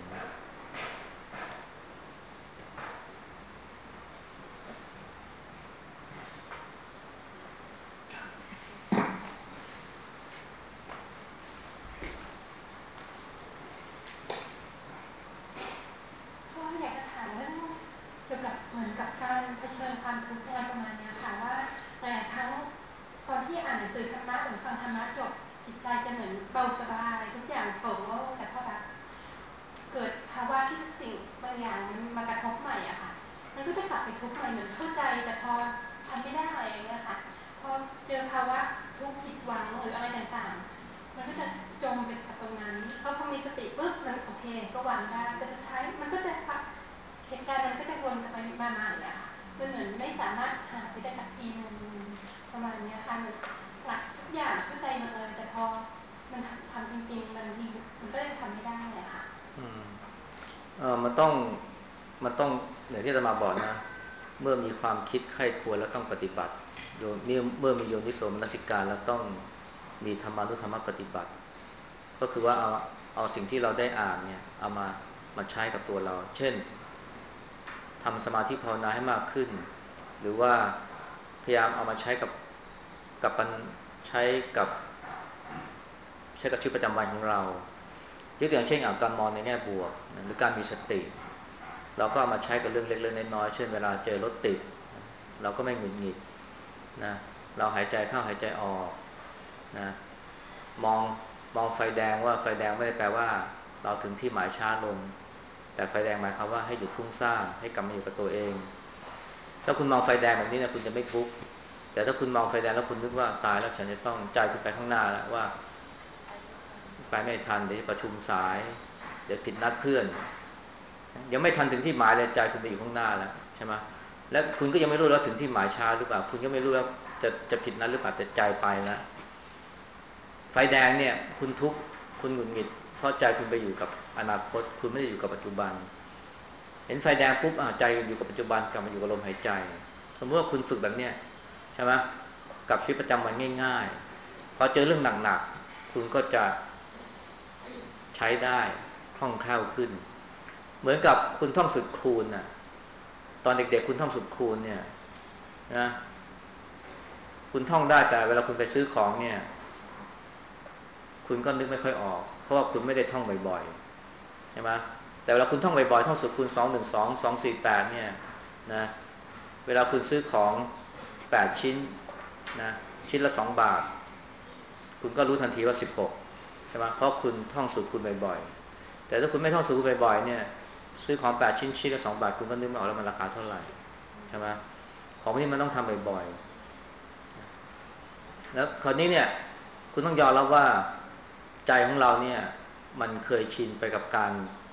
เหมือนกับการเผชิญความทุกข์อะไรประมาณนี้ค่ะว่าแต่ทั้งตอนที่อ่านหนังสือธรรมะหรือฟังธรรมะจบจิตใจจะเหมือนเบาสบายทุกอย่างโปร่งโล่งแต่พอแบบเกิดภาวะที่ทุกสิ่งบางอย่างมันมากระทบใหม่อะค่ะมันก็จะกลับไปทุกข์ใหม่เหมือนเข้าใจแต่พอทำไม่ได้อย่างเงี้ยค่ะพอเจอภาวะทุกข์ผิดหวังหรืออะไรต่างๆมันก็จะจมไปกับตรงนั้นพอมีสติปุ๊บมันโอเคก็วางได้แต่สุดท้ายมันก็จะเหตุการณ์มันก็จะวนไปมาๆเนี่ยมันเหมือนไม่สามารถหาไปได้สักทีนึงประมาณนี้ค่ะหลักทุกอย่างเข้าใจหมดเลยแต่พอมันทำจริงๆมันก็ยังทำไม่ได้เลยค่ะมันต้องอย่างที่อาตมาบอกนะเมื่อมีความคิดใคร่ครวญแล้วต้องปฏิบัติเมื่อมีโยนิโสมนสิการแล้วต้องมีธรรมานุธรรมปฏิบัติก็คือว่าเอาสิ่งที่เราได้อ่านเนี่ยเอามาใช้กับตัวเราเช่นทำสมาธิภาวนาให้มากขึ้นหรือว่าพยายามเอามาใช้กับใช้กับชีวิตประจำวันของเรายกตัวอย่างเช่นการมองในแง่บวกหรือการมีสติเราก็เอามาใช้กับเรื่องเล็กๆน้อยๆเช่นเวลาเจอรถติดเราก็ไม่หงุดหงิดนะเราหายใจเข้าหายใจออกนะมองไฟแดงว่าไฟแดงไม่ได้แปลว่าเราถึงที่หมายช้าลงแต่ไฟแดงหมายความว่าให้หยุดฟุ้งซ่านให้กลับมาอยู่กับตัวเองถ้าคุณมองไฟแดงแบบนี้นะคุณจะไม่ทุกข์แต่ถ้าคุณมองไฟแดงแล้วคุณนึกว่าตายแล้วฉันจะต้องใจคุณไปข้างหน้าแล้วว่าไปไม่ทันเดี๋ยวประชุมสายเดี๋ยวผิดนัดเพื่อนยังไม่ทันถึงที่หมายเลยใจคุณไปอยู่ข้างหน้าแล้วใช่ไหมและคุณก็ยังไม่รู้แล้วถึงที่หมายช้าหรือเปล่าคุณก็ไม่รู้แล้วจะผิดนัดหรือเปล่าแต่ใจไปแล้วไฟแดงเนี่ยคุณทุกข์คุณหงุดหงิดเพราะใจคุณไปอยู่กับอนาคตคุณไม่ได้อยู่กับปัจจุบันเห็นไฟแดงปุ๊บใจอยู่กับปัจจุบันกลับมาอยู่กับลมหายใจสมมติว่าคุณฝึกแบบเนี้ยใช่ไหมกับชีวิตประจำวันง่ายๆพอเจอเรื่องหนักๆคุณก็จะใช้ได้คล่องแคล่วขึ้นเหมือนกับคุณท่องสูตรคูณน่ะตอนเด็กๆคุณท่องสูตรคูณเนี่ยนะคุณท่องได้แต่เวลาคุณไปซื้อของเนี่ยคุณก็นึกไม่ค่อยออกเพราะว่าคุณไม่ได้ท่องบ่อยๆใช่ไหมแต่เวลาคุณท่องบ่อยๆท่องสูตรคูณ2 1 2 2 4 8เนี่ยนะเวลาคุณซื้อของ8ชิ้นนะชิ้นละ2 บาทคุณก็รู้ทันทีว่า16ใช่ไหมเพราะคุณท่องสูตรคูณบ่อยๆแต่ถ้าคุณไม่ท่องสูตรคูณบ่อยๆเนี่ยซื้อของ8ชิ้นชิ้นละ2 บาทคุณก็นึกไม่ออกแล้วมันราคาเท่าไหร่ใช่ไหมของที่มันต้องทำบ่อยๆแล้วคราวนี้เนี่ยคุณต้องยอมรับว่าใจของเราเนี่ยมันเคยชินไปกับการ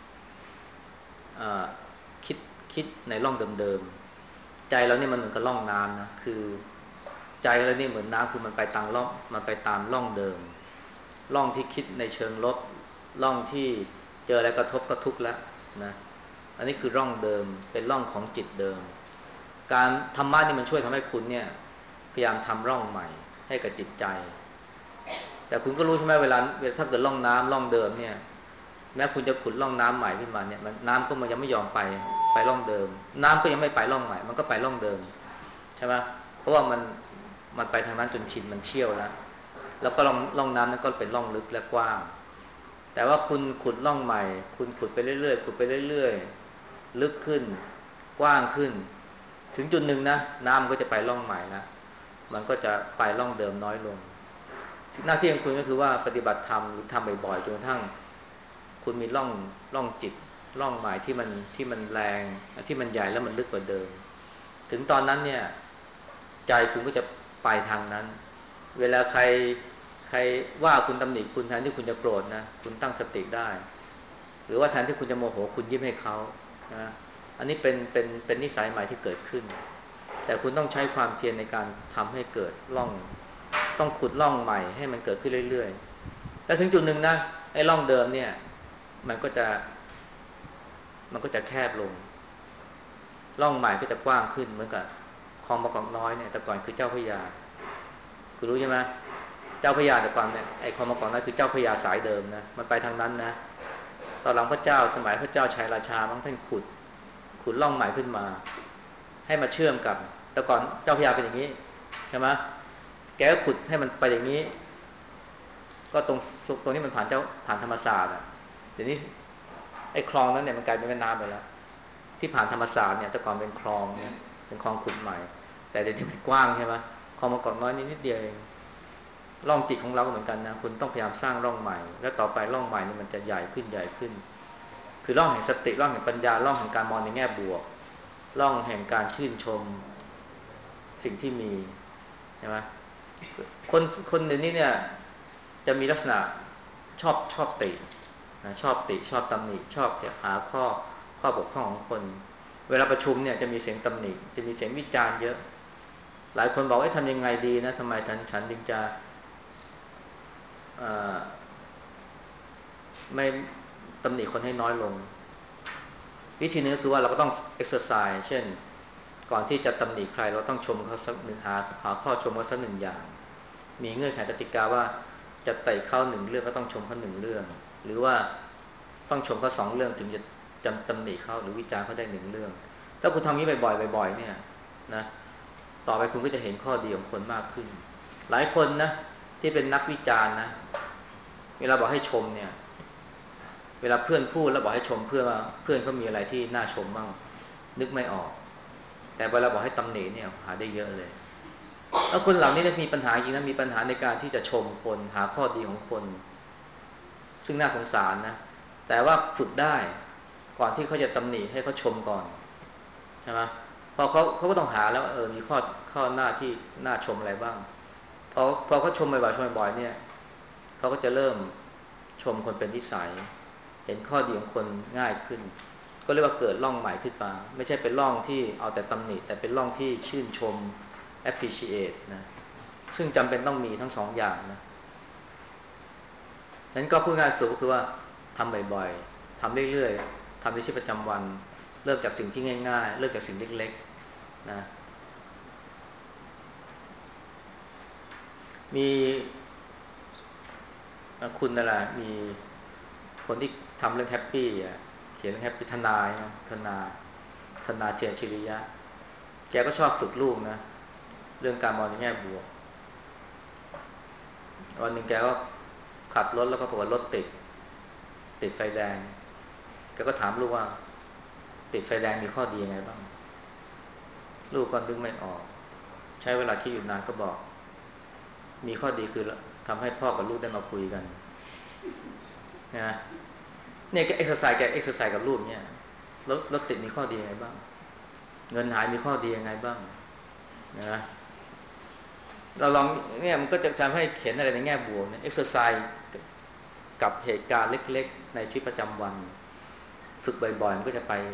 คิดคิดในร่องเดิมๆใจเราเนี่ยมันเหมือนกับร่องน้ำนะคือใจเราเนี่ยเหมือนน้ำคือมันไปตามร่องมันไปตามร่องเดิมร่องที่คิดในเชิงลบร่องที่เจออะไรกระทบก็ทุกข์แล้วนะอันนี้คือร่องเดิมเป็นร่องของจิตเดิมการธรรมะนี่มันช่วยทำให้คุณเนี่ยพยายามทำร่องใหม่ให้กับจิตใจแต่คุณก็รู้ใช่ไหมเวลาถ้าเกิดร่องน้ำร่องเดิมเนี่ยแม้คุณจะขุดร่องน้ำใหม่ขึ้นมาเนี่ยน้ำก็มันยังไม่ยอมไปร่องเดิมน้ำก็ยังไม่ไปร่องใหม่มันก็ไปร่องเดิมใช่ไหมเพราะว่ามันไปทางนั้นจนชินมันเชี่ยวแล้วก็ร่องน้ำนั้นก็เป็นร่องลึกและกว้างแต่ว่าคุณขุดร่องใหม่คุณขุดไปเรื่อยๆขุดไปเรื่อยๆลึกขึ้นกว้างขึ้นถึงจุดหนึ่งนะน้ำก็จะไปร่องใหม่นะมันก็จะไปร่องเดิมน้อยลงหน้าที่ของคุณก็คือว่าปฏิบัติธรรมหรือทำบ่อยๆจนกระทั่งคุณมีร่องจิตร่องหมายที่มันแรงที่มันใหญ่แล้วมันลึกกว่าเดิมถึงตอนนั้นเนี่ยใจคุณก็จะไปทางนั้นเวลาใครว่าคุณตำหนิคุณแทนที่คุณจะโกรธนะคุณตั้งสติได้หรือว่าแทนที่คุณจะโมโหคุณยิ้มให้เขานะอันนี้เป็นนิสัยใหม่ที่เกิดขึ้นแต่คุณต้องใช้ความเพียรในการทำให้เกิดร่องต้องขุดร่องใหม่ให้มันเกิดขึ้นเรื่อยๆแล้วถึงจุดหนึ่งนะไอ้ร่องเดิมเนี่ยมันก็จะแคบลงร่องใหม่ก็จะกว้างขึ้นเหมือนกับคลองบางกอกน้อยเนี่ยแต่ก่อนคือเจ้าพระยาคุณรู้ใช่ไหมเจ้าพระยาแต่ก่อนเนี่ยไอ้คลองบางกอกน้อยคือเจ้าพระยาสายเดิมนะมันไปทางนั้นนะตอนหลังพระเจ้าสมัยพระเจ้าชัยราชาท่านขุดร่องใหม่ขึ้นมาให้มาเชื่อมกับแต่ก่อนเจ้าพระยาเป็นอย่างนี้ใช่ไหมแกก็ขุดให้มันไปอย่างนี้ก็ตรงนี้มันผ่านธรรมศาสตร์อ่ะเดี๋ยวนี้ไอ้คลองนั้นเนี่ยมันกลายเป็นแม่น้ำไปแล้วที่ผ่านธรรมศาสตร์เนี่ยแต่ก่อนเป็นคลองเนี่ยเป็นคลองขุดใหม่แต่เดี๋ยวนี้มันกว้างใช่ไหมคลองบางกอกน้อยนิดเดียวเองร่องจิตของเราก็เหมือนกันนะคุณต้องพยายามสร้างร่องใหม่แล้วต่อไปร่องใหม่นี่มันจะใหญ่ขึ้นคือร่องแห่งสติร่องแห่งปัญญาร่องแห่งการมองในแง่บวกร่องแห่งการชื่นชมสิ่งที่มีใช่ไหมคนเดี๋ยวนี้เนี่ยจะมีลักษณะชอบตินะชอบตำหนิชอบหาข้อบกพร่องของคนเวลาประชุมเนี่ยจะมีเสียงตำหนิจะมีเสียงวิจารณ์เยอะหลายคนบอกว่าทำยังไงดีนะทำไมฉันจึงจะไม่ตำหนิคนให้น้อยลงวิธีนึงก็คือว่าเราก็ต้อง exercise เช่นก่อนที่จะตำหนิใครเราต้องชมเขาสักหนึ่งหาข้อชมเขาสักหนึ่งอย่างมีเงื่อนไขกติกาว่าจะไต่เข้าหนึ่งเรื่องก็ต้องชมเขาหนึ่งเรื่องหรือว่าต้องชมเขา2 เรื่องถึงจะตำหนิเขาหรือวิจารณ์เขาได้1 เรื่องถ้าคุณทำนี้บ่อยๆเนี่ยนะต่อไปคุณก็จะเห็นข้อดีของคนมากขึ้นหลายคนนะที่เป็นนักวิจารณ์นะเวลาบอกให้ชมเนี่ยเวลาเพื่อนพูดแล้วบอกให้ชมเพื่อนว่าเพื่อนเขามีอะไรที่น่าชมบ้างนึกไม่ออกแต่เวลาบอกให้ตำหนิเนี่ยหาได้เยอะเลยแล้วคนเหล่านี้มีปัญหาจริงนะมีปัญหาในการที่จะชมคนหาข้อดีของคนซึ่งน่าสงสารนะแต่ว่าฝึกได้ก่อนที่เขาจะตำหนิให้เขาชมก่อนใช่ไหมพอเขาก็ต้องหาแล้วมีข้อหน้าที่น่าชมอะไรบ้างพอเขาชมบ่อยๆเนี่ยเขาก็จะเริ่มชมคนเป็นนิสัยเห็นข้อดีของคนง่ายขึ้นก็เรียกว่าเกิดร่องใหม่ขึ้นมาไม่ใช่เป็นร่องที่เอาแต่ตำหนิแต่เป็นร่องที่ชื่นชม appreciate นะซึ่งจำเป็นต้องมีทั้ง2 อย่างนะฉะนั้นก็พูดง่ายสุดก็คือว่าทำบ่อยๆทำเรื่อยๆทำในชีวิตประจำวันเริ่มจากสิ่งที่ง่ายๆเริ่มจากสิ่งเล็กๆนะมีคุณนั่นแหละมีคนที่ทำเรื่องแฮปปี้เขียนเรื่องแฮปปี้ทนายเจนชิริยะแกก็ชอบฝึกลูกนะเรื่องการมองในแง่บวกวันหนึ่งแกก็ขับรถแล้วก็ปรากฏรถติดไฟแดงแกก็ถามลูกว่าติดไฟแดงมีข้อดียังไงบ้างลูกก็นึกไม่ออกใช้เวลาคิดอยู่นานก็บอกมีข้อดีคือทำให้พ่อกับลูกได้มาคุยกันนะเนี่ยแกเอ็กซ์ไซส์กับลูกเนี่ยรถติดมีข้อดียังไงบ้างเงินหายมีข้อดียังไงบ้างนะเราลองเนี่ยมันก็จะทำให้เขียนอะไรในแง่บวกเนี่ยเอ็กซ์ไซส์กับเหตุการณ์เล็กๆในชีวิตประจำวันฝึกบ่อยๆมันก็จะไป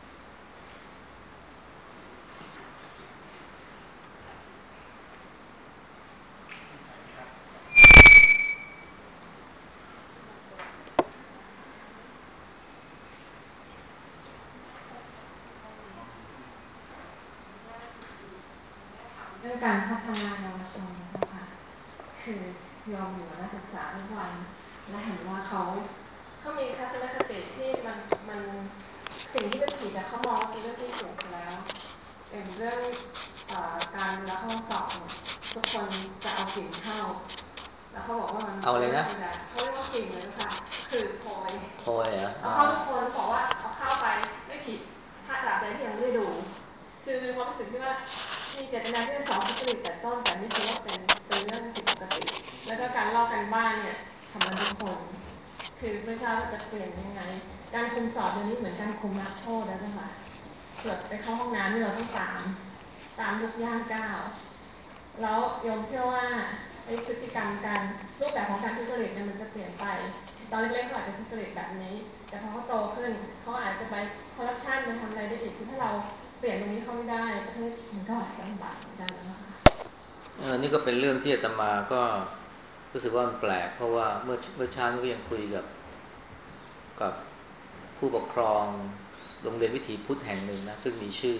เรื่องการพัฒนาเยาวชนนะคะคือยอมอยู่นักศึกษาทุกวันและเห็นว่าเขามีทัศนคติที่มันสิ่งที่เป็นผิดเขามองว่าเป็นเรื่องที่ถูกแล้วอย่างเรื่องการเวลาเข้าสอบทุกคนจะเอากิ่งเข้าแล้วเขาบอกว่ามันเอาอะไรนะเขาเรียกว่ากิ่งเลยค่ะคือโพยเหรอเอาเข้าทุกคนบอกว่าเอาเข้าไปไม่ผิดถ้าตราบใดที่ยังไม่ดูคือมีความรู้สึกที่ว่ามีเจตนาที่จะสอนทุจริตแต่ต้นแต่ไม่คิดว่าเป็นเรื่องผิดปกติแล้วก็การลอกกันบ้านเนี่ยทำกันทุกคนคือไม่ทราบว่าจะเปลี่ยนยังไงการคุมสอบเดี๋ยวนี้เหมือนการคุมนักโทษแล้วนะคะเกิดไปเข้าห้องน้ำนี่เราต้องตามทุกย่างก้าวแล้วโยมเชื่อว่าไอ้พฤติกรรมการรูปแบบของการทุจริตเนี่ยมันจะเปลี่ยนไปตอนเล็กๆเขาอาจจะทุจริตแบบนี้แต่พอเขาโตขึ้นเขาอาจจะไปคอร์รัปชันไปทำอะไรได้อีกคือถ้าเราเปลี่ยนตรงนี้เขาไม่ได้ประเทศมันก็อาจจะลำบากเหมือนกันนะคะนี่ก็เป็นเรื่องที่อาตมาก็รู้สึกว่ามันแปลกเพราะว่าเมื่อเช้านี้ก็ยังคุยกับผู้ปกครองโรงเรียนวิถีพุทธแห่งหนึ่งนะซึ่งมีชื่อ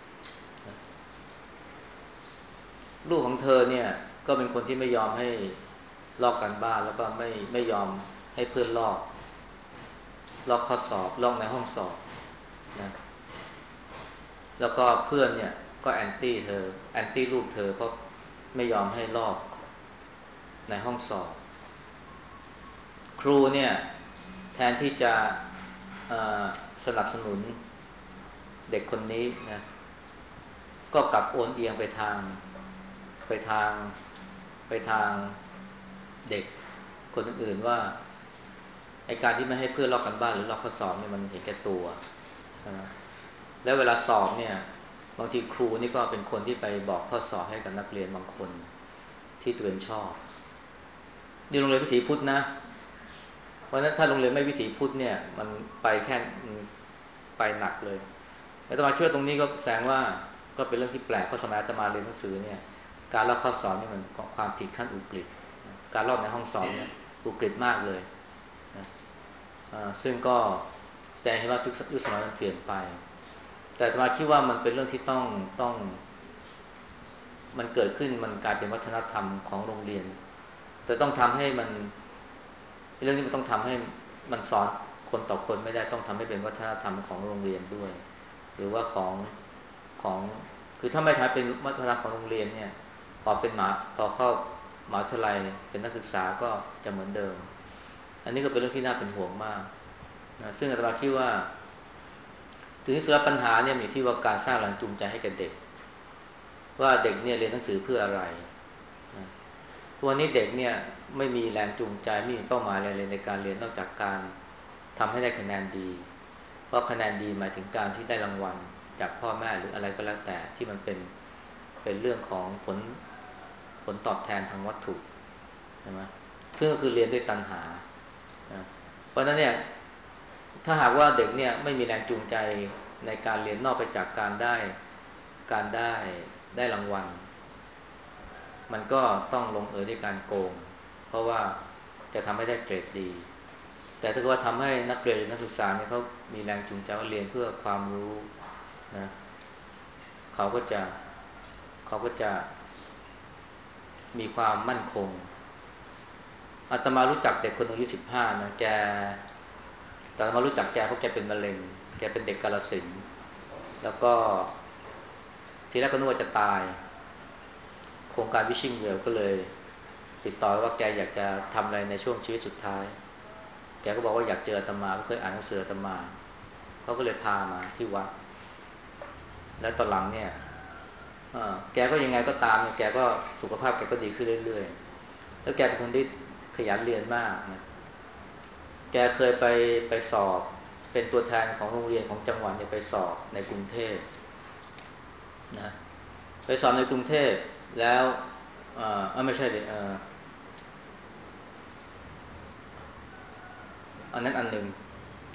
ลูกของเธอเนี่ยก็เป็นคนที่ไม่ยอมให้ลอกการบ้านแล้วก็ไม่ยอมให้เพื่อนลอกข้อสอบลอกในห้องสอบนะแล้วก็เพื่อนเนี่ยก็แอนตี้ลูกเธอเพราะไม่ยอมให้ลอกในห้องสอบครูเนี่ยแทนที่จะสนับสนุนเด็กคนนี้นะก็กลับโอนเอียงไปทางไปทางเด็กคนอื่นๆว่าไอ้การที่ไม่ให้เพื่อนลอกกันบ้านหรือลอกข้อสอบเนี่ยมันเห็นแก่ตัวนะแล้วเวลาสอบเนี่ยบางทีครูนี่ก็เป็นคนที่ไปบอกข้อสอบให้กับนักเรียนบางคนที่ตัวเองชอบนี่โรงเรียนวิถีพุทธนะเพราะฉะนั้นถ้าโรงเรียนไม่วิถีพุทธเนี่ยมันไปแค่ไปหนักเลยอาตมาคิดว่าตรงนี้ก็แสดงว่าก็เป็นเรื่องที่แปลกเพราะสมัยอาตมาเรียนหนังสือเนี่ยการลอกข้อสอบนี่มันความผิดขั้นอุกฤษการลอกในห้องสอบเนี่ยอุกฤษมากเลยนะซึ่งก็แสดงให้ว่ายุคสมัยมันเปลี่ยนไปแต่อาตมาคิดว่ามันเป็นเรื่องที่ต้องมันเกิดขึ้นมันกลายเป็นวัฒนธรรมของโรงเรียนแต่ต้องทำให้มันเรื่องนี้มันต้องทำให้มันสอนคนต่อคนไม่ได้ต้องทำให้เป็นวัฒนธรรมของโรงเรียนด้วยหรือว่าของคือถ้าไม่ทำเป็นวัฒนธรรมของโรงเรียนเนี่ยพอเข้ามหาวิทยาลัยเป็นนักศึกษาก็จะเหมือนเดิมอันนี้ก็เป็นเรื่องที่น่าเป็นห่วงมากนะซึ่งอาตมาคิดว่าถึงที่สุดปัญหาเนี่ยมีที่ว่าการสร้างแรงจูงใจให้แก่เด็กว่าเด็กเนี่ยเรียนหนังสือเพื่ออะไรนะตัวนี้เด็กเนี่ยไม่มีแรงจูงใจไม่มีเป้าหมายอะไรเลยในการเรียนนอกจากการทำให้ได้คะแนนดีเพราะคะแนนดีหมายถึงการที่ได้รางวัลจากพ่อแม่หรืออะไรก็แล้วแต่ที่มันเป็นเรื่องของผลตอบแทนทางวัตถุใช่ไหมซึ่งก็คือเรียนด้วยตัณหานะเพราะฉะนั้นเนี่ยถ้าหากว่าเด็กเนี่ยไม่มีแรงจูงใจในการเรียนนอกไปจากการได้รางวัลมันก็ต้องลงเอยด้วยการโกงเพราะว่าจะทำให้ได้เกรดดีแต่ถ้าเกิดว่าทำให้นักเรียนนักศึกษาเนี่ยเขามีแรงจูงใจว่าเรียนเพื่อความรู้นะเขาก็จะมีความมั่นคงอาตมารู้จักเด็กคนอายุ15นะแกแต่อาตมารู้จักแกเพราะแกเป็นมะเร็งแกเป็นเด็กกาฬสินธุ์แล้วก็ทีแรกก็นึกว่าจะตายโครงการวิชิงเวลก็เลยติดต่อว่าแกอยากจะทำอะไรในช่วงชีวิตสุดท้ายแกก็บอกว่าอยากเจออาตมาเคยอ่านหนังสืออาตมาเขาก็เลยพามาที่วัดแล้วตอนหลังเนี่ยแกก็ยังไงก็ตามแกก็สุขภาพแกก็ดีขึ้นเรื่อยๆแล้วแกเป็นคนที่ขยันเรียนมากนะแกเคยไปสอบเป็นตัวแทนของโรงเรียนของจังหวัดเนี่ยไปสอบในกรุงเทพนะไปสอบในกรุงเทพแล้วไม่ใช่เลยอันนั้นอันหนึ่งแก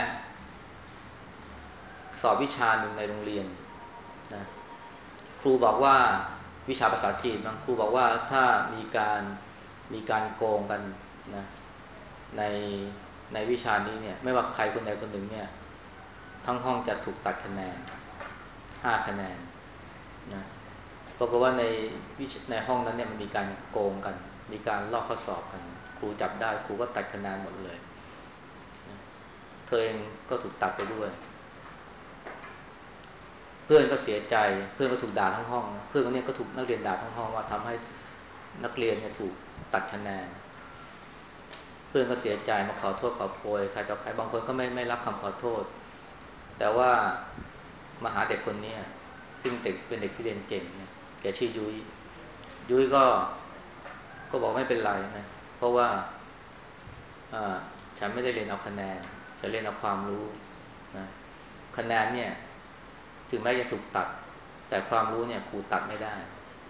สอบวิชาหนึ่งในโรงเรียนนะครูบอกว่าวิชาภาษาจีนบางครูบอกว่าถ้ามีการโกงกันนะในวิชานี้เนี่ยไม่ว่าใครคนใดคนหนึ่งเนี่ยทั้งห้องจะถูกตัดคะแนน5 คะแนนนะปรากฏว่าในห้องนั้นเนี่ยมันมีการโกงกันมีการลอกข้อสอบกันครูจับได้ครูก็ตัดคะแนนหมดเลยนะเธอเองก็ถูกตัดไปด้วยเพื่อนก็เสียใจเพื่อนก็ถูกด่าทั้งห้องเพื่อนคนนี้ก็ถูกนักเรียนด่าทั้งห้องว่าทำให้นักเรียนเนี่ยถูกตัดคะแนนเพื่อนก็เสียใจมาขอโทษขอโพยใครต่อใครบางคนก็ไม่รับคำขอโทษแต่ว่ามาหาเด็กคนนี้ซึ่งเป็นเด็กที่เรียนเก่งเนี่ยแกชื่อยุ้ยก็บอกไม่เป็นไรนะเพราะว่าฉันไม่ได้เรียนเอาคะแนนฉันเรียนเอาความรู้นะคะแนนเนี่ยถึงแม้จะถูกตัดแต่ความรู้เนี่ยครูตัดไม่ได้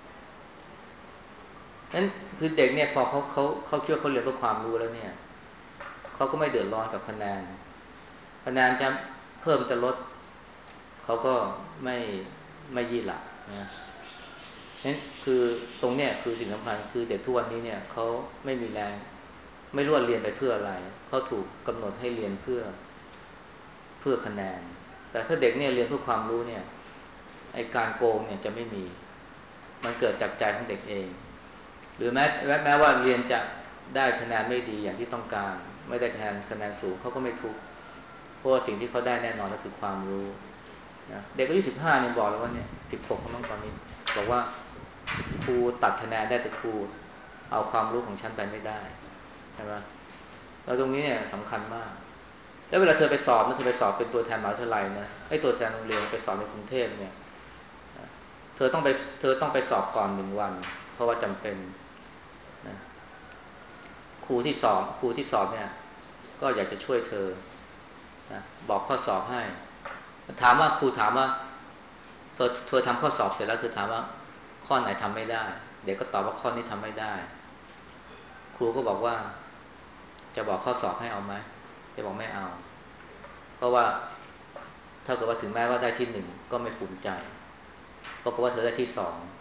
นั้นคือเด็กเนี่ยพอเขาคิดว่าเขาเรียนเพื่อความรู้แล้วเนี่ยเขาก็ไม่เดือดร้อนกับคะแนนจะเพิ่มจะลดเขาก็ไม่ยี่หละนะนั้นคือตรงเนี้ยคือสิ่งสำคัญคือเด็กทุกวันนี้เนี่ยเขาไม่มีแรงไม่รู้ว่าเรียนไปเพื่ออะไรเขาถูกกำหนดให้เรียนเพื่อคะแนนแต่ถ้าเด็กเนี่ยเรียนเพื่อความรู้เนี่ยไอ้การโกงเนี่ยจะไม่มีมันเกิดจากใจของเด็กเองหรือแม้ว่าเรียนจะได้คะแนนไม่ดีอย่างที่ต้องการไม่ได้คะแนนสูงเขาก็ไม่ทุกข์เพราะว่าสิ่งที่เขาได้แน่นอนก็คือความรู้นะเด็กอายุ15เนี่ยบอกแล้วว่าเนี่ย16เขาต้องตอนนี้บอกว่าครูตัดคะแนนได้แต่ครูเอาความรู้ของฉันไปไม่ได้ใช่ไหมแล้วตรงนี้เนี่ยสำคัญมากแล้วเวลาเธอไปสอบนะเธอไปสอบเป็นตัวแทนมหาวิทยาลัยนะไอ้ตัวแทนโรงเรียนไปสอบในกรุงเทพเนี่ยเธอต้องไปสอบก่อน1 วันเพราะว่าจำเป็นนะครูที่สอบเนี่ยก็อยากจะช่วยเธอนะบอกข้อสอบให้ถามว่าครูถามว่าเธอทำข้อสอบเสร็จแล้วเธอถามว่าข้อไหนทำไม่ได้เด็กก็ตอบว่าข้อนี้ทำไม่ได้ครูก็บอกว่าจะบอกข้อสอบให้เอาไหมจะบอกไม่เอาเพราะว่าถ้าเกิดว่าถึงแม้ว่าได้ที่1ก็ไม่ภูมิใจเพราะว่าเธอได้ที่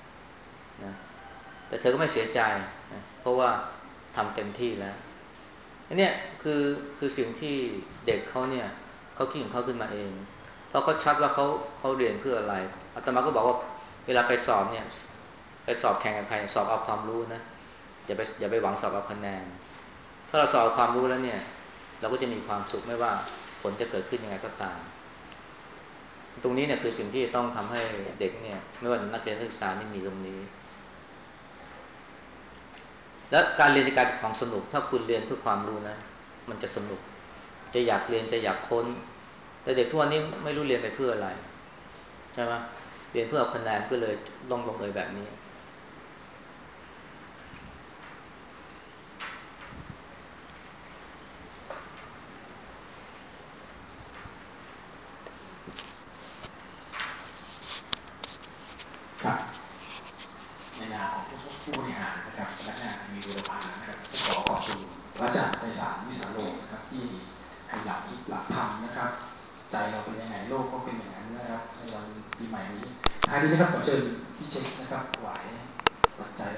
2นะแต่เธอก็ไม่เสียใจนะเพราะว่าทำเต็มที่แล้วอันนี้คือสิ่งที่เด็กเขาเนี่ยเขาคิดของเขาขึ้นมาเองเพราะเขาชัดว่าเขาเรียนเพื่ออะไรอาตมาก็บอกว่าเวลาไปสอบเนี่ยไปสอบแข่งกับใครสอบเอาความรู้นะอย่าไปหวังสอบเอาคะแนนถ้าเราสอบความรู้แล้วเนี่ยเราก็จะมีความสุขไม่ว่าผลจะเกิดขึ้นยังไงก็ตามตรงนี้เนี่ยคือสิ่งที่ต้องทำให้เด็กเนี่ยไม่ว่านักเรียนนักศึกษานี่มีตรงนี้และการเรียนในการของสนุกถ้าคุณเรียนเพื่อความรู้นะมันจะสนุกจะอยากเรียนจะอยากค้นแต่เด็กทุกวันนี้ไม่รู้เรียนไปเพื่ออะไรใช่ไหมเรียนเพื่อเอาคะแนนก็เลยลงเอยแบบนี้ครับในนามของผู้บริหารนะครับพนักงานมีบุรพานะครับขอขอบคุณอาจารย์ไพศาลวิสาโรจน์นะครับที่ให้หลักคิดหลักธรรมนะครับใจเราเป็นยังไงโลกก็เป็นอย่างนั้นนะครับในวันปีใหม่นี้ท้ายนี้นะครับขอเชิญพี่เช็คนะครับถวายปัจจัย